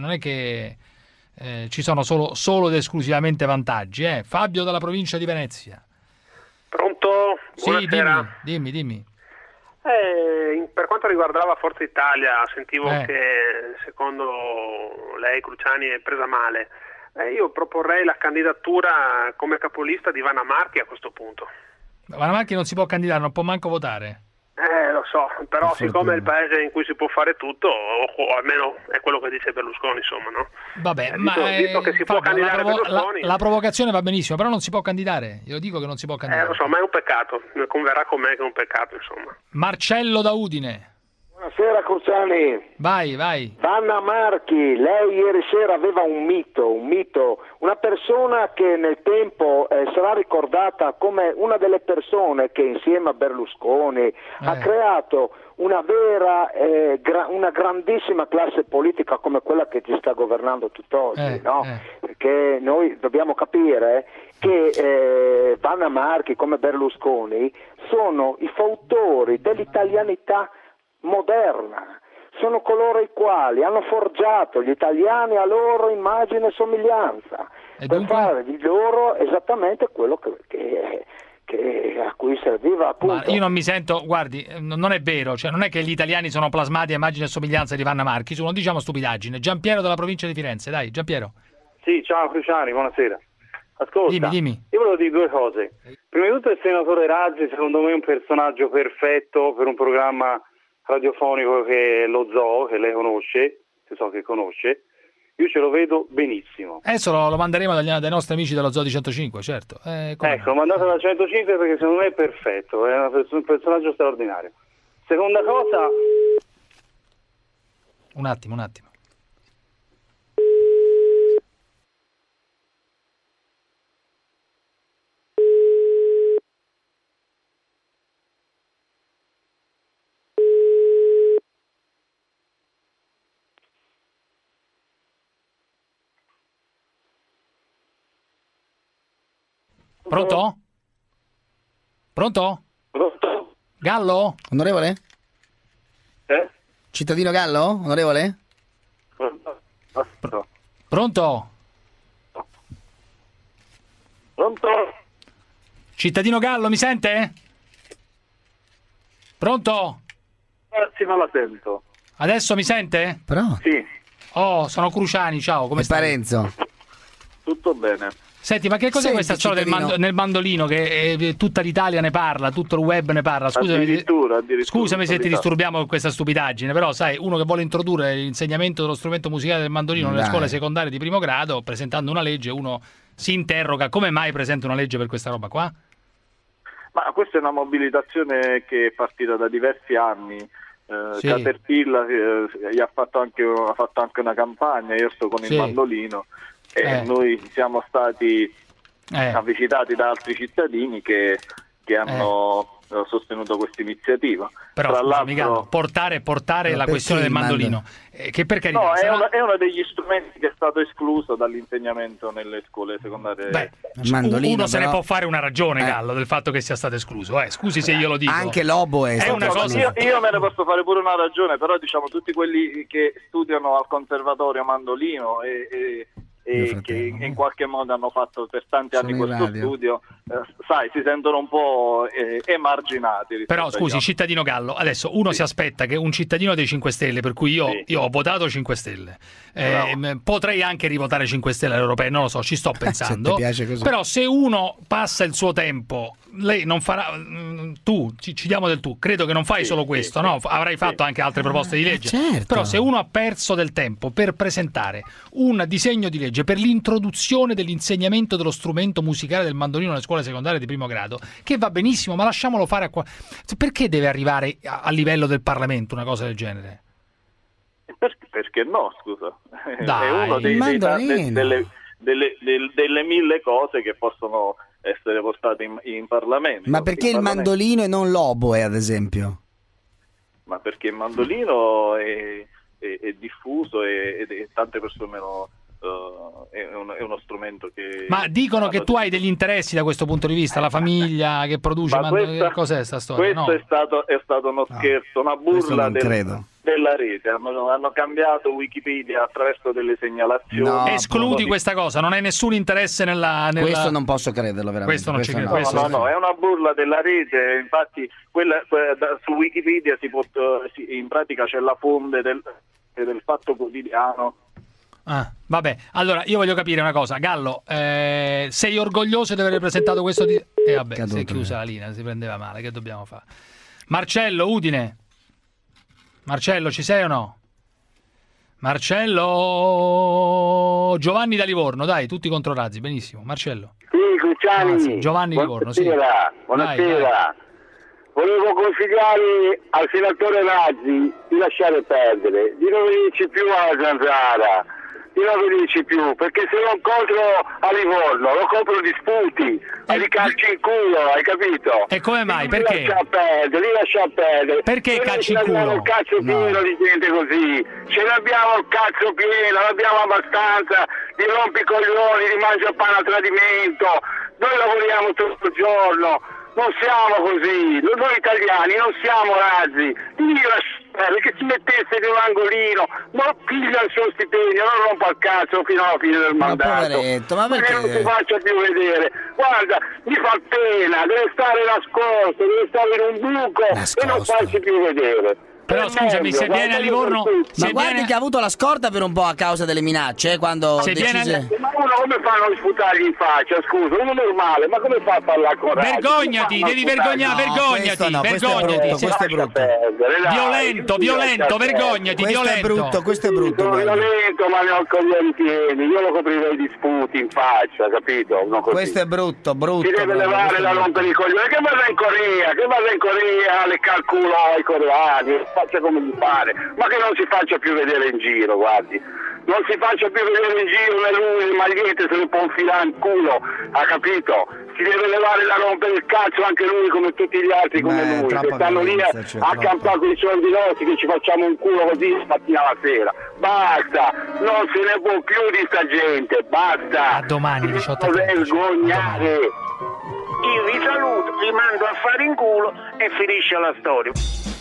[SPEAKER 5] ci sono solo ed esclusivamente vantaggi. Fabio dalla provincia di Venezia.
[SPEAKER 4] Pronto?
[SPEAKER 5] Buonasera. Sì, dimmi.
[SPEAKER 4] Per quanto riguardava Forza Italia, sentivo che secondo lei Cruciani è presa male. Io proporrei la candidatura come capolista di Vanna Marchi a questo punto.
[SPEAKER 5] Vanna Marchi non si può candidare, non può manco votare.
[SPEAKER 4] Lo so, però siccome è il paese in cui si può fare tutto, o almeno è quello che dice Berlusconi, insomma, no?
[SPEAKER 5] Vabbè,
[SPEAKER 4] visto che si può candidare Berlusconi...
[SPEAKER 5] La provocazione va benissimo, però non si può candidare. Io dico che non si può candidare.
[SPEAKER 4] Lo so, ma è un peccato, converrà con me che è un peccato, insomma.
[SPEAKER 5] Marcello da Udine.
[SPEAKER 11] Buonasera Cruciani.
[SPEAKER 5] Vai.
[SPEAKER 11] Vanna Marchi, lei ieri sera aveva un mito, una persona che nel tempo sarà ricordata come una delle persone che insieme a Berlusconi ha creato una vera, una grandissima classe politica come quella che ci sta governando tutt'oggi, no? Perché noi dobbiamo capire che Vanna Marchi come Berlusconi sono i fautori dell'italianità moderna, sono coloro i quali hanno forgiato gli italiani a loro immagine e somiglianza per fare di loro esattamente quello che a cui serviva appunto.
[SPEAKER 5] Ma io non mi sento, guardi, non è vero, cioè non è che gli italiani sono plasmati a immagine e somiglianza di Vanna Marchi, non diciamo stupidaggine. Giampiero dalla provincia di Firenze, dai Giampiero.
[SPEAKER 23] Sì, ciao Cruciani, buonasera. Ascolta,
[SPEAKER 5] dimmi.
[SPEAKER 23] Io volevo dire due cose. Prima di tutto il senatore Raggi secondo me è un personaggio perfetto per un programma radiofonico che è lo Zoo, che lei conosce, che so che conosce. Io ce lo vedo benissimo.
[SPEAKER 5] Adesso lo manderemo dai nostri amici dello Zoo di 105, certo.
[SPEAKER 23] Lo mandate da 105 perché secondo me è perfetto, è un personaggio straordinario. Seconda cosa...
[SPEAKER 5] Un attimo. Pronto? Gallo?
[SPEAKER 11] Onorevole? Cittadino Gallo? Onorevole?
[SPEAKER 5] Pronto? Cittadino Gallo, mi sente? Pronto?
[SPEAKER 23] Sì, non la sento.
[SPEAKER 5] Adesso mi sente?
[SPEAKER 23] Sì.
[SPEAKER 5] Oh, sono Cruciani, ciao, come stai?
[SPEAKER 11] Parenzo.
[SPEAKER 23] Tutto bene.
[SPEAKER 5] Senti, ma che cos'è questa storia del mandolino che tutta l'Italia ne parla, tutto il web ne parla? Scusami se ti disturbiamo con questa stupidaggine, però sai, uno che vuole introdurre l'insegnamento dello strumento musicale del mandolino nelle scuole secondarie di primo grado, presentando una legge, uno si interroga come mai presenta una legge per questa roba qua?
[SPEAKER 23] Ma questa è una mobilitazione che è partita da diversi anni. Caterpillar ha fatto anche una campagna, io sto con il mandolino. Noi siamo stati avvisitati da altri cittadini che hanno sostenuto questa iniziativa.
[SPEAKER 5] Però scusami, Gallo, portare la questione del mandolino che per carità
[SPEAKER 23] è uno degli strumenti che è stato escluso dall'insegnamento nelle scuole secondarie.
[SPEAKER 5] Uno se ne può fare una ragione, Gallo, del fatto che sia stato escluso. Scusi se io lo dico.
[SPEAKER 11] Anche Lobo è
[SPEAKER 23] una cosa. Io me ne posso fare pure una ragione, però diciamo tutti quelli che studiano al conservatorio mandolino e che in qualche modo hanno fatto per tanti anni questo studio, si sentono un po' emarginati.
[SPEAKER 5] Però scusi, cittadino Gallo, adesso uno si aspetta che un cittadino dei 5 Stelle, per cui io ho votato 5 Stelle, potrei anche rivotare 5 Stelle alle europee, non lo so, ci sto pensando. Però se uno passa il suo tempo, lei non farà, ci diamo del tu, credo che non fai solo questo, no? Avrai fatto anche altre proposte di legge. Però se uno ha perso del tempo per presentare un disegno di legge per l'introduzione dell'insegnamento dello strumento musicale del mandolino nelle scuole secondarie di primo grado, che va benissimo, ma lasciamolo fare perché deve arrivare a livello del Parlamento una cosa del genere?
[SPEAKER 23] Perché no, scusa?
[SPEAKER 5] Dai,
[SPEAKER 23] è uno delle 1000 cose che possono essere portato in Parlamento.
[SPEAKER 2] Ma perché il mandolino e non l'oboe, ad esempio?
[SPEAKER 23] Ma perché il mandolino è diffuso e tante persone è uno strumento che...
[SPEAKER 5] Ma dicono che tu hai degli interessi da questo punto di vista, la famiglia che produce cos'è sta storia?
[SPEAKER 23] Questo è stato uno scherzo, una burla della rete. Hanno cambiato Wikipedia attraverso delle segnalazioni.
[SPEAKER 5] Escludi questa cosa, non hai nessun interesse nella...
[SPEAKER 2] Questo non posso crederlo veramente.
[SPEAKER 5] Questo non ci credo.
[SPEAKER 23] No, è una burla della rete. Infatti su Wikipedia in pratica c'è la fonte del Fatto Quotidiano.
[SPEAKER 5] Vabbè, allora io voglio capire una cosa. Gallo, sei orgoglioso di aver presentato questo vabbè, si è chiusa la linea, si prendeva male, che dobbiamo fare? Marcello, Udine. Marcello, ci sei o no? Marcello, Giovanni da Livorno, dai, tutti contro Razzi, benissimo. Marcello.
[SPEAKER 1] Sì, Cruciani.
[SPEAKER 5] Giovanni Livorno, sì.
[SPEAKER 1] Buonasera.
[SPEAKER 5] Vai.
[SPEAKER 1] Volevo consigliare al senatore Razzi di lasciare perdere, di non venirci più alla Zanzara, di non venirci più, perché se lo incontro a Livorno lo compro di sputi, di calci in culo, hai capito?
[SPEAKER 5] E come mai? Perché?
[SPEAKER 1] Li lascia perdere.
[SPEAKER 5] Perché calci in culo?
[SPEAKER 1] Abbiamo il cazzo pieno di gente così, ce l'abbiamo il cazzo pieno, l'abbiamo abbastanza di rompicoglioni, di mangiapane a tradimento, noi lavoriamo tutto il giorno. Non siamo così, noi italiani non siamo Razzi, che si mettesse in un angolino, ma piglia il suo stipendio, non rompa il cazzo fino alla fine del mandato.
[SPEAKER 2] Ma perché
[SPEAKER 1] non si faccia più vedere? Guarda, mi fa pena, deve stare nascosto, deve stare in un buco e non farsi più vedere.
[SPEAKER 5] Però scusami, se viene a Livorno...
[SPEAKER 2] Ma guardi che ha avuto la scorta per un po' a causa delle minacce, quando decise...
[SPEAKER 1] Ma uno come fa a non sputargli in faccia, scusa, uno normale, ma come fa a parlare con Razzi?
[SPEAKER 5] Vergognati, devi vergognare, vergognati.
[SPEAKER 2] Questo è brutto.
[SPEAKER 5] Violento, vergognati, violento.
[SPEAKER 2] Questo è brutto.
[SPEAKER 1] Sono violento, ma ne ho coglioni pieni, io lo coprirei di sputi in faccia, capito?
[SPEAKER 2] Questo è brutto.
[SPEAKER 1] Si deve levare da rompere i coglioni, che vada in Corea, le calculo ai coreani. Faccia come gli pare, ma che non si faccia più vedere in giro, guardi, non si faccia più vedere in giro né lui, le magliette se le può infilare in culo, ha capito? Si deve levare da rompere il cazzo anche lui come tutti gli altri come lui, che stanno lì a campare con i soldi nostri, che ci facciamo un culo così mattina alla sera. Basta, non se ne può più di sta gente, basta.
[SPEAKER 5] A domani 18.
[SPEAKER 1] Vergognare.
[SPEAKER 21] Io vi saluto, vi mando a fare in culo e finisce la storia.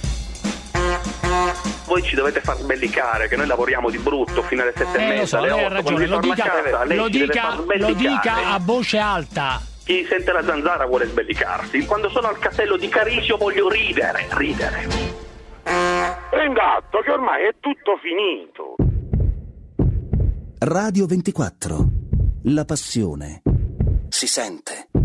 [SPEAKER 16] Voi ci dovete far sbellicare, che noi lavoriamo di brutto fino alle 7:30.
[SPEAKER 5] Lo so, lei ha ragione, lo dica a voce alta.
[SPEAKER 16] Chi sente la Zanzara vuole sbellicarsi. Quando sono al castello di Carisio voglio ridere.
[SPEAKER 21] Prendatto che ormai è tutto finito.
[SPEAKER 18] Radio 24. La passione si sente.